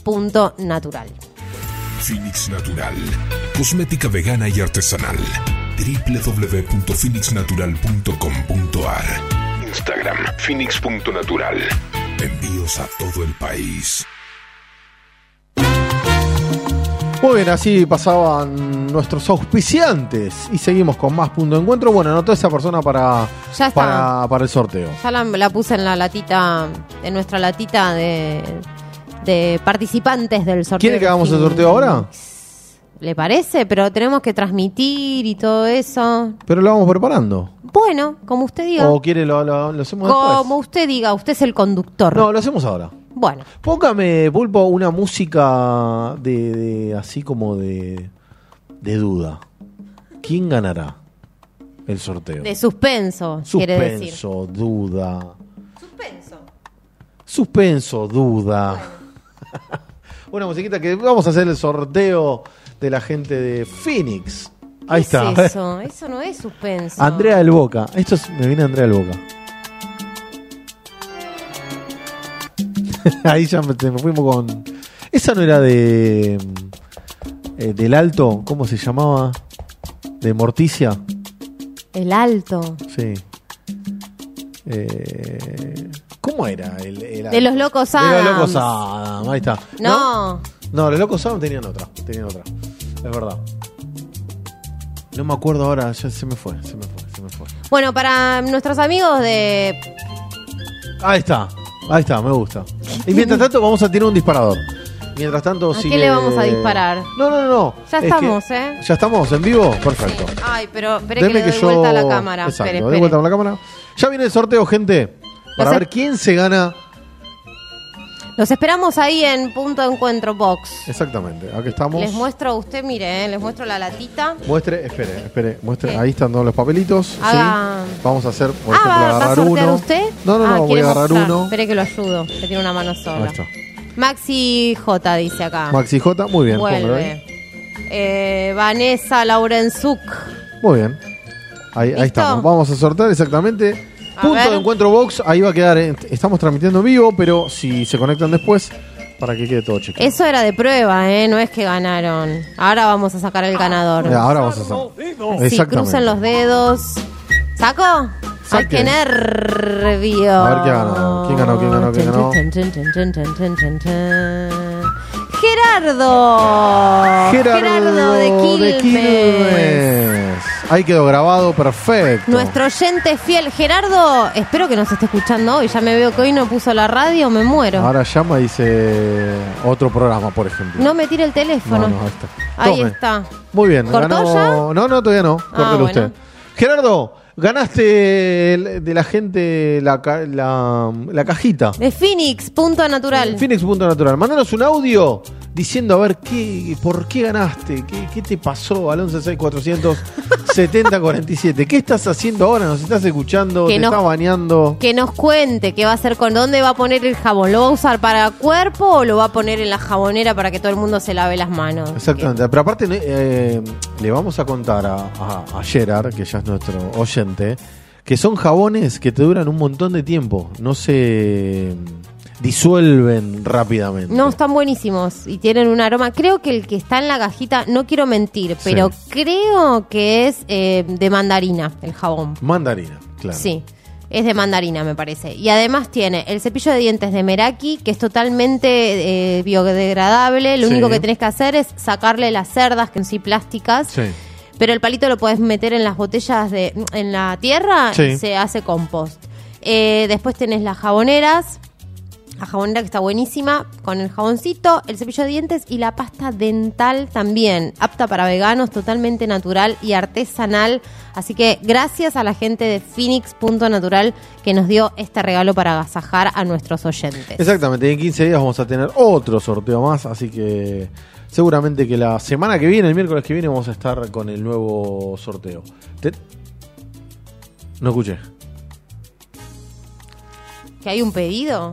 Phoenix.natural. Phoenix Natural, cosmética vegana y artesanal. www.phoenixnatural.com.ar. Instagram, phoenix.natural. Envíos a todo el país. Muy bien, así pasaban nuestros auspiciantes y seguimos con más punto de encuentro. Bueno, anotó esa persona para el sorteo. Ya la puse en la latita, en nuestra latita de participantes del sorteo. ¿Quiere que hagamos el sorteo ahora? ¿Le parece? Pero tenemos que transmitir y todo eso. Pero lo vamos preparando. Bueno, como usted diga. ¿O quiere lo hacemos después? Como usted diga, usted es el conductor. No, lo hacemos ahora. Bueno. Póngame, Pulpo, una música de así como de duda. ¿Quién ganará el sorteo? De suspenso, quiere decir. Suspenso, duda. Suspenso, duda. Una musiquita que vamos a hacer el sorteo de la gente de Phoenix. Ahí está. ¿Qué es eso? Eso no es suspenso. Andrea del Boca. Me viene Andrea del Boca. Ahí ya me fuimos con... Esa no era de... del Alto, ¿cómo se llamaba? De Morticia. El Alto. Sí. ¿Cómo era el Alto? De los Locos Adams. De los Locos Adams, ahí está. No, los Locos Adams tenían otra. Es verdad. No me acuerdo ahora, ya se me fue. Bueno, para nuestros amigos de... Ahí está, me gusta. Y mientras tanto vamos a tirar un disparador. Mientras tanto ¿A qué le vamos a disparar? No. Ya estamos, ¿eh? ¿Ya estamos en vivo? Perfecto. Sí. Ay, pero espere que le doy vuelta a la cámara. Exacto, Espere. doy vuelta a la cámara. Ya viene el sorteo, gente. Para ver quién se gana. Los esperamos ahí en Punto de Encuentro Box. Exactamente, aquí estamos. Les muestro a usted, mire, les muestro la latita. Espere, muestre. ¿Qué? Ahí están todos los papelitos. Sí. Vamos a hacer, por ejemplo, ¿va agarrar a sortear uno. usted? No, voy a agarrar uno. Espere que lo ayudo, que tiene una mano sola. Ahí está. Maxi J dice acá. Maxi J, muy bien. Vuelve. Vanessa Laurenzuk. Muy bien. Ahí estamos. Vamos a sortear exactamente. Punto de Encuentro Box, ahí va a quedar. Estamos transmitiendo en vivo, pero si se conectan después, para que quede todo chequeado. Eso era de prueba, no es que ganaron. Ahora vamos a sacar el ganador. Ahora vamos a sacar. Sí, crucen los dedos. ¿Saco? ¡Ay, qué nervio! A ver qué ha ganado. ¿Quién ganó? Gerardo de Quilmes. Ahí quedó grabado, perfecto. Nuestro oyente fiel, Gerardo, espero que nos esté escuchando hoy. Ya me veo que hoy no puso la radio, me muero. Ahora llama y dice otro programa, por ejemplo. No me tire el teléfono. No, ahí está. Ahí está. Muy bien. ¿Cortó ganó... ya? No, todavía no. Córtelo bueno. usted. Gerardo, ganaste de la gente la cajita. De Phoenix, Punto Natural. Phoenix.natural. Mándanos un audio diciendo a ver por qué ganaste, qué te pasó al 116400 7047. ¿Qué estás haciendo ahora? ¿Nos estás escuchando? ¿Te estás bañando? Que nos cuente qué va a hacer, con dónde va a poner el jabón. ¿Lo va a usar para cuerpo o lo va a poner en la jabonera para que todo el mundo se lave las manos? Exactamente. Pero aparte le vamos a contar a Gerard, que ya es nuestro oyente, que son jabones que te duran un montón de tiempo. No se disuelven rápidamente. No, están buenísimos y tienen un aroma. Creo que el que está en la cajita, no quiero mentir, pero creo que es de mandarina el jabón. Mandarina, claro. Sí, es de mandarina me parece. Y además tiene el cepillo de dientes de Meraki, que es totalmente biodegradable. Lo único que tenés que hacer es sacarle las cerdas, que son sí plásticas. Sí. Pero el palito lo podés meter en las botellas en la tierra y se hace compost. Después tenés las jaboneras. La jabonera que está buenísima, con el jaboncito, el cepillo de dientes y la pasta dental también, apta para veganos, totalmente natural y artesanal. Así que gracias a la gente de Phoenix.natural que nos dio este regalo para agasajar a nuestros oyentes. Exactamente, y en 15 días vamos a tener otro sorteo más, así que seguramente que la semana que viene, el miércoles que viene, vamos a estar con el nuevo sorteo. No escuché. ¿Que hay un pedido?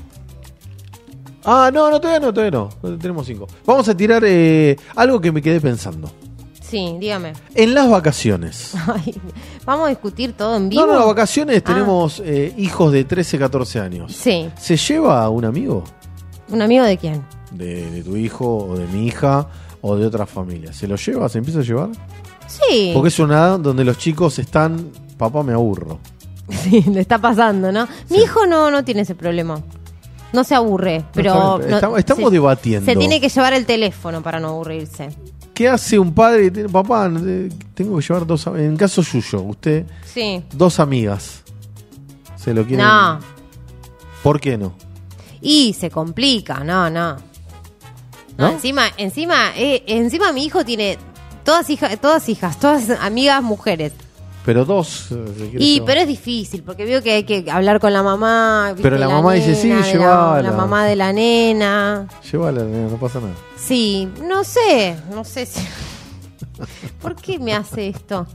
No, todavía no. Tenemos 5. Vamos a tirar algo que me quedé pensando. Sí, dígame. En las vacaciones. Ay, vamos a discutir todo en vivo. No, en las vacaciones tenemos hijos de 13, 14 años. Sí. ¿Se lleva a un amigo? ¿Un amigo de quién? De tu hijo o de mi hija o de otra familia? ¿Se lo lleva? ¿Se empieza a llevar? Sí. Porque es una edad donde los chicos están, papá, me aburro. Sí, le está pasando, ¿no? Mi hijo no tiene ese problema. No se aburre, pero... Estamos debatiendo. Se tiene que llevar el teléfono para no aburrirse. ¿Qué hace un padre? Papá, tengo que llevar dos... En caso suyo, usted... Sí. 2 amigas. ¿Se lo quieren? No. ¿Por qué no? Y se complica, no. ¿No? Encima mi hijo tiene todas hijas, todas amigas mujeres. Pero 2... Pero es difícil, porque veo que hay que hablar con la mamá. ¿Viste? Pero la mamá dice, sí, llévala. La mamá de la nena. Llévala, no pasa nada. Sí, no sé si... ¿Por qué me hace esto?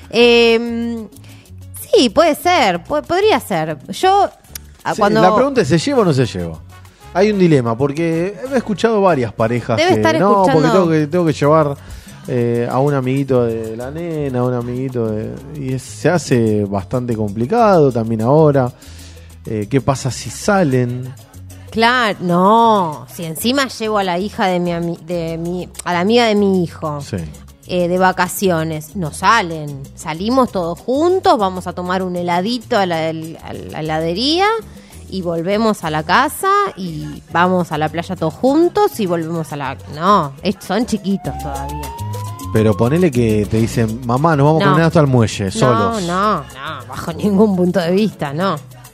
Sí, puede ser, podría ser. Yo, cuando... La pregunta es, ¿se lleva o no se lleva? Hay un dilema, porque he escuchado varias parejas Debe estar no, escuchando... porque tengo que llevar a un amiguito de la nena, a un amiguito y se hace bastante complicado también ahora. ¿Qué pasa si salen? Claro, no. Si encima llevo a la hija a la amiga de mi hijo, sí, de vacaciones, no salen. Salimos todos juntos, vamos a tomar un heladito a la heladería y volvemos a la casa y vamos a la playa todos juntos y volvemos a la... No, son chiquitos todavía. Pero ponele que te dicen, mamá, nos vamos a caminar hasta el muelle, solos. No, bajo ningún punto de vista, no.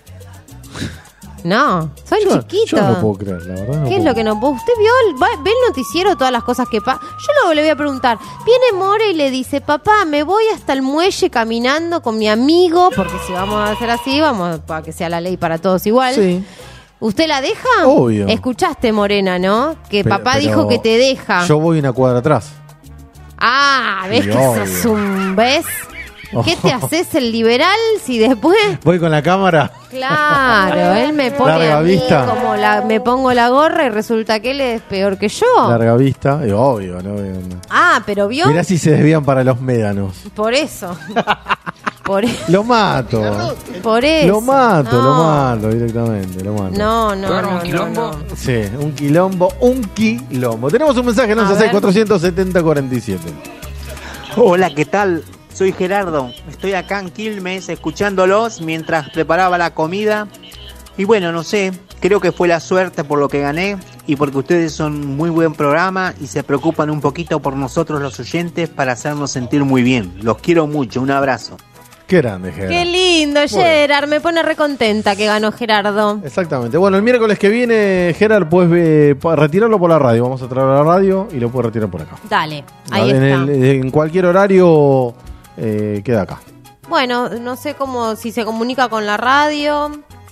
No, son chiquitos. Yo no puedo creer, la verdad. ¿Qué es lo que no puedo? ¿Usted ve el noticiero, todas las cosas que pasan? Yo luego le voy a preguntar. Viene More y le dice, papá, me voy hasta el muelle caminando con mi amigo, porque si vamos a hacer así, vamos para que sea la ley para todos igual. Sí. ¿Usted la deja? Obvio. Escuchaste, Morena, ¿no? Que papá pero dijo que te deja. Yo voy una cuadra atrás. Ah, ¿ves Sí, que obvio. sos un... ¿Ves? ¿Qué te haces el liberal si después...? Voy con la cámara. Claro, él me pone Larga a mí vista. como me pongo la gorra y resulta que él es peor que yo. Larga vista, obvio, ¿no? Ah, pero vio... Mirá si se desvían para los médanos. Por eso. Lo mato. Por eso. Lo mato directamente, lo mato. No. Sí, un quilombo. Tenemos un mensaje en 11647047. Hola, ¿qué tal? Soy Gerardo, estoy acá en Quilmes escuchándolos mientras preparaba la comida y bueno, no sé, creo que fue la suerte por lo que gané y porque ustedes son muy buen programa y se preocupan un poquito por nosotros los oyentes para hacernos sentir muy bien. Los quiero mucho, un abrazo. Qué grande, Gerardo. Qué lindo, Gerard, me pone recontenta que ganó Gerardo. Exactamente. Bueno, el miércoles que viene, Gerard, puedes retirarlo por la radio. Vamos a traer a la radio y lo puedes retirar por acá. Dale, ahí está. En cualquier horario queda acá. Bueno, no sé si se comunica con la radio.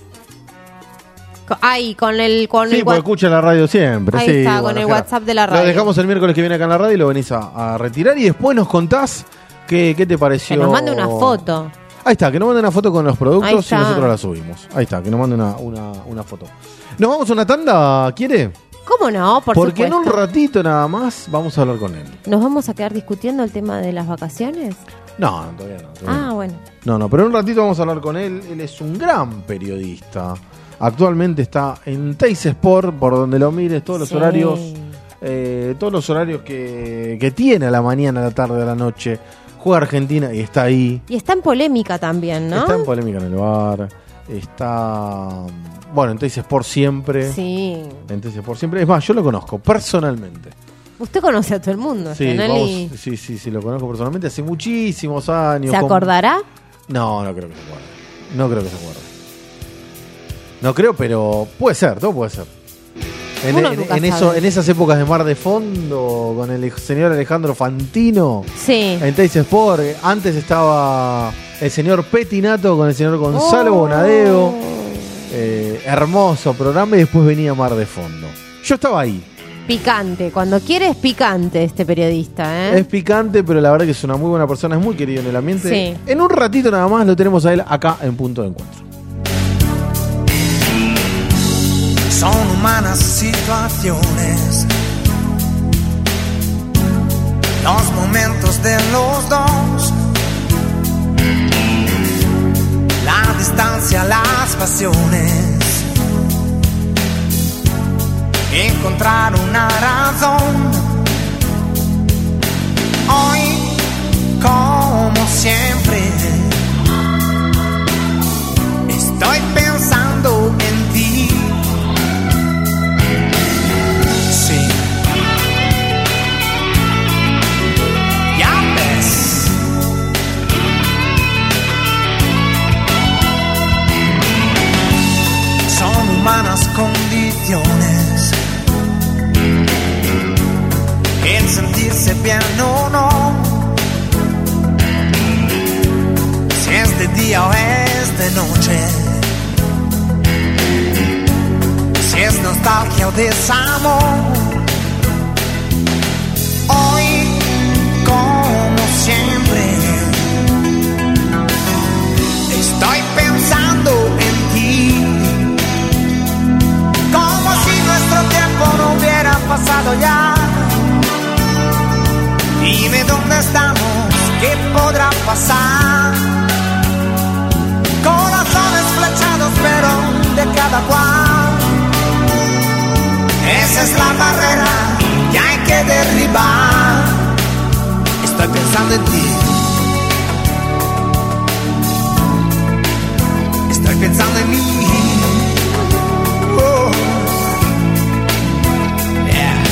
Con el porque escucha la radio siempre. Ahí está, con el WhatsApp de la radio. Lo dejamos el miércoles que viene acá en la radio y lo venís a retirar y después nos contás qué te pareció. Que nos mande una foto. Ahí está, que nos mande una foto con los Ahí productos y está. nosotros la subimos. Ahí está, que nos mande una foto. ¿Nos vamos a una tanda, quiere? ¿Cómo no? Porque supuesto. en un ratito nada más vamos a hablar con él. ¿Nos vamos a quedar discutiendo el tema de las vacaciones? No, todavía no. Bueno. No, pero en un ratito vamos a hablar con él. Él es un gran periodista. Actualmente está en Teis Sport, por donde lo mires, todos los horarios que tiene a la mañana, a la tarde, a la noche. Juega Argentina y está ahí. Y está en polémica también, ¿no? Está en polémica en el bar. Está, bueno, en Teis Sport siempre. Sí. En Teis Sport siempre. Es más, yo lo conozco personalmente. Usted conoce a todo el mundo, Sí, Stanley. sí, lo conozco personalmente hace muchísimos años. ¿Se acordará? No creo que se acuerde. No creo, pero puede ser, todo puede ser. En esas épocas de Mar de Fondo, con el señor Alejandro Fantino. Sí. En Teis Sport, antes estaba el señor Petinato con el señor Gonzalo Bonadeo. Hermoso programa y después venía Mar de Fondo. Yo estaba ahí. Picante, cuando quiere es picante este periodista, ¿eh? Es picante, pero la verdad que es una muy buena persona, es muy querido en el ambiente. Sí. En un ratito nada más lo tenemos a él acá en Punto de Encuentro. Son humanas situaciones, los momentos de los dos, la distancia, las pasiones, encontrar una razón condiciones. El sentirse bien o no, si es de día o es de noche, si es nostalgia o desamor. Hoy, como siempre, estoy pensando en ti, como si nuestro tiempo no hubiera pasado ya. Dime dónde estamos, qué podrá pasar. Corazones flechados, pero de cada cual. Esa es la barrera que hay que derribar. Estoy pensando en ti. Estoy pensando en mí. Oh. Yeah.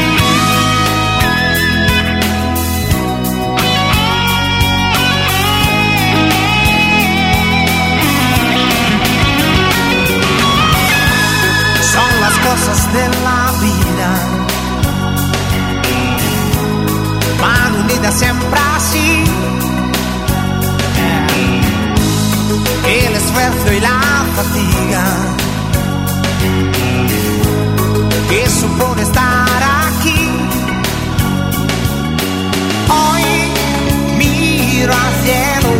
Son las cosas de la vida, van unidas siempre así. El esfuerzo y la fatiga que supone estar aquí. Hoy miro al cielo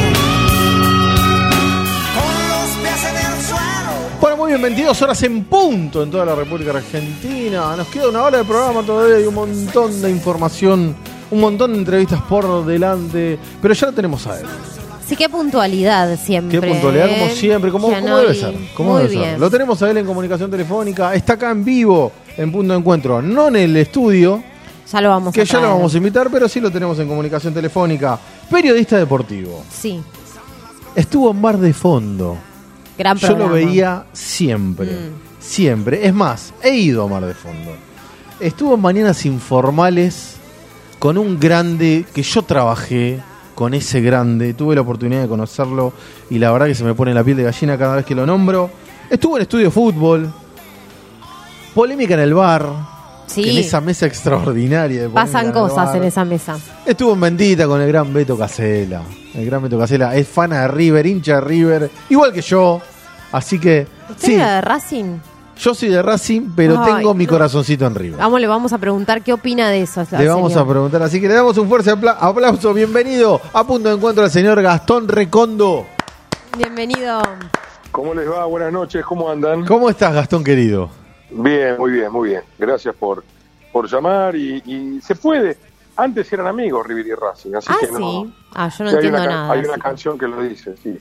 con los pies en el suelo. Bueno, muy bien, 22 horas en punto en toda la República Argentina. Nos queda una hora de programa todavía y un montón de información, un montón de entrevistas por delante, pero ya lo tenemos a él. Sí, qué puntualidad siempre. Qué puntualidad, como siempre, como debe ser. Como Muy debe bien. ser. Lo tenemos a él en comunicación telefónica. Está acá en vivo, en Punto de Encuentro. No en el estudio, Ya lo vamos a que ya lo traer. vamos a invitar, pero sí lo tenemos en comunicación telefónica. Periodista deportivo. Sí, Estuvo en Mar de Fondo. gran Yo programa. lo veía siempre. Siempre. Es más, he ido a Mar de Fondo. Estuvo en Mañanas Informales con un grande que yo trabajé con ese grande, tuve la oportunidad de conocerlo y la verdad que se me pone la piel de gallina cada vez que lo nombro. Estuvo en Estudio Fútbol, polémica en el bar, Sí. en esa mesa extraordinaria de polémica Pasan el cosas bar. en esa mesa. Estuvo en Bendita con el gran Beto Casella. El gran Beto Casella es fana de River, hincha de River, igual que yo. Así que ¿Usted sí, era de Racing? yo soy de Racing, pero Ay, tengo mi no. corazoncito en River. Le vamos a preguntar qué opina de eso. Le vamos a preguntar, así que le damos un fuerte aplauso. Bienvenido a Punto de Encuentro al señor Gastón Recondo. Bienvenido. ¿Cómo les va? Buenas noches, ¿cómo andan? ¿Cómo estás, Gastón, querido? Bien, muy bien, muy bien. Gracias por llamar y se puede. Antes eran amigos River y Racing, así que no. Sí. Yo no Sí, entiendo hay nada. Hay una sí. canción que lo dice, sí.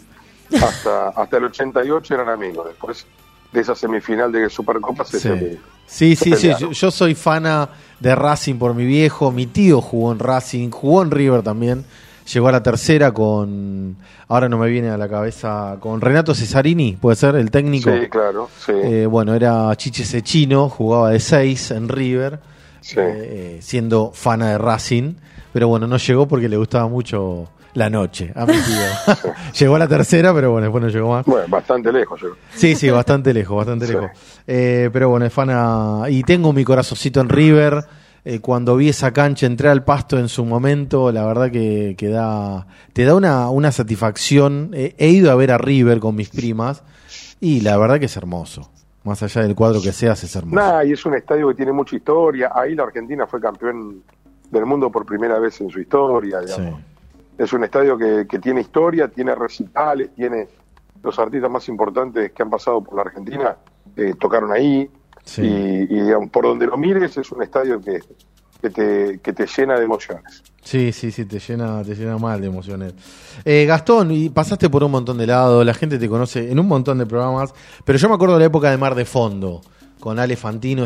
Hasta el 88 eran amigos. Después de esa semifinal de Supercopa se Sí, se sí. pelearon. Yo soy fana de Racing por mi viejo. Mi tío jugó en Racing, jugó en River también. Llegó a la tercera con, ahora no me viene a la cabeza, con Renato Cesarini, puede ser, el técnico. Sí, claro, sí. Bueno, era Chiche Cechino, jugaba de 6 en River, Sí. siendo fana de Racing. Pero bueno, no llegó porque le gustaba mucho la noche a mi tío. Llegó a la tercera, pero bueno, después no llegó más. Bueno, bastante lejos yo. Sí, bastante lejos, bastante Sí. lejos. Pero bueno, es fana. Y tengo mi corazoncito en River. Cuando vi esa cancha, entré al Pasto en su momento, la verdad que te da una satisfacción. He ido a ver a River con mis primas y la verdad que es hermoso. Más allá del cuadro que seas, es hermoso. Nada, y es un estadio que tiene mucha historia. Ahí la Argentina fue campeón del mundo por primera vez en su historia, digamos. Es un estadio que tiene historia, tiene recitales, tiene los artistas más importantes que han pasado por la Argentina, tocaron ahí. Sí. Y digamos, por donde lo mires es un estadio que te llena de emociones. Sí, te llena mal de emociones. Gastón, y pasaste por un montón de lados, la gente te conoce en un montón de programas, pero yo me acuerdo de la época de Mar de Fondo, con Ale Fantino,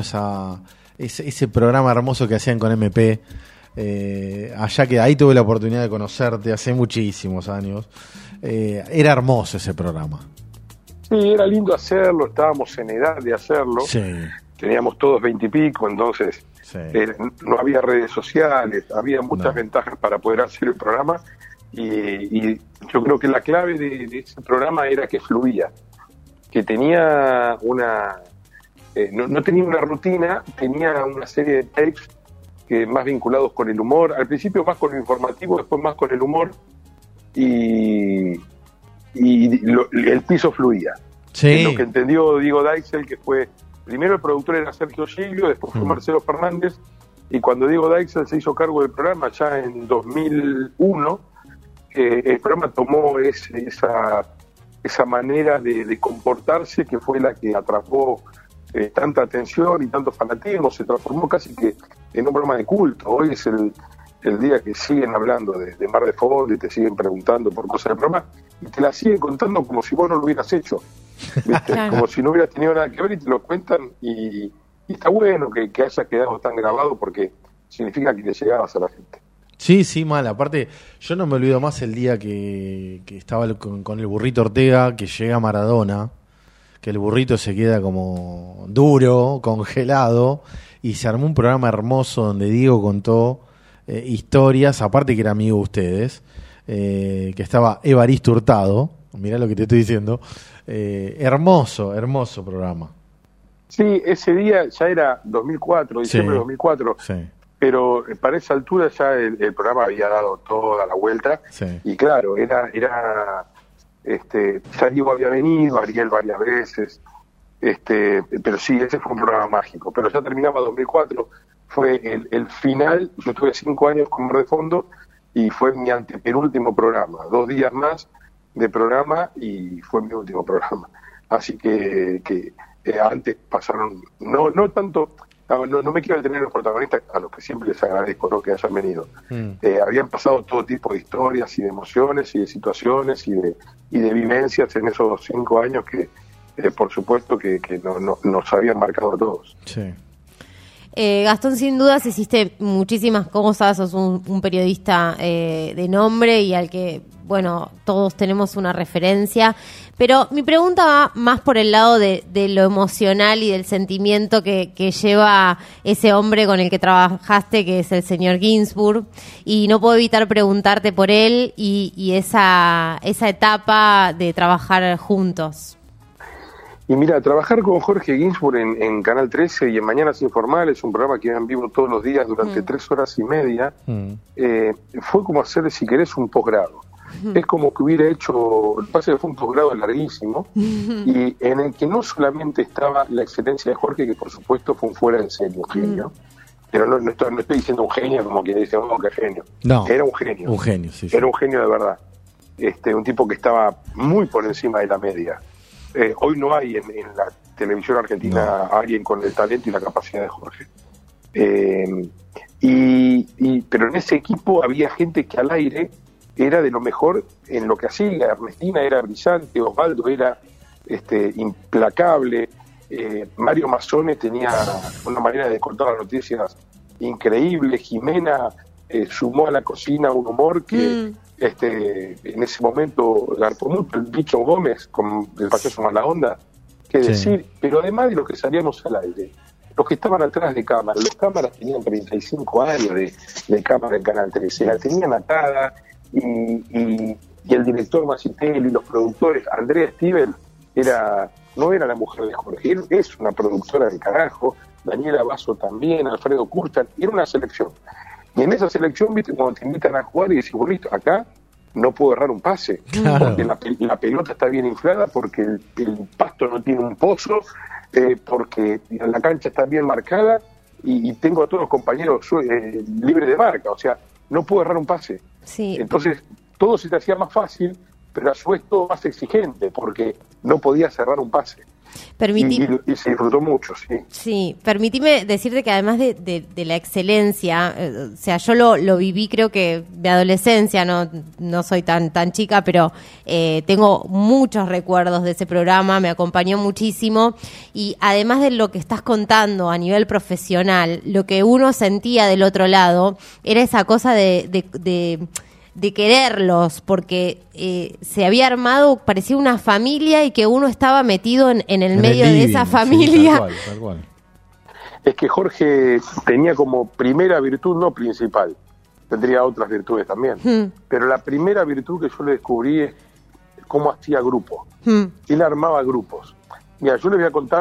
ese programa hermoso que hacían con MP, allá que ahí tuve la oportunidad de conocerte hace muchísimos años. Era hermoso ese programa. Sí, era lindo hacerlo, estábamos en edad de hacerlo. Sí. Teníamos todos 20 y pico, entonces no había redes sociales, había muchas ventajas para poder hacer el programa y yo creo que la clave de ese programa era que fluía, que tenía no tenía una rutina, tenía una serie de takes que más vinculados con el humor, al principio más con lo informativo, después más con el humor, y el piso fluía. Sí. Es lo que entendió Diego Daixel, que fue, primero el productor era Sergio Giglio, después fue Marcelo Fernández, y cuando Diego Daixel se hizo cargo del programa, ya en 2001, el programa tomó esa manera de comportarse, que fue la que atrapó tanta atención y tanto fanatismo, se transformó casi que en un programa de culto. Hoy es el día que siguen hablando de Mar de Fondo y te siguen preguntando por cosas del programa y te la siguen contando como si vos no lo hubieras hecho, ¿viste? Claro. Como si no hubieras tenido nada que ver, y te lo cuentan, y está bueno que haya quedado tan grabado, porque significa que le llegabas a la gente. Sí, mal. Aparte, yo no me olvido más el día que estaba con el burrito Ortega, que llega Maradona, que el burrito se queda como duro, congelado, y se armó un programa hermoso donde Diego contó historias, aparte que era amigo de ustedes, que estaba Evaristo Hurtado, mirá lo que te estoy diciendo, hermoso programa. Sí, ese día ya era 2004, diciembre de 2004, Sí. pero para esa altura ya el programa había dado toda la vuelta, Sí. y claro, era ya Diego había venido, Ariel varias veces, pero sí, ese fue un programa mágico. Pero ya terminaba 2004, fue el final. Yo estuve 5 años con Mar de Fondo y fue mi antepenúltimo programa, 2 días más de programa y fue mi último programa. Así que antes pasaron, no tanto, no me quiero detener en los protagonistas, a los que siempre les agradezco, ¿no?, que hayan venido. Habían pasado todo tipo de historias y de emociones y de situaciones y de vivencias en esos 5 años que por supuesto que nos habían marcado a todos. Sí. Gastón, sin dudas hiciste muchísimas cosas, sos un periodista de nombre y al que, bueno, todos tenemos una referencia, pero mi pregunta va más por el lado de lo emocional y del sentimiento que lleva ese hombre con el que trabajaste, que es el señor Ginsburg, y no puedo evitar preguntarte por él y esa etapa de trabajar juntos. Y mira, trabajar con Jorge Ginsburg en Canal 13 y en Mañanas Informales, un programa que iba en vivo todos los días durante 3 horas y media, fue como hacer, si querés, un posgrado. Es como que hubiera hecho, lo que pasa es que fue un posgrado larguísimo, y en el que no solamente estaba la excelencia de Jorge, que por supuesto fue un fuera de serie, un genio, pero no estoy diciendo un genio como quien dice, oh, qué genio. No, era un genio. Un genio, sí. Era un genio de verdad. Un tipo que estaba muy por encima de la media. Hoy no hay en la televisión argentina alguien con el talento y la capacidad de Jorge. Pero en ese equipo había gente que al aire era de lo mejor en lo que hacía. Ernestina era brillante, Osvaldo era implacable, Mario Mazzone tenía una manera de contar las noticias increíble, Jimena sumó a la cocina un humor que en ese momento garpó mucho, el Bicho Gómez con el payaso Mala Onda, que decir, pero además de los que salíamos al aire, los que estaban atrás de cámara, los cámaras tenían 35 años de cámara en Canal 13, la tenían atada, y el director Macitelli, los productores, Andrea Stivel no era la mujer de Jorge, es una productora de carajo, Daniela Basso también, Alfredo Kurtan, era una selección. Y en esa selección, viste, cuando te invitan a jugar y decís, burrito, acá no puedo errar un pase, porque la pelota está bien inflada, porque el pasto no tiene un pozo, porque la cancha está bien marcada y tengo a todos los compañeros libres de marca, o sea, no puedo errar un pase. Sí. Entonces, todo se te hacía más fácil, pero a su vez todo más exigente, porque no podías cerrar un pase. Y se disfrutó mucho, sí. Sí, permitime decirte que además de la excelencia, o sea, yo lo viví creo que de adolescencia, no soy tan chica, pero tengo muchos recuerdos de ese programa, me acompañó muchísimo, y además de lo que estás contando a nivel profesional, lo que uno sentía del otro lado era esa cosa de quererlos, porque se había armado, parecía una familia y que uno estaba metido en el medio de esa familia. Sí, tal cual. Es que Jorge tenía como primera virtud, no principal, tendría otras virtudes también, pero la primera virtud que yo le descubrí es cómo hacía grupos. Él armaba grupos. Mira, yo les voy a contar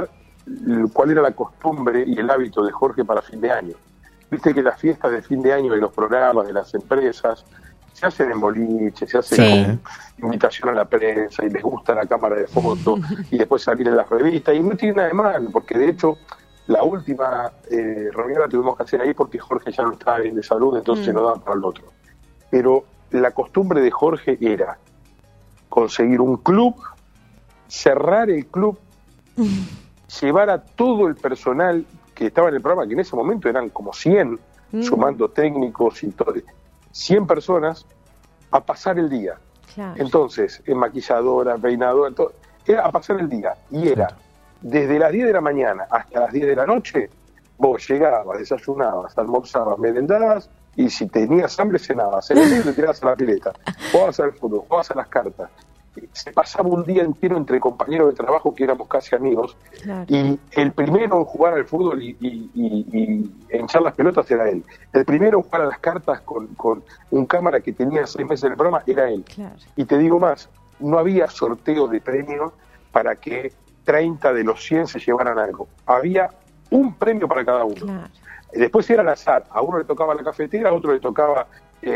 cuál era la costumbre y el hábito de Jorge para fin de año. Viste que las fiestas de fin de año de los programas, de las empresas, se hacen en boliche, se hacen con invitación a la prensa y les gusta la cámara de fotos y después salir en las revistas y no tiene nada de mal, porque de hecho la última reunión la tuvimos que hacer ahí porque Jorge ya no estaba bien de salud, entonces no daba para el otro. Pero la costumbre de Jorge era conseguir un club, cerrar el club, llevar a todo el personal que estaba en el programa, que en ese momento eran como 100, sumando técnicos y todo, 100 personas, a pasar el día. Claro. Entonces, en maquilladora, peinadora, todo, era a pasar el día. Y era desde las 10 de la mañana hasta las 10 de la noche, vos llegabas, desayunabas, almorzabas, merendabas, y si tenías hambre, cenabas. En el día te tirabas a la pileta, jugabas al fútbol, jugabas a las cartas. Se pasaba un día entero entre compañeros de trabajo que éramos casi amigos, y el primero en jugar al fútbol y hinchar las pelotas era él. El primero en jugar a las cartas con un cámara que tenía 6 meses en el programa era él. Y te digo más, no había sorteo de premios para que 30 de los 100 se llevaran algo. Había un premio para cada uno. Después era al azar, a uno le tocaba la cafetera, a otro le tocaba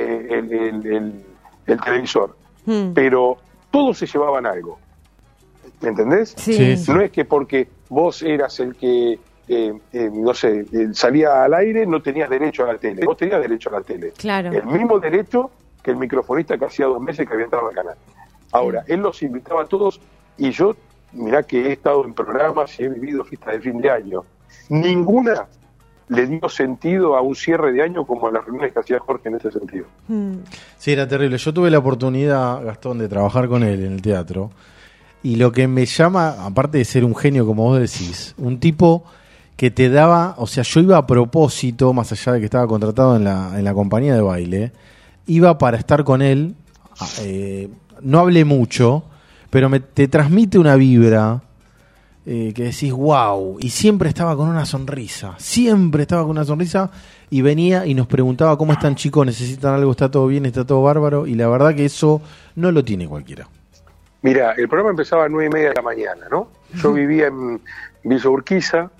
el televisor. Pero todos se llevaban algo, ¿me entendés? Sí. No es que porque vos eras el que, no sé, salía al aire, no tenías derecho a la tele. Vos tenías derecho a la tele. Claro. El mismo derecho que el microfonista que hacía 2 meses que había entrado al canal. Ahora, él los invitaba a todos y yo, mirá que he estado en programas y he vivido fiestas de fin de año. Ninguna le dio sentido a un cierre de año como a las reuniones que hacía Jorge en ese sentido. Sí, era terrible. Yo tuve la oportunidad, Gastón, de trabajar con él en el teatro. Y lo que me llama, aparte de ser un genio, como vos decís, un tipo que te daba, o sea, yo iba a propósito, más allá de que estaba contratado en la compañía de baile, iba para estar con él, no hablé mucho, pero te transmite una vibra que decís, wow, y siempre estaba con una sonrisa, y venía y nos preguntaba cómo están, chicos, necesitan algo, está todo bien, está todo bárbaro, y la verdad que eso no lo tiene cualquiera. Mira, el programa empezaba a 9:30 de la mañana, ¿no? Yo vivía en Villa Urquiza,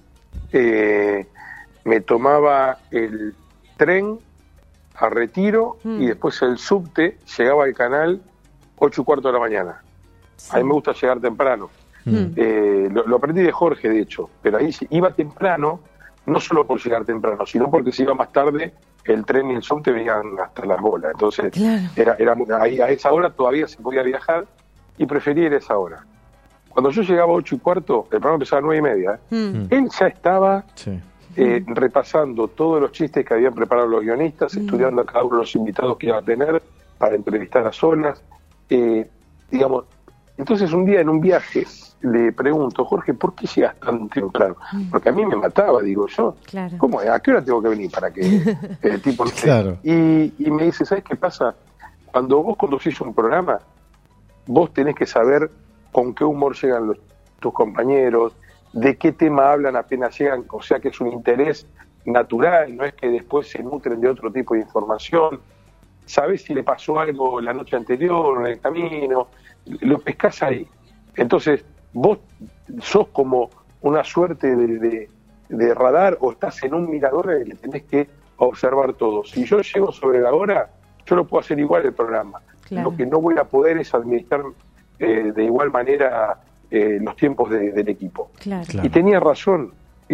me tomaba el tren a Retiro y después el subte, llegaba al canal 8:15 de la mañana. A mí me gusta llegar temprano. Lo aprendí de Jorge, de hecho, pero ahí iba temprano, no solo por llegar temprano, sino porque si iba más tarde, el tren y el subte venían hasta las bolas. Entonces, era ahí, a esa hora todavía se podía viajar y prefería ir a esa hora. Cuando yo llegaba a 8:15, el programa empezaba a 9:30, él ya estaba repasando todos los chistes que habían preparado los guionistas, estudiando a cada uno de los invitados que iba a tener para entrevistar a solas. Digamos, entonces un día en un viaje le pregunto, Jorge, ¿por qué llegas tan temprano? Porque a mí me mataba, digo yo. ¿Cómo? ¿A qué hora tengo que venir para que el tipo no esté? Y me dice, ¿sabes qué pasa? Cuando vos conducís un programa, vos tenés que saber con qué humor llegan tus compañeros, de qué tema hablan apenas llegan, o sea que es un interés natural, no es que después se nutren de otro tipo de información. Sabés si le pasó algo la noche anterior, en el camino, lo pescás ahí. Entonces, vos sos como una suerte de radar o estás en un mirador en el que tenés que observar todo. Si yo llego sobre la hora, yo lo puedo hacer igual el programa. Lo que no voy a poder es administrar de igual manera los tiempos del equipo. Y tenía razón.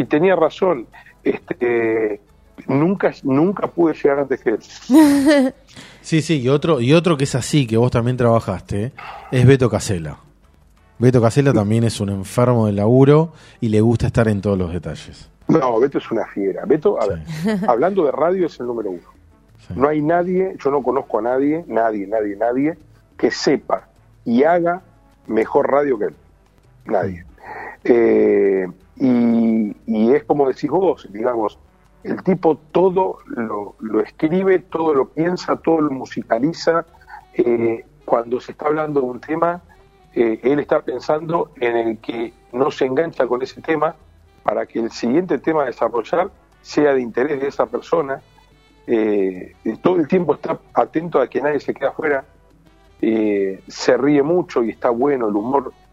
Nunca pude llegar antes que él. Sí, y otro que es así, que vos también trabajaste, es Beto Casella. Beto Casella también es un enfermo del laburo y le gusta estar en todos los detalles. No, Beto es una fiera. Beto, a ver, hablando de radio, es el número 1. No hay nadie, yo no conozco a nadie que sepa y haga mejor radio que él. Nadie. Y es como decís vos, digamos, el tipo todo lo escribe, todo lo piensa, todo lo musicaliza. Cuando se está hablando de un tema, él está pensando en el que no se engancha con ese tema para que el siguiente tema a desarrollar sea de interés de esa persona. Todo el tiempo está atento a que nadie se quede afuera. Se ríe mucho y está bueno, el humor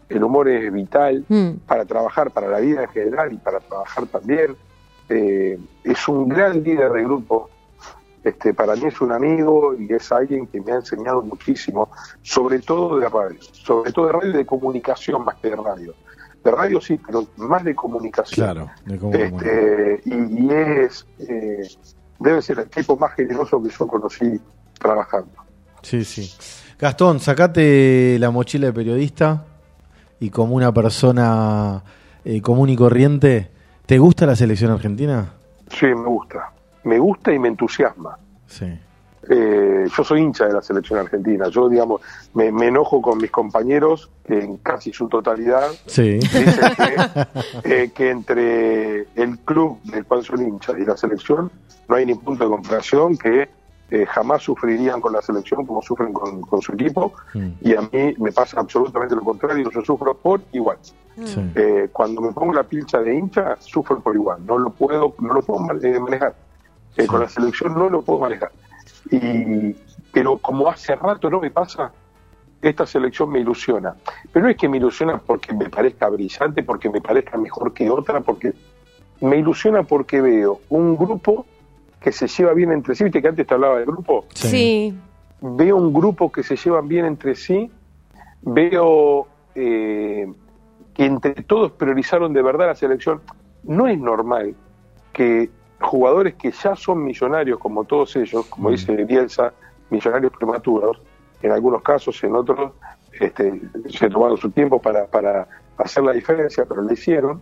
el humor es vital para trabajar, para la vida en general y para trabajar también. Es un gran líder de grupo. Para mí es un amigo y es alguien que me ha enseñado muchísimo, sobre todo de radio y de comunicación más que de radio. De radio sí, pero más de comunicación. Claro, de comunicación. Y debe ser el tipo más generoso que yo conocí trabajando. Sí. Gastón, sacate la mochila de periodista y como una persona común y corriente, ¿te gusta la selección argentina? Sí, me gusta. Me gusta y me entusiasma. Sí. Yo soy hincha de la selección argentina. Yo, digamos, me enojo con mis compañeros que en casi su totalidad dicen que entre el club del cual son hinchas y la selección no hay ni punto de comparación, que jamás sufrirían con la selección como sufren con su equipo, y a mí me pasa absolutamente lo contrario. Yo sufro por igual. Cuando me pongo la pilcha de hincha, sufro por igual. No lo puedo manejar. Con la selección no lo puedo manejar. Pero como hace rato no me pasa, esta selección me ilusiona. Pero no es que me ilusiona porque me parezca brillante, porque me parezca mejor que otra, porque me ilusiona porque veo un grupo que se lleva bien entre sí. ¿Viste que antes te hablaba del grupo? Sí. Veo un grupo que se llevan bien entre sí. Veo que entre todos priorizaron de verdad la selección. No es normal que jugadores que ya son millonarios, como todos ellos, como dice Bielsa, millonarios prematuros, en algunos casos, en otros se tomaron su tiempo para hacer la diferencia, pero lo hicieron.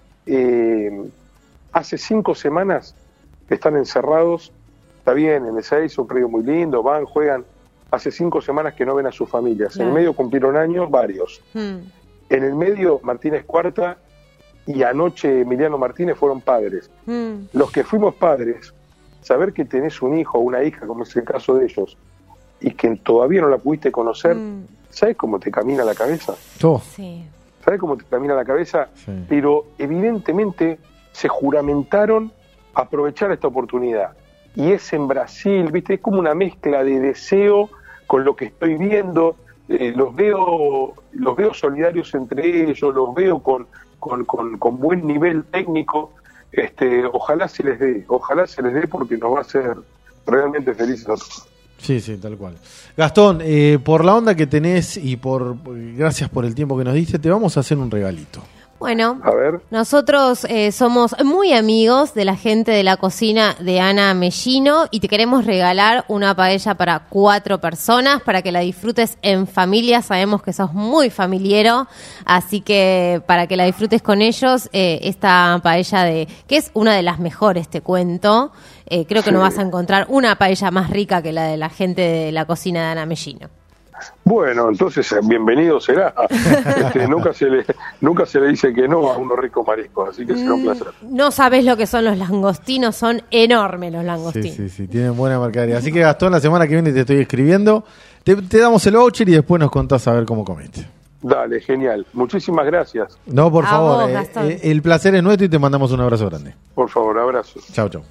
Hace 5 semanas están encerrados, está bien, en el es un periodo muy lindo, van, juegan. Hace 5 semanas que no ven a sus familias. En el medio cumplieron años varios. En el medio Martínez Cuarta y anoche Emiliano Martínez fueron padres. Los que fuimos padres, saber que tenés un hijo o una hija, como es el caso de ellos, y que todavía no la pudiste conocer, ¿sabes cómo te camina la cabeza? Sí. ¿Sabes cómo te camina la cabeza? Sí. Pero evidentemente se juramentaron aprovechar esta oportunidad. Y es en Brasil, ¿viste? Es como una mezcla de deseo con lo que estoy viendo. Los veo solidarios entre ellos, los veo con buen nivel técnico. Ojalá se les dé porque nos va a hacer realmente felices a todos. Sí, tal cual. Gastón, por la onda que tenés y gracias por el tiempo que nos diste, te vamos a hacer un regalito. Bueno, a ver. Nosotros somos muy amigos de la gente de la cocina de Ana Mellino y te queremos regalar una paella para 4 personas para que la disfrutes en familia. Sabemos que sos muy familiero, así que para que la disfrutes con ellos, esta paella que es una de las mejores, te cuento. Creo que no vas a encontrar una paella más rica que la de la gente de la cocina de Ana Mellino. Bueno, entonces bienvenido será. Nunca se le dice que no a unos ricos mariscos, así que será un placer. No sabes lo que son los langostinos, son enormes los langostinos. Sí, tienen buena mercadería. Así que Gastón, la semana que viene te estoy escribiendo, te damos el voucher y después nos contás a ver cómo comiste. Dale, genial. Muchísimas gracias. No, por favor, vos, el placer es nuestro y te mandamos un abrazo grande. Por favor, abrazos. Chau. Chao.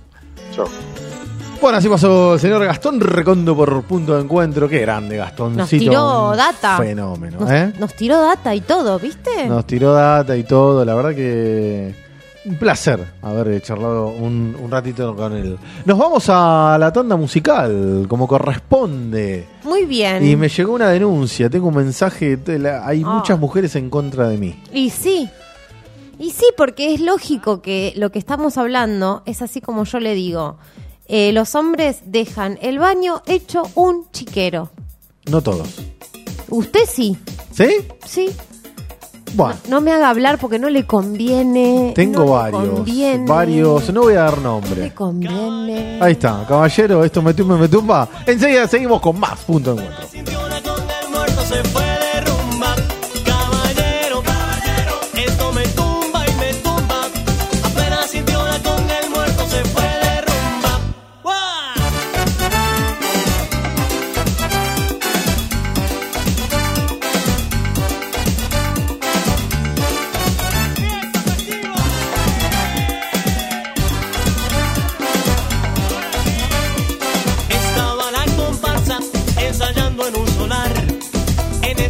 Bueno, así pasó el señor Gastón Recondo por Punto de Encuentro. Qué grande, Gastón. Nos tiró data. Fenómeno, Nos tiró data y todo, ¿viste? Nos tiró data y todo. La verdad que un placer haber charlado un ratito con él. Nos vamos a la tanda musical, como corresponde. Muy bien. Y me llegó una denuncia. Tengo un mensaje. Hay muchas mujeres en contra de mí. Y sí, porque es lógico que lo que estamos hablando es así como yo le digo. Los hombres dejan el baño hecho un chiquero. No todos. ¿Usted sí? ¿Sí? Sí. Bueno. No me haga hablar porque no le conviene. Tengo varios. No voy a dar nombre. No le conviene. Ahí está, caballero. Esto me tumba. Enseguida seguimos con más Punto de Encuentro. Ensayando en un solar, en el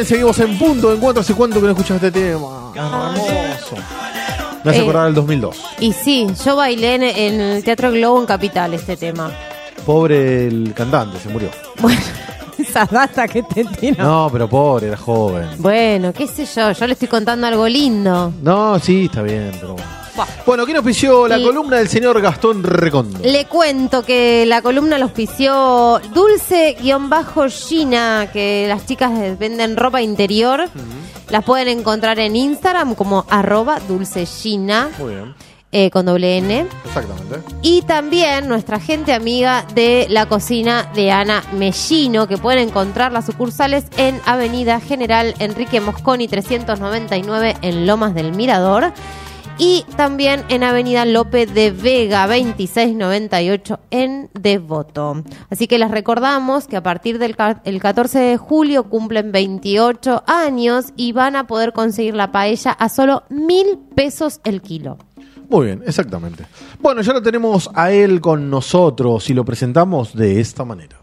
bien, seguimos en Punto de Encuentro. ¿Hace cuánto que no escuchas este tema? Hermoso. Me hace acordar del 2002. Y sí, yo bailé en el Teatro Globo en Capital este tema. Pobre el cantante, se murió. Bueno, esa data que te tiro. No, pero pobre, era joven. Bueno, qué sé yo le estoy contando algo lindo. No, sí, está bien, pero bueno, ¿quién auspició la columna del señor Gastón Recondo? Le cuento que la columna la auspició Dulce-Gina, que las chicas venden ropa interior. Las pueden encontrar en Instagram como @dulcegina. Muy bien. Con doble N. Exactamente. Y también nuestra gente amiga de la cocina de Ana Mellino, que pueden encontrar las sucursales en Avenida General Enrique Mosconi 399 en Lomas del Mirador. Y también en Avenida Lope de Vega 2698 en Devoto. Así que les recordamos que a partir del 14 de julio cumplen 28 años y van a poder conseguir la paella a solo 1.000 pesos el kilo. Muy bien, exactamente. Bueno, ya lo tenemos a él con nosotros y lo presentamos de esta manera.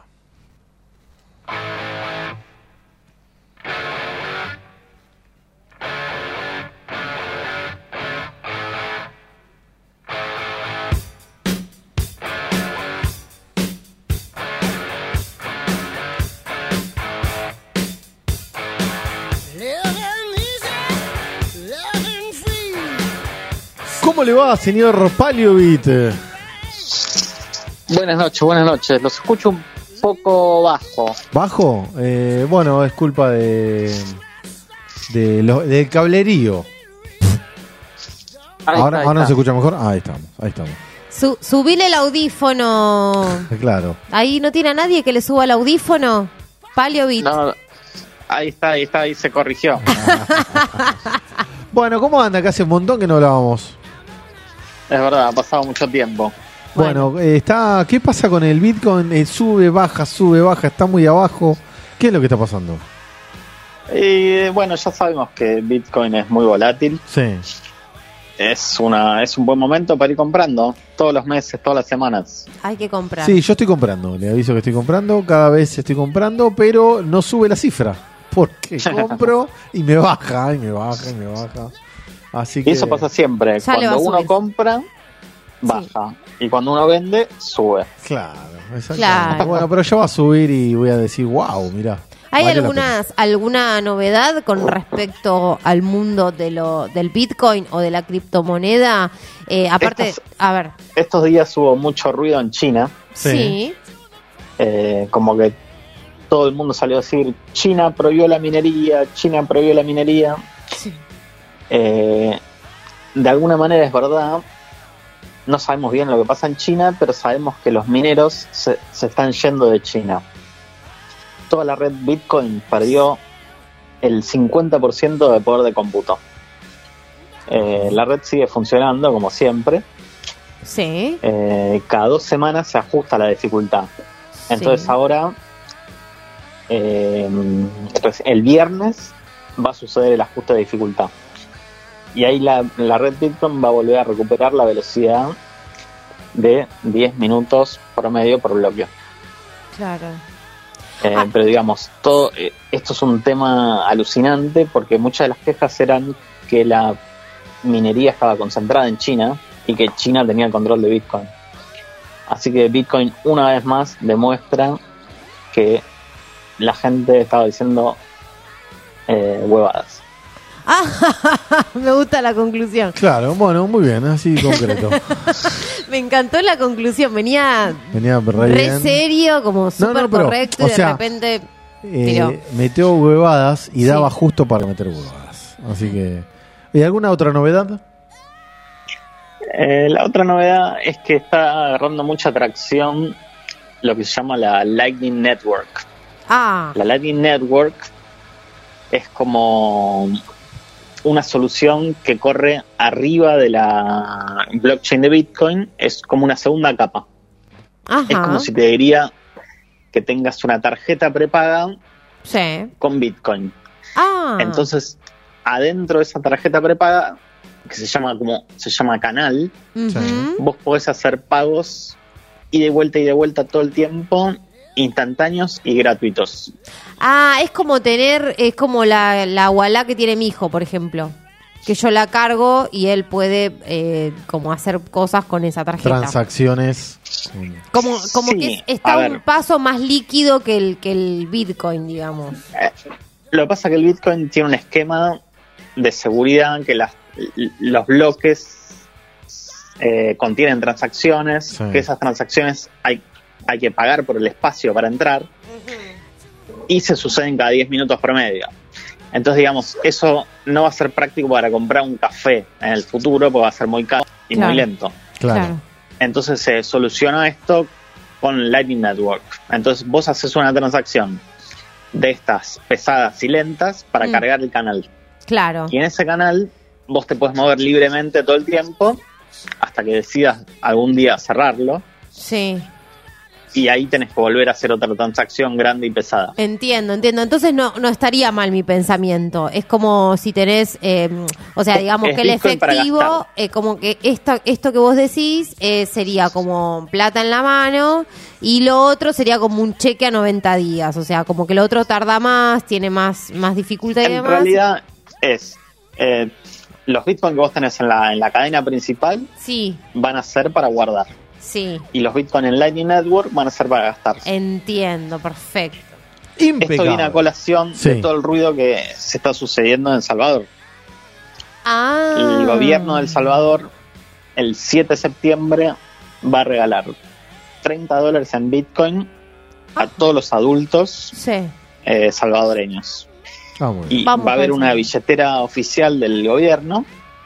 ¿Cómo le va, señor Paliovit? Buenas noches. Los escucho un poco bajo. ¿Bajo? Bueno, es culpa del cablerío. Ahora se escucha mejor. Ahí estamos. Subile el audífono. Claro. Ahí no tiene a nadie que le suba el audífono. Paliovit. No, ahí se corrigió. Bueno, ¿cómo anda? Que hace un montón que no hablábamos. Es verdad, ha pasado mucho tiempo. Bueno, ¿qué pasa con el Bitcoin? Sube, baja, está muy abajo. ¿Qué es lo que está pasando? Bueno, ya sabemos que Bitcoin es muy volátil. Sí. Es un buen momento para ir comprando todos los meses, todas las semanas. Hay que comprar. Sí, yo estoy comprando. Le aviso que estoy comprando. Cada vez estoy comprando, pero no sube la cifra. Porque compro y me baja. Así que... Y eso pasa siempre. Cuando uno compra, baja. Sí. Y cuando uno vende, sube. Claro, exactamente. Bueno, pero ya va a subir y voy a decir, wow, mirá. ¿Hay alguna novedad con respecto al mundo del Bitcoin o de la criptomoneda? Aparte, a ver. Estos días hubo mucho ruido en China. Sí. Como que todo el mundo salió a decir, China prohibió la minería. Sí. De alguna manera es verdad. No sabemos bien lo que pasa en China, pero sabemos que los mineros se están yendo de China. Toda la red Bitcoin perdió el 50% de poder de cómputo. La red sigue funcionando como siempre. Sí. Cada 2 semanas se ajusta la dificultad. Entonces ahora, el viernes va a suceder el ajuste de dificultad. Y ahí la red Bitcoin va a volver a recuperar la velocidad de 10 minutos promedio por bloque. Claro. Pero digamos, todo esto es un tema alucinante porque muchas de las quejas eran que la minería estaba concentrada en China y que China tenía el control de Bitcoin. Así que Bitcoin una vez más demuestra que la gente estaba diciendo huevadas. Me gusta la conclusión. Claro, bueno, muy bien, así concreto. Me encantó la conclusión. Venía re serio, como súper correcto, y de repente metió huevadas y daba justo para meter huevadas. Así que, ¿y alguna otra novedad? La otra novedad es que está agarrando mucha atracción lo que se llama la Lightning Network. La Lightning Network es como una solución que corre arriba de la blockchain de Bitcoin, es como una segunda capa. Ajá. Es como si te diría que tengas una tarjeta prepaga con Bitcoin. Entonces, adentro de esa tarjeta prepaga, que se llama canal, vos podés hacer pagos y de vuelta todo el tiempo instantáneos y gratuitos. Ah, es como la Wallah que tiene mi hijo, por ejemplo. Que yo la cargo y él puede como hacer cosas con esa tarjeta. Transacciones. Como Sí, que está un paso más líquido que el Bitcoin, digamos. Lo que pasa es que el Bitcoin tiene un esquema de seguridad que los bloques contienen transacciones, Sí. que esas transacciones hay que pagar por el espacio para entrar, y se suceden cada 10 minutos promedio. Entonces, digamos, eso no va a ser práctico para comprar un café en el futuro, porque va a ser muy caro y Claro. muy lento. Claro. Entonces se soluciona esto con Lightning Network. Entonces vos haces una transacción de estas pesadas y lentas para cargar el canal. Claro. Y en ese canal vos te puedes mover libremente todo el tiempo hasta que decidas algún día cerrarlo. Sí. Y ahí tenés que volver a hacer otra transacción grande y pesada. Entiendo. Entonces no estaría mal mi pensamiento. Es como si tenés, o sea, digamos Es que el Bitcoin para efectivo, como que esto que vos decís sería como plata en la mano y lo otro sería como un cheque a 90 días. O sea, como que lo otro tarda más, tiene más dificultad y En demás. realidad es los Bitcoin que vos tenés en la cadena principal Sí, van a ser para guardar. sí. Y los Bitcoin en Lightning Network van a ser para gastar. Entiendo, perfecto. Esto viene a colación Sí. de todo el ruido que se está sucediendo en El Salvador. Ah. El gobierno de El Salvador, el 7 de septiembre, va a regalar $30 en Bitcoin a todos los adultos Sí. salvadoreños. Y Vamos va a haber con una eso. billetera oficial del gobierno.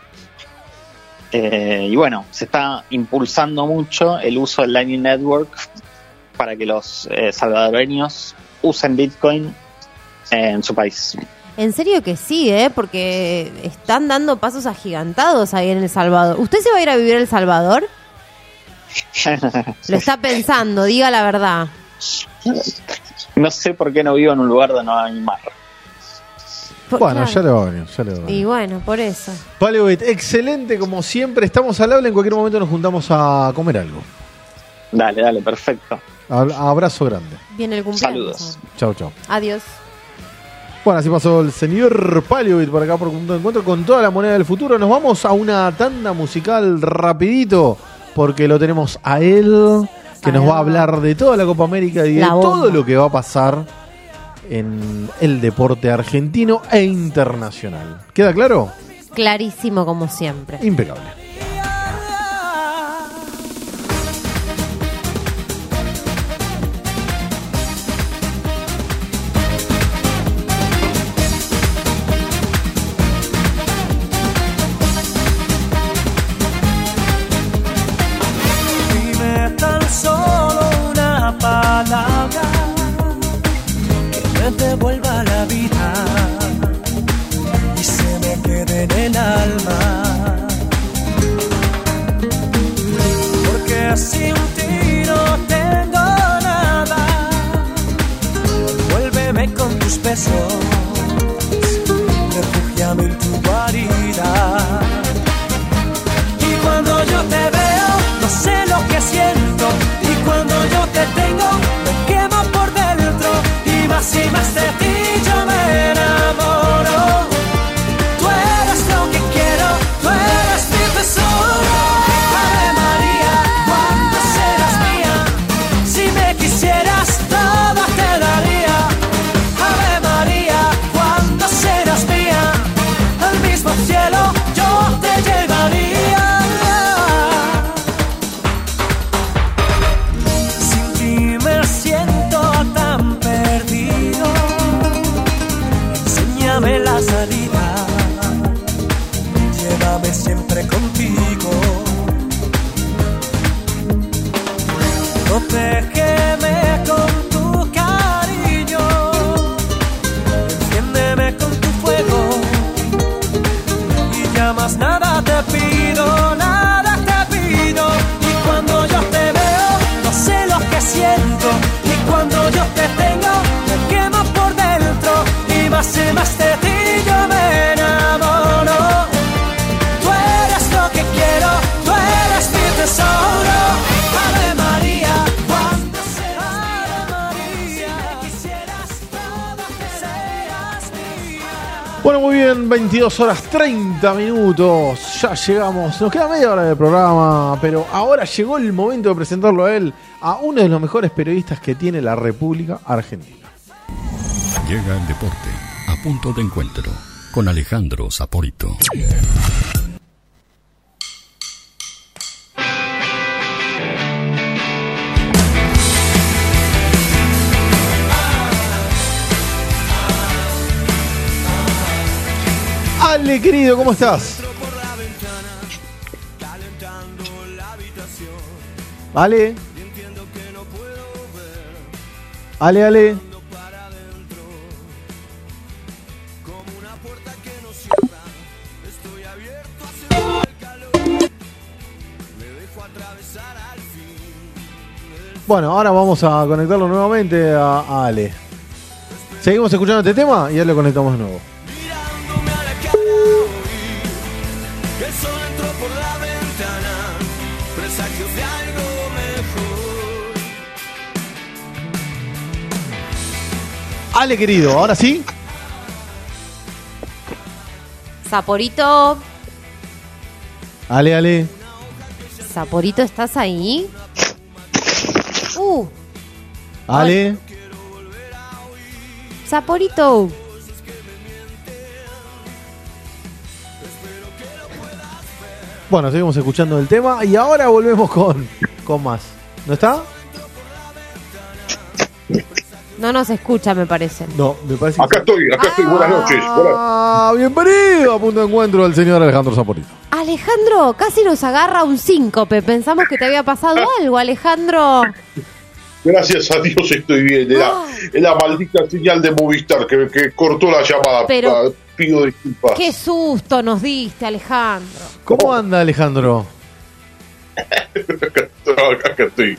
Y bueno, se está impulsando mucho el uso del Lightning Network para que los salvadoreños usen Bitcoin en su país. En serio que sí, porque están dando pasos agigantados ahí en El Salvador. ¿Usted se va a ir a vivir a El Salvador? Lo está pensando, diga la verdad. No sé por qué no vivo en un lugar donde no hay mar. Bueno, Claro. ya le va a venir, ya le va a venir. Y bueno, por eso. Paleobit, excelente como siempre. Estamos al habla, en cualquier momento nos juntamos a comer algo. Dale, perfecto. Abrazo grande. Viene el cumpleaños. Saludos. Chau, chau. Adiós. Bueno, así pasó el señor Paleobit por acá por Punto de Encuentro con toda la moneda del futuro. Nos vamos a una tanda musical rapidito porque lo tenemos a él que nos va a hablar de toda la Copa América y de La bomba. todo lo que va a pasar en el deporte argentino e internacional. ¿Queda claro? Clarísimo como siempre. Impecable. Dime tan solo una palabra que me devuelva la vida y se me quede en el alma. Porque sin ti no tengo nada. Vuélveme con tus besos, refúgiame en tu guarida. Y cuando yo te veo, no sé lo que siento. Y cuando yo te tengo, me quemo por dentro. Y más de ti yo me enamoro. Tú eres lo que quiero, tú eres mi tesoro. Ave María, ¿cuándo serás mía? Si me quisieras, todo te daría. Ave María, ¿cuándo serás mía? Al mismo cielo yo te llevaría. bien, 22 horas 30 minutos. Ya llegamos. Nos queda media hora del programa, pero ahora llegó el momento de presentarlo a él, a uno de los mejores periodistas que tiene la República Argentina. Llega el deporte a punto de encuentro con Alejandro Saporito. Ale, querido, ¿cómo estás? Ale. Ale. Bueno, ahora vamos a conectarlo nuevamente a Ale. Seguimos escuchando este tema y ya lo conectamos de nuevo. Ale, querido, ahora sí. Saporito. Ale. Saporito, ¿estás ahí? Ale. Saporito. Bueno, seguimos escuchando el tema y ahora volvemos con más. ¿No está? No nos escucha, me parece. No, me parece. Acá estoy. Buenas noches. Bienvenido a Punto de Encuentro al señor Alejandro Saporito. Alejandro, casi nos agarra un síncope. Pensamos que te había pasado algo, Alejandro. Gracias a Dios estoy bien. Es la maldita señal de Movistar que cortó la llamada. Pero pido disculpas. Qué susto nos diste, Alejandro. ¿Cómo anda, Alejandro? Acá estoy.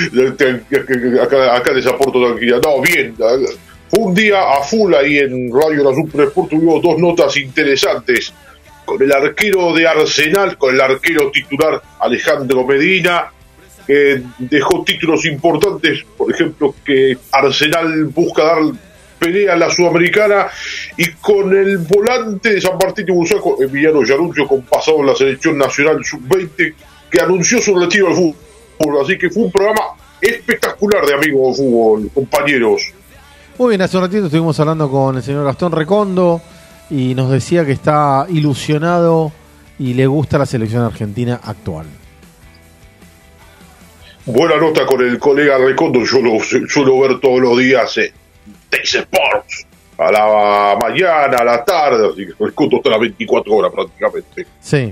Acá les aporto tranquilidad. No, bien. Fue un día a full ahí en Radio La Super Sport. Tuvimos dos notas interesantes. Con el arquero de Arsenal, con el arquero titular Alejandro Medina, que dejó títulos importantes. Por ejemplo, que Arsenal busca dar pelea a la Sudamericana, y con el volante de San Martín de Bursaco, Emiliano Yaruncio, con pasado en la selección nacional sub-20, que anunció su retiro del fútbol. Así que fue un programa espectacular de amigos de fútbol, compañeros. Muy bien, hace un ratito estuvimos hablando con el señor Gastón Recondo y nos decía que está ilusionado y le gusta la selección argentina actual. Buena nota con el colega Recondo, yo lo suelo ver todos los días en Teis Sports, a la mañana, a la tarde, así que Recondo está a las 24 horas prácticamente. Sí.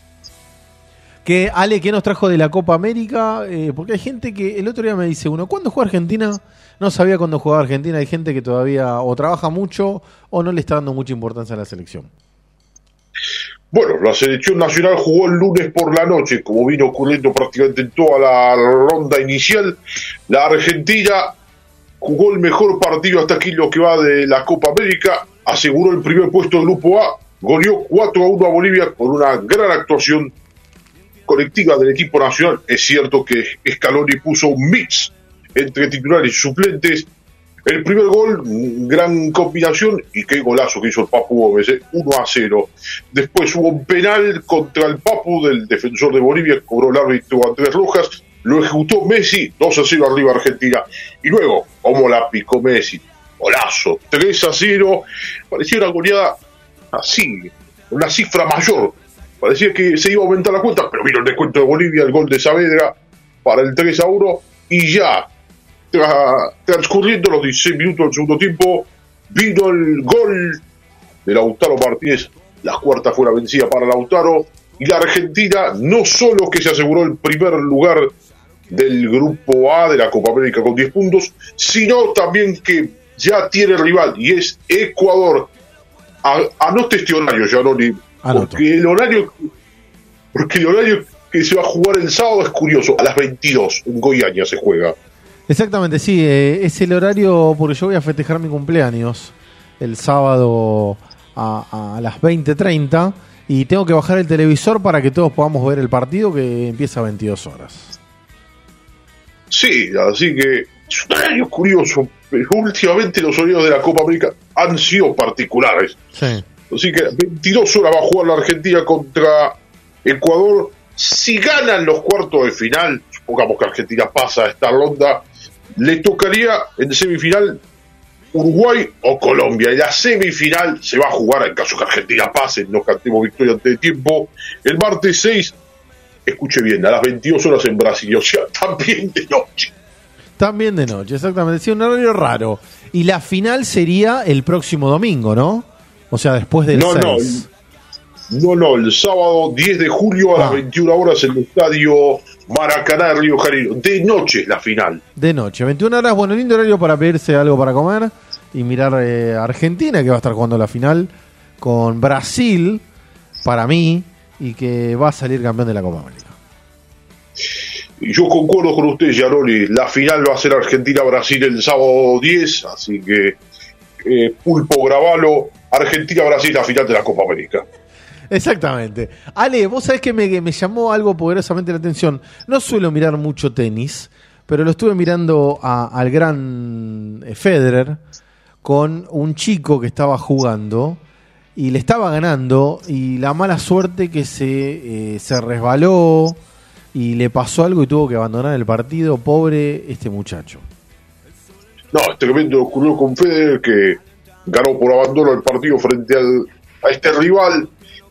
Ale, ¿qué nos trajo de la Copa América? Porque hay gente que el otro día me dice ¿cuándo juega Argentina? No sabía cuándo jugaba Argentina. Hay gente que todavía o trabaja mucho o no le está dando mucha importancia a la selección. Bueno, la selección nacional jugó el lunes por la noche, como vino ocurriendo prácticamente en toda la ronda inicial. La Argentina jugó el mejor partido hasta aquí lo que va de la Copa América, aseguró el primer puesto del Grupo A, goleó 4-1 a Bolivia con una gran actuación colectiva del equipo nacional. Es cierto que Scaloni puso un mix entre titulares y suplentes. El primer gol, gran combinación, y qué golazo que hizo el Papu Gómez, 1-0. Después hubo un penal contra el Papu del defensor de Bolivia, cobró el árbitro Andrés Rojas, lo ejecutó Messi, 2-0 arriba Argentina. Y luego, como la picó Messi, golazo, 3-0. Parecía una goleada así, una cifra mayor. Parecía que se iba a aumentar la cuenta, pero vino el descuento de Bolivia, el gol de Saavedra para el 3-1, y ya, transcurriendo los 16 minutos del segundo tiempo, vino el gol de Lautaro Martínez. La cuarta fue la vencida para Lautaro, y la Argentina no solo que se aseguró el primer lugar del Grupo A de la Copa América con 10 puntos, sino también que ya tiene rival, y es Ecuador. Anote este horario, Giannoli. Porque el horario que se va a jugar el sábado es curioso. A las 22 en Goiânia se juega. Exactamente, sí. Es el horario porque yo voy a festejar mi cumpleaños el sábado a las 20:30 y tengo que bajar el televisor para que todos podamos ver el partido que empieza a 22 horas. Sí, así que es un horario curioso. Pero últimamente los horarios de la Copa América han sido particulares. Sí. Así que 22 horas va a jugar la Argentina contra Ecuador. Si ganan los cuartos de final, supongamos que Argentina pasa a esta ronda, le tocaría en semifinal Uruguay o Colombia. Y la semifinal se va a jugar, en caso que Argentina pase, no cantemos victoria antes de tiempo, el martes 6, escuche bien, a las 22 horas en Brasil, o sea, también de noche. También de noche, exactamente. Sí, un horario raro. Y la final sería el próximo domingo, ¿no? O sea, después del 6. No, el sábado 10 de julio a las 21 horas en el estadio Maracaná de Río de Janeiro. De noche la final. De noche, 21 horas, bueno, lindo horario para pedirse algo para comer y mirar Argentina, que va a estar jugando la final con Brasil, para mí, y que va a salir campeón de la Copa América. Y yo concuerdo con usted, Gianoli, la final va a ser Argentina-Brasil el sábado 10, así que Pulpo, grabalo, Argentina-Brasil, la final de la Copa América. Exactamente. Ale, vos sabés que me llamó algo poderosamente la atención. No suelo mirar mucho tenis, pero lo estuve mirando al gran Federer con un chico que estaba jugando y le estaba ganando, y la mala suerte que se resbaló y le pasó algo y tuvo que abandonar el partido. Pobre este muchacho. No, tremendo ocurrió con Federer, que ganó por abandono el partido frente a este rival.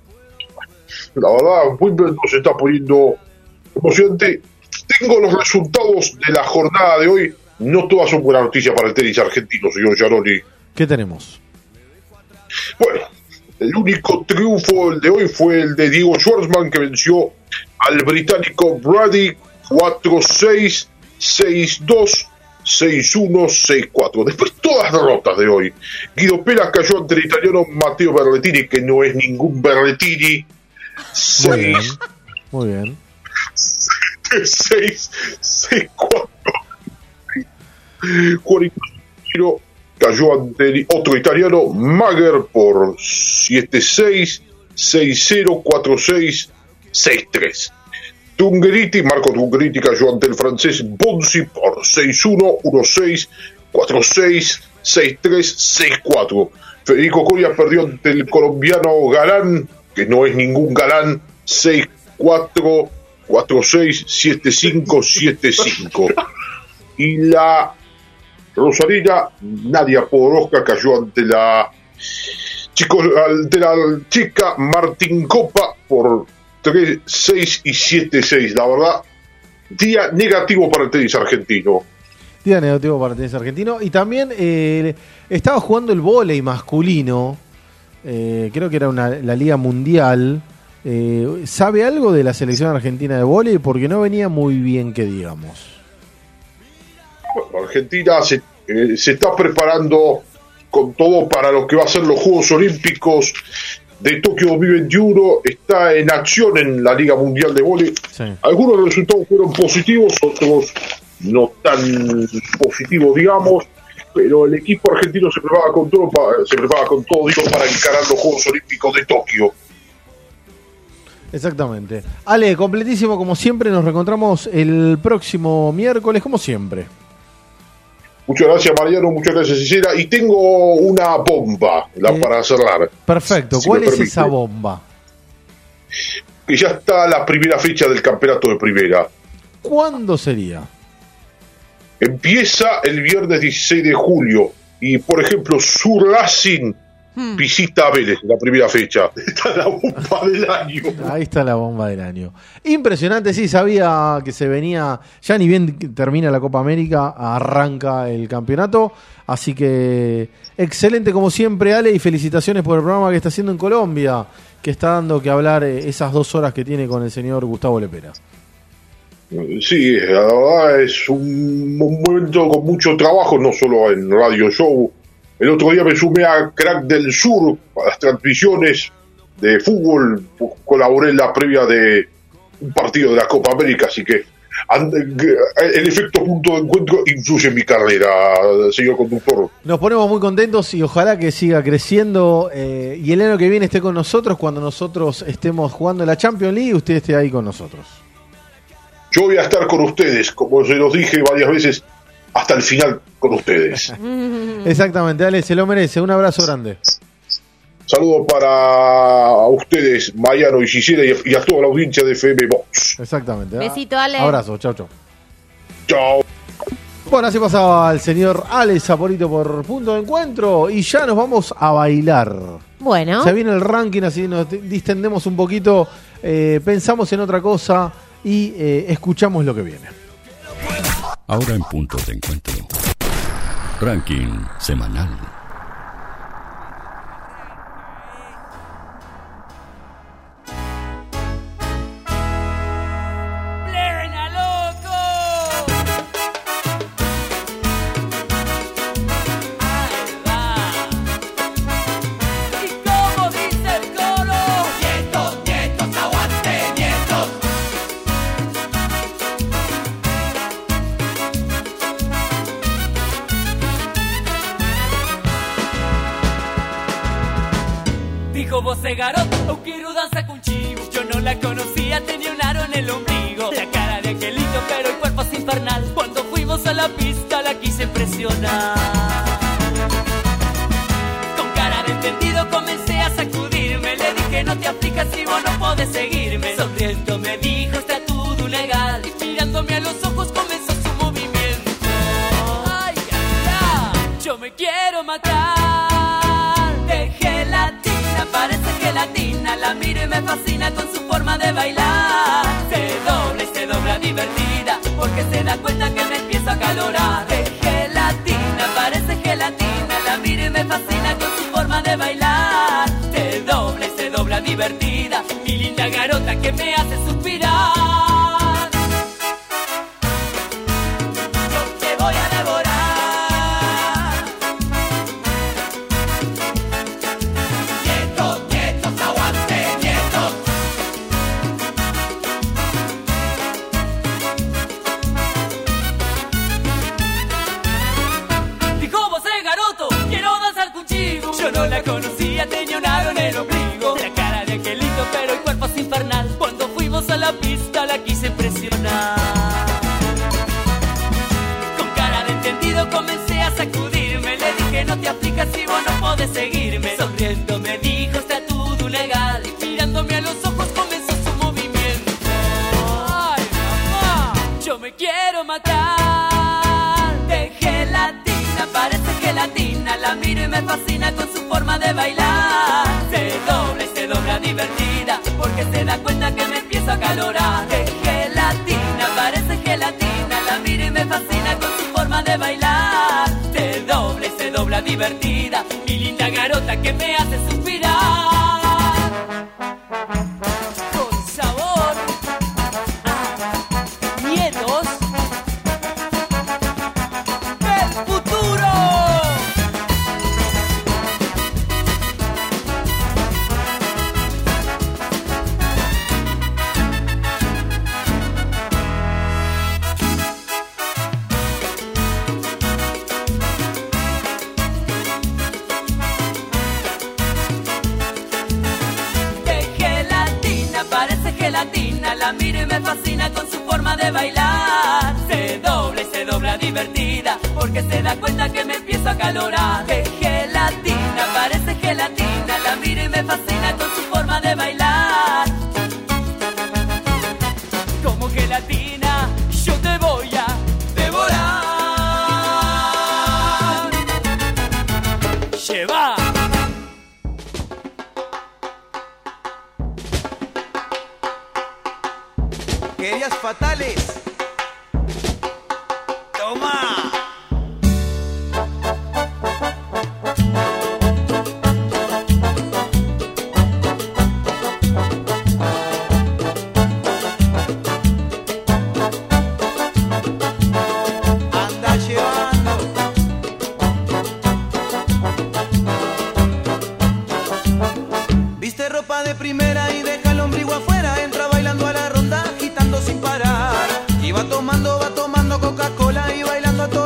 La verdad, Wimbledon se está poniendo emocionante. Tengo los resultados de la jornada de hoy. No todas son buenas noticias para el tenis argentino, señor Gianoli. ¿Qué tenemos? Bueno, el único triunfo de hoy fue el de Diego Schwartzman, que venció al británico Brady 4-6, 6-2, 6-1, 6-4. Después todas derrotas de hoy. Guido Pella cayó ante el italiano Matteo Berrettini, que no es ningún Berrettini. 6. Muy bien. 6, 6, 4. 41 cayó ante el otro italiano Mager por 7-6, 6-0, 4-6, 6-3. Marco Tungheriti cayó ante el francés Bonzi por 6-1, 1-6, 4-6, 6-3, 6-4. Federico Coria perdió ante el colombiano Galán, que no es ningún Galán, 6-4, 4-6, 7-5, 7-5. Y la rosarina Nadia Podoroska cayó ante la chica Martín Copa por 3-6 y 7-6. La verdad, día negativo para el tenis argentino. Día negativo para el tenis argentino. Y también estaba jugando el vóley masculino. Creo que era la Liga Mundial. ¿Sabe algo de la selección argentina de vóley? Porque no venía muy bien, que digamos. Bueno, Argentina se está preparando con todo para lo que va a ser los Juegos Olímpicos de Tokio 2021. Está en acción en la Liga Mundial de Vóley. Sí. Algunos resultados fueron positivos, otros no tan positivos, digamos. Pero el equipo argentino se prepara con todo, para encarar los Juegos Olímpicos de Tokio. Exactamente. Ale, completísimo como siempre. Nos reencontramos el próximo miércoles, como siempre. Muchas gracias, Mariano. Muchas gracias, Cecilia. Y tengo una bomba para cerrar. Perfecto. ¿Cuál es esa bomba? Que ya está la primera fecha del campeonato de primera. ¿Cuándo sería? Empieza el viernes 16 de julio y, por ejemplo, Sur Racing visita a Vélez en la primera fecha. Está la bomba del año. Ahí está la bomba del año. Impresionante, sí, sabía que se venía, ya ni bien termina la Copa América, arranca el campeonato, así que excelente como siempre, Ale, y felicitaciones por el programa que está haciendo en Colombia, que está dando que hablar esas 2 horas que tiene con el señor Gustavo Lepera. Sí, la verdad es un momento con mucho trabajo, no solo en Radio Show. El otro día me sumé a Crack del Sur para las transmisiones de fútbol, colaboré en la previa de un partido de la Copa América, así que el efecto punto de encuentro influye en mi carrera, señor conductor. Nos ponemos muy contentos y ojalá que siga creciendo y el año que viene esté con nosotros, cuando nosotros estemos jugando la Champions League, usted esté ahí con nosotros. Yo voy a estar con ustedes, como se los dije varias veces, hasta el final con ustedes. Exactamente, Ale, se lo merece. Un abrazo grande. Saludos para ustedes, Mariano y Gisela, y a toda la audiencia de FM Box. Exactamente. Besito, Ale. Abrazo, chau, chau. Chao. Bueno, así pasaba el señor Ale Saporito por Punto de Encuentro y ya nos vamos a bailar. Bueno. Se viene el ranking, así nos distendemos un poquito, pensamos en otra cosa y escuchamos lo que viene. Ahora en Punto de Encuentro. Ranking semanal. Você garoto, eu quero dançar contigo. Yo no la conocía, tenía un aro en el ombligo. La cara de angelito, pero el cuerpo es infernal. Cuando fuimos a la pista la quise impresionar. Con cara de entendido comencé a sacudirme. Le dije no te aflijas si vos no podés seguirme. Sonriendo me dijo está todo legal. Y mirándome a los ojos comenzó su movimiento. Ay, ay, ay, yo me quiero matar. De gelatina, parece gelatina. La miro y me fascina con su forma de bailar. Se dobla y se dobla divertida, porque se da cuenta que me empiezo a acalorar. De gelatina, parece gelatina. La miro y me fascina con su forma de bailar. Se dobla y se dobla divertida, mi linda garota que me hace suspirar. Yo te voy a devorar. Nietos, nietos, aguante, nietos. Dijo vos garoto, quiero danzar contigo. Yo no la conocía, tenía un aro en el ombligo. La cara de angelito, pero el cuerpo es infernal. Cuando fuimos a la pista la quise impresionar. Con cara de entendido comencé a sacudirme. Le dije no te aflijas si vos no podés seguirme. Sonriendo me dijo está todo legal. Y mirándome a los ojos comenzó su movimiento. Ay, mamá, yo me quiero matar. De gelatina, parece gelatina. La miro y me fascina con su forma de bailar. Se dobla y se dobla divertida, porque se da cuenta que me empiezo a acalorar. De gelatina, parece gelatina. La miro y me fascina con su forma de bailar. Se dobla y se dobla divertida, mi linda garota que me hace suspirar. Con sabor a nietos del futuro. De gelatina, parece gelatina. La miro y me fascina con su forma de bailar. Se dobla y se dobla divertida, porque se da cuenta que me empiezo a acalorar. De gelatina, parece gelatina. La miro y me fascina con su forma de bailar. Como gelatina, yo te voy a devorar. Lleva. Querías fatales. Toma. Anda llevando. Viste ropa de primera y deja el ombligo afuera. Entra bailando a la ronda, agitando sin parar. Y va tomando Coca-Cola y bailando a todo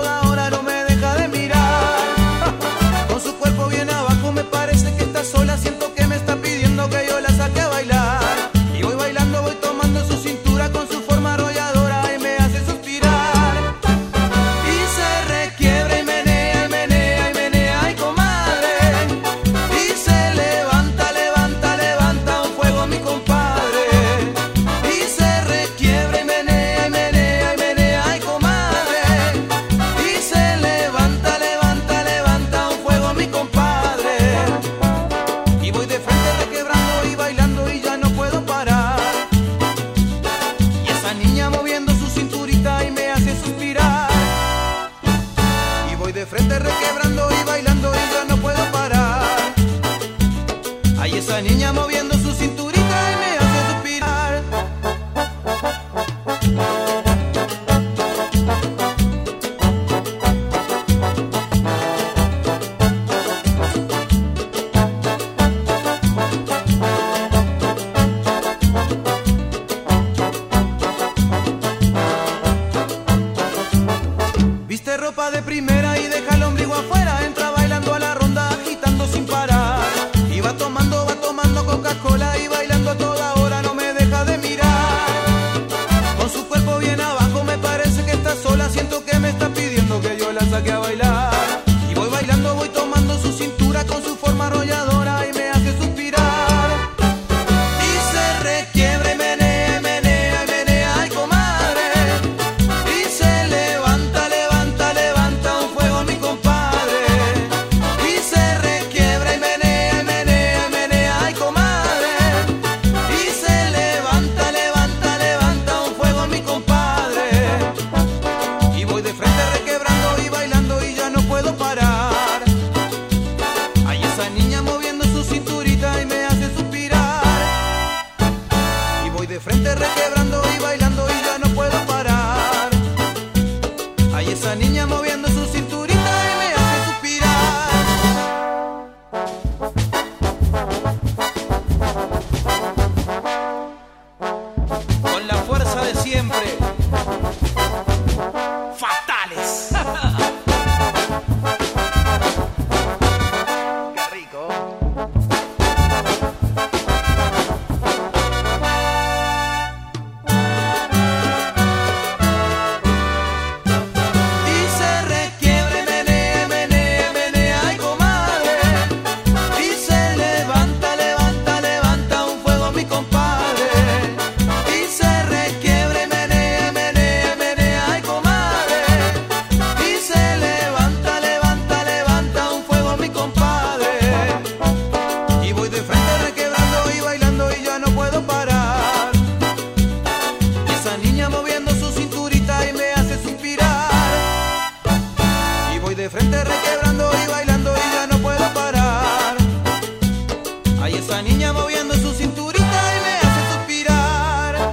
va de primera y deja el ombligo afuera. Entra bailando a la ronda, agitando sin parar. Y va tomando Coca-Cola y bailando a toda hora, no me deja de mirar. Con su cuerpo bien abajo me parece que está sola. Siento que me está pidiendo que yo la saque a bailar. Y voy bailando, voy tomando su cintura con su forma arrolladora y me hace suspirar. Y se requiebra y menea, y menea, y menea, ay comadre. Y se levanta, levanta, levanta un fuego mi compadre. Y se requiebra y menea, y menea, y menea, ay comadre. Y se levanta, levanta, levanta un fuego mi compadre. Y voy de frente requebrando y bailando y ya no puedo parar. Hay esa niña moviendo su cinturita y me hace suspirar. Y voy de frente requebrando y bailando y ya no puedo parar. Hay esa niña moviendo su cinturita y me hace suspirar. Con la fuerza de siempre. Fatales. Qué rico. Y se requiebra y menea, menea, menea, ay comadre. Y se levanta, levanta, levanta un fuego mi compadre. Y se requiebra y menea, menea, menea, ay comadre. Y se levanta, levanta, levanta un fuego mi compadre. Y voy de frente requebrando y bailando y ya no puedo parar. Y esa niña moviendo su cinturita y me hace suspirar. Y voy de frente requebrando y bailando y ya no puedo parar. Hay esa niña moviendo su cinturita y me hace suspirar.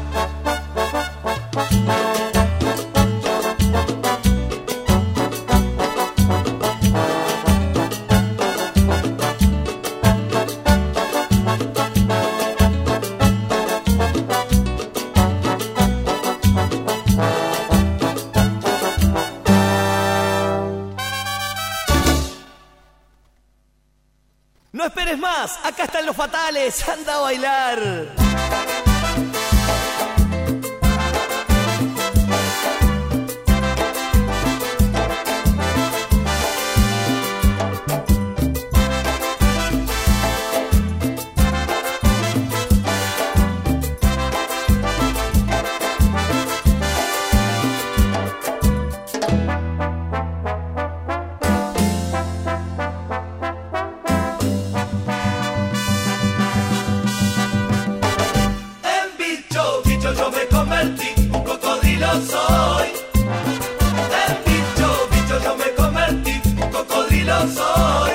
No esperes más, acá están los fatales, anda a bailar. En bicho, bicho yo me convertí, un cocodrilo soy. En bicho, bicho yo me convertí, un cocodrilo soy.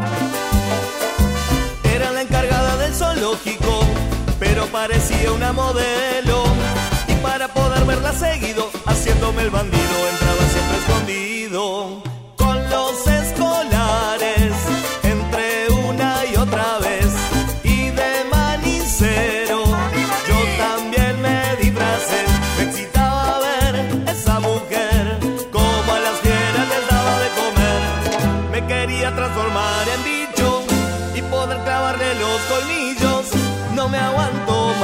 Era la encargada del zoológico, pero parecía una modelo. Y para poder verla seguido, haciéndome el bandido, entraba siempre escondido. Con los escolares, entre una y otra vez. Y de manicero, yo también me disfracé. Me excitaba ver esa mujer, como a las fieras les daba de comer. Me quería transformar en bicho y poder clavarle los colmillos. No me aguanto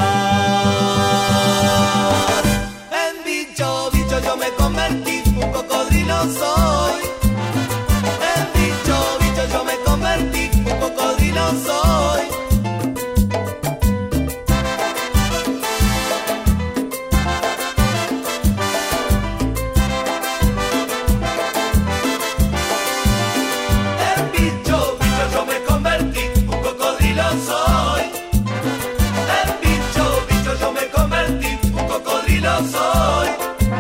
más. En bicho, bicho yo me convertí, un cocodrilo soy. En bicho, bicho yo me convertí, un cocodrilo soy. En bicho, bicho yo me convertí, un cocodrilo soy. En bicho, bicho yo me convertí, un cocodrilo soy.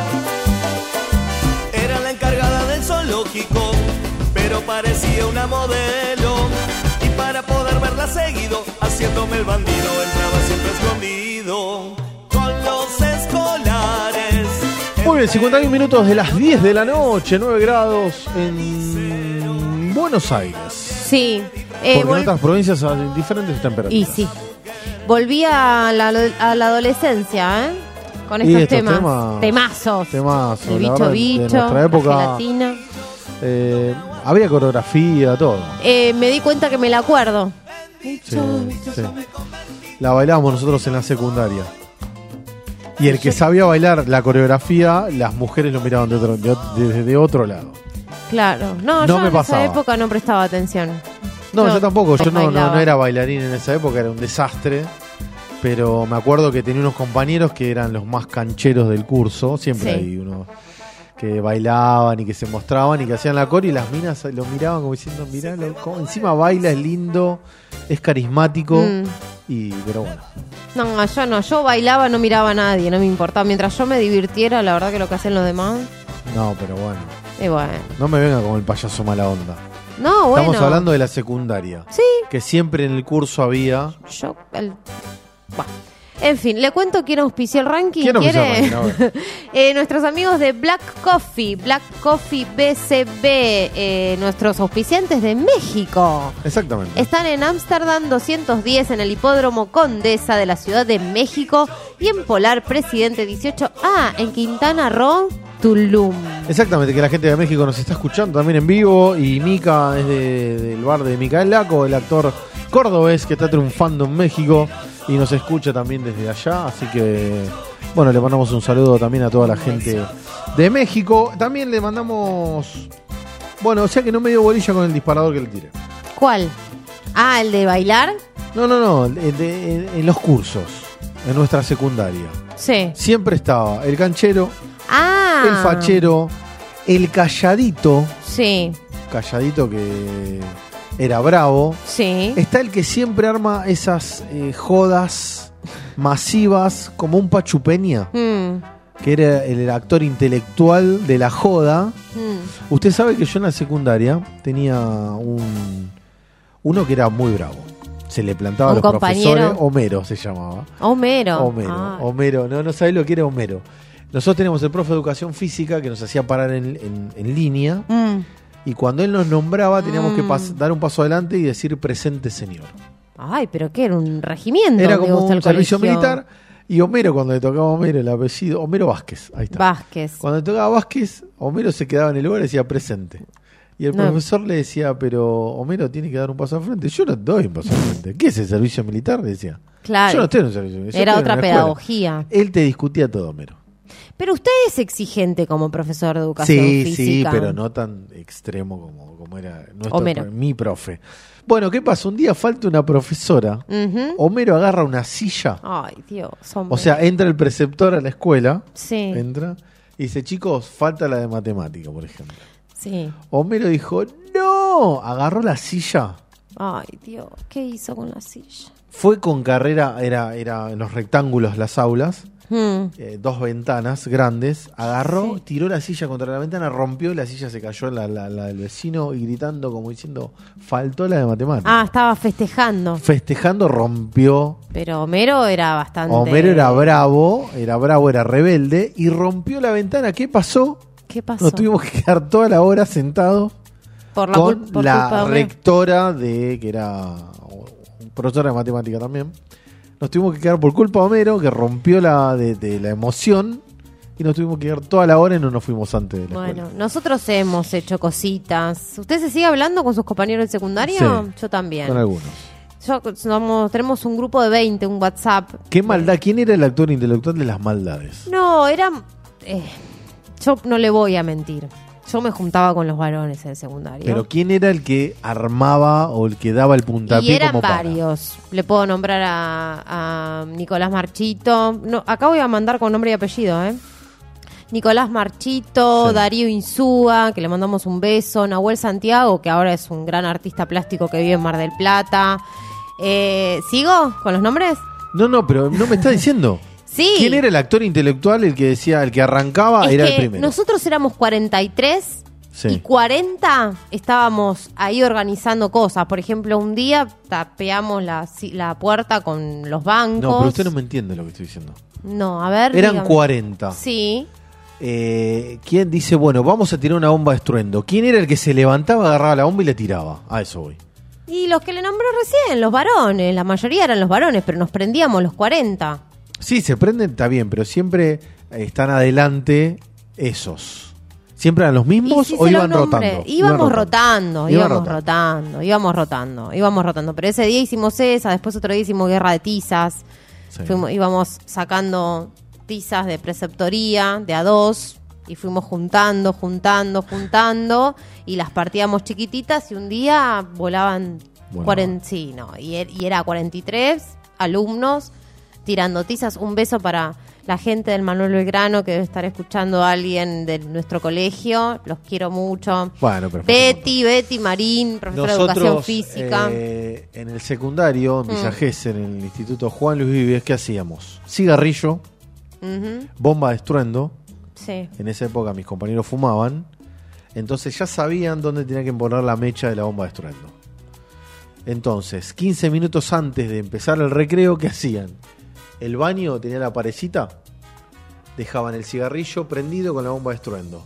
Era la encargada del zoológico, pero parecía una modelo. Y para poder verla seguido, haciéndome el bandido, entraba siempre escondido. Con los escolares. Muy bien, 51 minutos de las 10 de la noche, 9 grados en Buenos Aires. Sí. Porque en otras provincias hay diferentes temperaturas. Y sí. Volví a la adolescencia, ¿eh? Con Y estos estos temas. Temazos. Temazos. El la bicho verdad, bicho. de nuestra época. La gelatina. Había coreografía, todo. Me di cuenta que me la acuerdo. Sí. La bailábamos nosotros en la secundaria. Y el que sabía bailar la coreografía, las mujeres lo miraban desde otro lado. Claro. No, No yo me en pasaba. esa época no prestaba atención. No, yo tampoco. Yo no bailaba. era bailarín en esa época, era un desastre. Pero me acuerdo que tenía unos compañeros que eran los más cancheros del curso. Siempre Sí. hay unos que bailaban y que se mostraban y que hacían la core y las minas lo miraban como diciendo, mirá, como encima baila, es lindo, es carismático. Pero bueno. No, yo no. Yo bailaba, no miraba a nadie, no me importaba. Mientras yo me divirtiera, la verdad que lo que hacen los demás. No, pero bueno. Y bueno. No me venga como el payaso mala onda. No, bueno. Estamos hablando de la secundaria. Sí. Que siempre en el curso había... En fin, le cuento quién auspició el ranking. ¿Quién auspició el ¿Quiere? ranking? A ver. Nuestros amigos de Black Coffee BCB, nuestros auspiciantes de México. Exactamente. Están en Ámsterdam 210 en el Hipódromo Condesa de la Ciudad de México y en Polar Presidente 18A en Quintana Roo, Tulum. Exactamente, que la gente de México nos está escuchando también en vivo. Y Mica es del bar de Micael Laco, el actor cordobés que está triunfando en México y nos escucha también desde allá. Así que, bueno, le mandamos un saludo también a toda la gente de México. También le mandamos... Bueno, o sea que no me dio bolilla con el disparador que le tiré. ¿Cuál? Ah, ¿el de bailar? No, en los cursos, en nuestra secundaria. Sí. Siempre estaba el canchero, Ah. el fachero, el calladito. Sí. Calladito que era bravo. Sí. Está el que siempre arma esas jodas masivas como un Pachu Peña, que era el actor intelectual de la joda. Usted sabe que yo en la secundaria tenía uno que era muy bravo. Se le plantaba a ¿Un los compañero? profesores. Homero se llamaba. Homero. Ah. Homero. No sabés lo que era Homero. Nosotros teníamos el profe de educación física que nos hacía parar en línea. Y cuando él nos nombraba teníamos que dar un paso adelante y decir presente señor. Ay, pero ¿qué era? ¿Un regimiento? Era donde como gusta un el servicio colegio? militar. Y Homero, cuando le tocaba a Homero el apellido, Homero Vázquez, ahí está. Vázquez. Cuando le tocaba Vázquez, Homero se quedaba en el lugar y decía presente. Y el No. profesor le decía, pero Homero tiene que dar un paso al frente. Yo no doy un paso al frente. ¿Qué es el servicio militar? Le decía. Claro. Yo no estoy en un servicio militar. yo Era estoy en otra una escuela. pedagogía. Él te discutía todo, Homero. Pero usted es exigente como profesor de educación Sí, física. pero no tan extremo como era Homero. mi profe. Bueno, ¿qué pasa? Un día falta una profesora. Ujú. Homero agarra una silla. Ay, Dios, hombre. O sea, entra el preceptor a la escuela. Sí. Entra y dice, chicos, falta la de matemática, por ejemplo. Sí. Homero dijo, ¡no! Agarró la silla. Ay, Dios, ¿qué hizo con la silla? Fue con carrera, era en los rectángulos las aulas. Hmm. 2 ventanas grandes, agarró, tiró la silla contra la ventana, rompió y la silla se cayó la del vecino y gritando como diciendo, faltó la de matemáticas. Ah, estaba festejando. Festejando, rompió. Pero Homero era bastante... Homero era bravo, era rebelde y rompió la ventana. ¿Qué pasó? ¿Qué pasó? Nos tuvimos que quedar toda la hora sentados Por con culpa de la Homero. rectora que era profesora de matemática también. Nos tuvimos que quedar por culpa de Homero, que rompió de la emoción, y nos tuvimos que quedar toda la hora y no nos fuimos antes de la Bueno, escuela. nosotros hemos hecho cositas. ¿Usted se sigue hablando con sus compañeros del secundario? Sí, Yo también. con algunos. Tenemos un grupo de 20, un WhatsApp. ¿Qué maldad? ¿Quién era el actor intelectual de las maldades? No, era... yo no le voy a mentir. Yo me juntaba con los varones en el secundario. Pero ¿quién era el que armaba o el que daba el puntapié Y eran como para? varios. Le puedo nombrar a Nicolás Marchito. No, acá voy a mandar con nombre y apellido, ¿eh? Nicolás Marchito, Sí. Darío Insúa, que le mandamos un beso. Nahuel Santiago, que ahora es un gran artista plástico que vive en Mar del Plata. ¿Sigo con los nombres? No, pero no me está diciendo. Sí. ¿Quién era el actor intelectual, el que decía, el que arrancaba, Es era que el primero? nosotros éramos 43 Sí. y 40 estábamos ahí organizando cosas. Por ejemplo, un día tapeamos la puerta con los bancos. No, pero usted no me entiende lo que estoy diciendo. No, a ver. Eran dígame. 40. Sí. ¿Quién dice, bueno, vamos a tirar una bomba de estruendo? ¿Quién era el que se levantaba, agarraba la bomba y le tiraba? A eso voy. Y los que le nombró recién, los varones. La mayoría eran los varones, pero nos prendíamos los 40. Sí, se prenden, está bien, pero siempre están adelante esos. ¿Siempre eran los mismos Sí, o se iban los nombré. rotando? Íbamos rotando. Pero ese día hicimos esa, después otro día hicimos guerra de tizas. Sí. Íbamos sacando tizas de preceptoría, de a 2, y fuimos juntando, y las partíamos chiquititas, y un día volaban 40, sí, no, y era 43 alumnos tirando tizas. Un beso para la gente del Manuel Belgrano, que debe estar escuchando a alguien de nuestro colegio. Los quiero mucho. Bueno, pero Betty Marín, profesora de educación física. En el secundario, en Villa Gesell, en el Instituto Juan Luis Vives, ¿qué hacíamos? Cigarrillo, bomba de estruendo. Sí. En esa época mis compañeros fumaban, entonces ya sabían dónde tenían que poner la mecha de la bomba de estruendo. Entonces, 15 minutos antes de empezar el recreo, ¿qué hacían? El baño tenía la parecita, dejaban el cigarrillo prendido con la bomba de estruendo.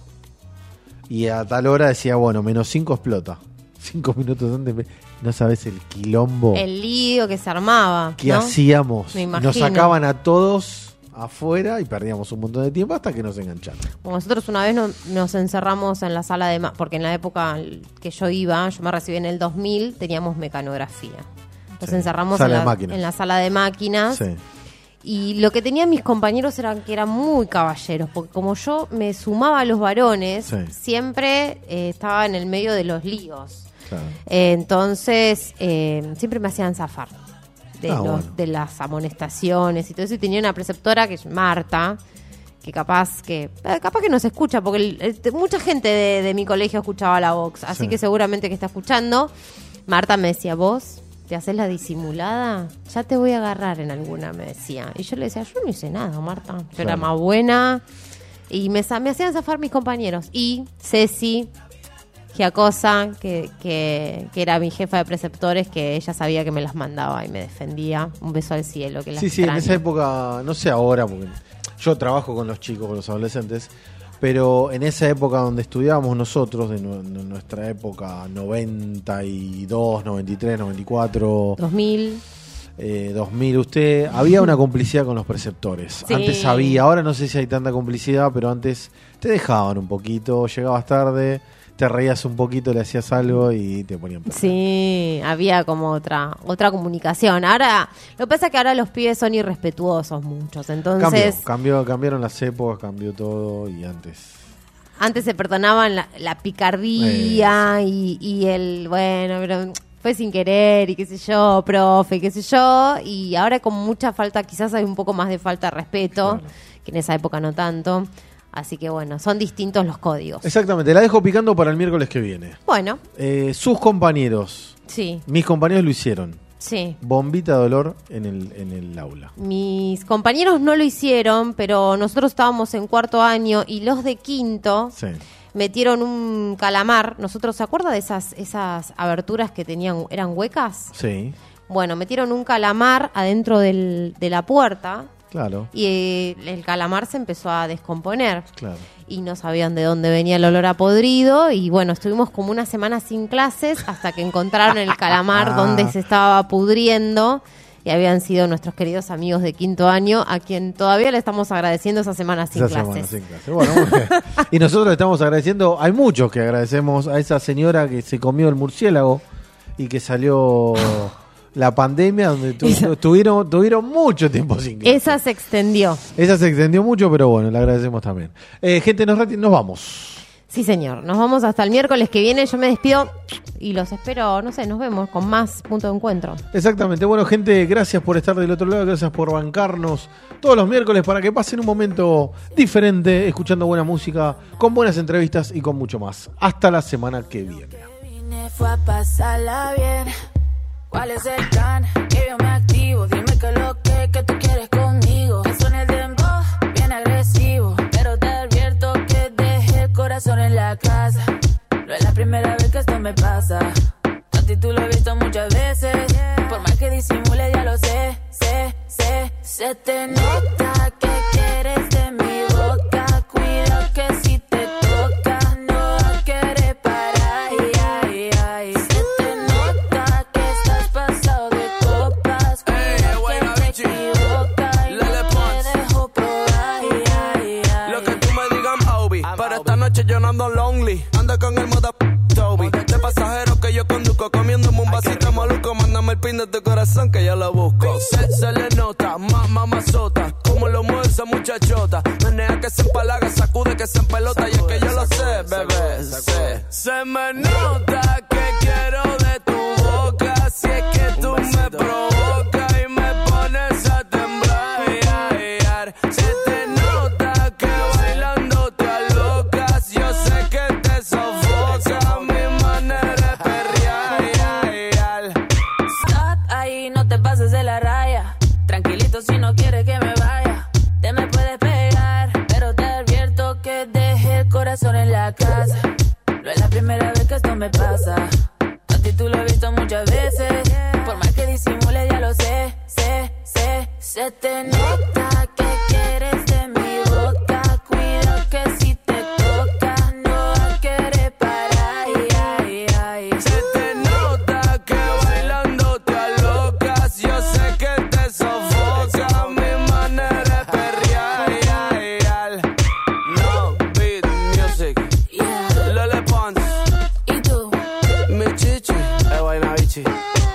Y a tal hora decía, bueno, -5 explota. 5 minutos antes, no sabes el quilombo. El lío que se armaba. ¿Qué hacíamos? Me imagino. Nos sacaban a todos afuera y perdíamos un montón de tiempo hasta que nos engancharon. Bueno, nosotros una vez nos encerramos en la sala de... porque en la época que yo me recibí en el 2000, teníamos mecanografía. Nos encerramos en la sala de máquinas. Sí. Y lo que tenían mis compañeros que eran muy caballeros, porque como yo me sumaba a los varones, siempre estaba en el medio de los líos. Claro. Entonces, siempre me hacían zafar de las amonestaciones y todo eso. Y tenía una preceptora que es Marta, que capaz que nos escucha, porque mucha gente de mi colegio escuchaba la Vox, así que seguramente que está escuchando. Marta me decía, vos te haces la disimulada, ya te voy a agarrar en alguna, me decía. Y yo le decía, yo no hice nada, Marta, yo era más buena. Y me hacían zafar mis compañeros. Y Ceci Giacosa, que era mi jefa de preceptores, que ella sabía que me las mandaba y me defendía. Un beso al cielo, que las extraño. En esa época, no sé ahora, porque yo trabajo con los chicos, con los adolescentes, pero en esa época donde estudiábamos nosotros, de nuestra época 92, 93, 94... 2000... 2000, había una complicidad con los preceptores. Sí. Antes había, ahora no sé si hay tanta complicidad, pero antes te dejaban un poquito, llegabas tarde, te reías un poquito, le hacías algo y te ponían por Sí, había como otra comunicación. Ahora, lo que pasa es que ahora los pibes son irrespetuosos muchos, entonces... Cambiaron las épocas, cambió todo y antes se perdonaban la picardía y el, bueno, pero fue sin querer y qué sé yo, profe, qué sé yo, y ahora con mucha falta, quizás hay un poco más de falta de respeto, que en esa época no tanto. Así que bueno, son distintos los códigos. Exactamente, la dejo picando para el miércoles que viene. Bueno. Sus compañeros. Sí. Mis compañeros lo hicieron. Sí. Bombita de olor en el aula. Mis compañeros no lo hicieron, pero nosotros estábamos en 4º año y los de 5º metieron un calamar. Nosotros, ¿se acuerda de esas aberturas que eran huecas? Sí. Bueno, metieron un calamar adentro de la puerta. Claro. Y el calamar se empezó a descomponer. Claro. Y no sabían de dónde venía el olor a podrido. Y bueno, estuvimos como una semana sin clases hasta que encontraron el calamar donde se estaba pudriendo. Y habían sido nuestros queridos amigos de 5º año, a quien todavía le estamos agradeciendo esa semana sin clases. Bueno, y nosotros le estamos agradeciendo, hay muchos que agradecemos a esa señora que se comió el murciélago y que salió... la pandemia, donde tuvieron mucho tiempo sin clase. Esa se extendió mucho, pero bueno, le agradecemos también. Gente, nos vamos. Sí, señor. Nos vamos hasta el miércoles que viene. Yo me despido y los espero, no sé, nos vemos con más Punto de Encuentro. Exactamente. Bueno, gente, gracias por estar del otro lado, gracias por bancarnos todos los miércoles para que pasen un momento diferente, escuchando buena música, con buenas entrevistas y con mucho más. Hasta la semana que viene. Fue a pasarla bien. ¿Cuál es el plan? Que yo me activo. Dime que lo que tú quieres conmigo. Que suene el dembow, bien agresivo. Pero te advierto que dejé el corazón en la casa. No es la primera vez que esto me pasa. A ti tú lo he visto muchas veces. Por más que disimule ya lo sé. Se te nota que quieres de mi boca. Cuidado que si te toca no va a querer parar. Esta noche noche yo no ando lonely. Ando con el moda Toby. De pasajero que yo conduzco, comiéndome un vasito maluco. Mándame el pin de tu corazón que yo lo busco. Se le nota, mamazota. Como lo mueve esa muchachota. Menea que se empalaga, sacude que se empelota. Y es que yo lo sé, bebé, sé. Se me nota que quiero de tu boca. Si es que tú me provocas y me pones a temblar. Se te nota que bailando te alocas. Yo sé que te sofoca mi manera de perrear. Stop ahí, no te pases de la raya. Tranquilito si no quieres que me vaya. Te me puedes pegar, pero te advierto que dejé el corazón en la casa. No es la primera vez que esto me pasa. A ti tú lo has visto muchas veces. Por más que disimule ya lo sé. Se te nota que quieres de mi boca. Cuidado que si te toca no va a querer parar. Se te nota que bailando te alocas. Yo sé que te sofoca mi manera de perrear. No beat music. Lele Pons. ¿Y tú? Mi chichi. Vaina bichi.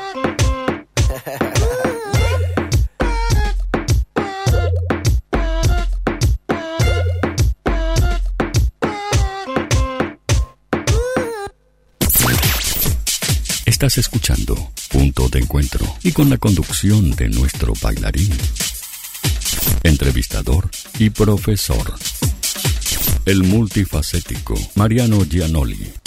Estás escuchando Punto de Encuentro y con la conducción de nuestro bailarín, entrevistador y profesor, el multifacético Mariano Gianoli.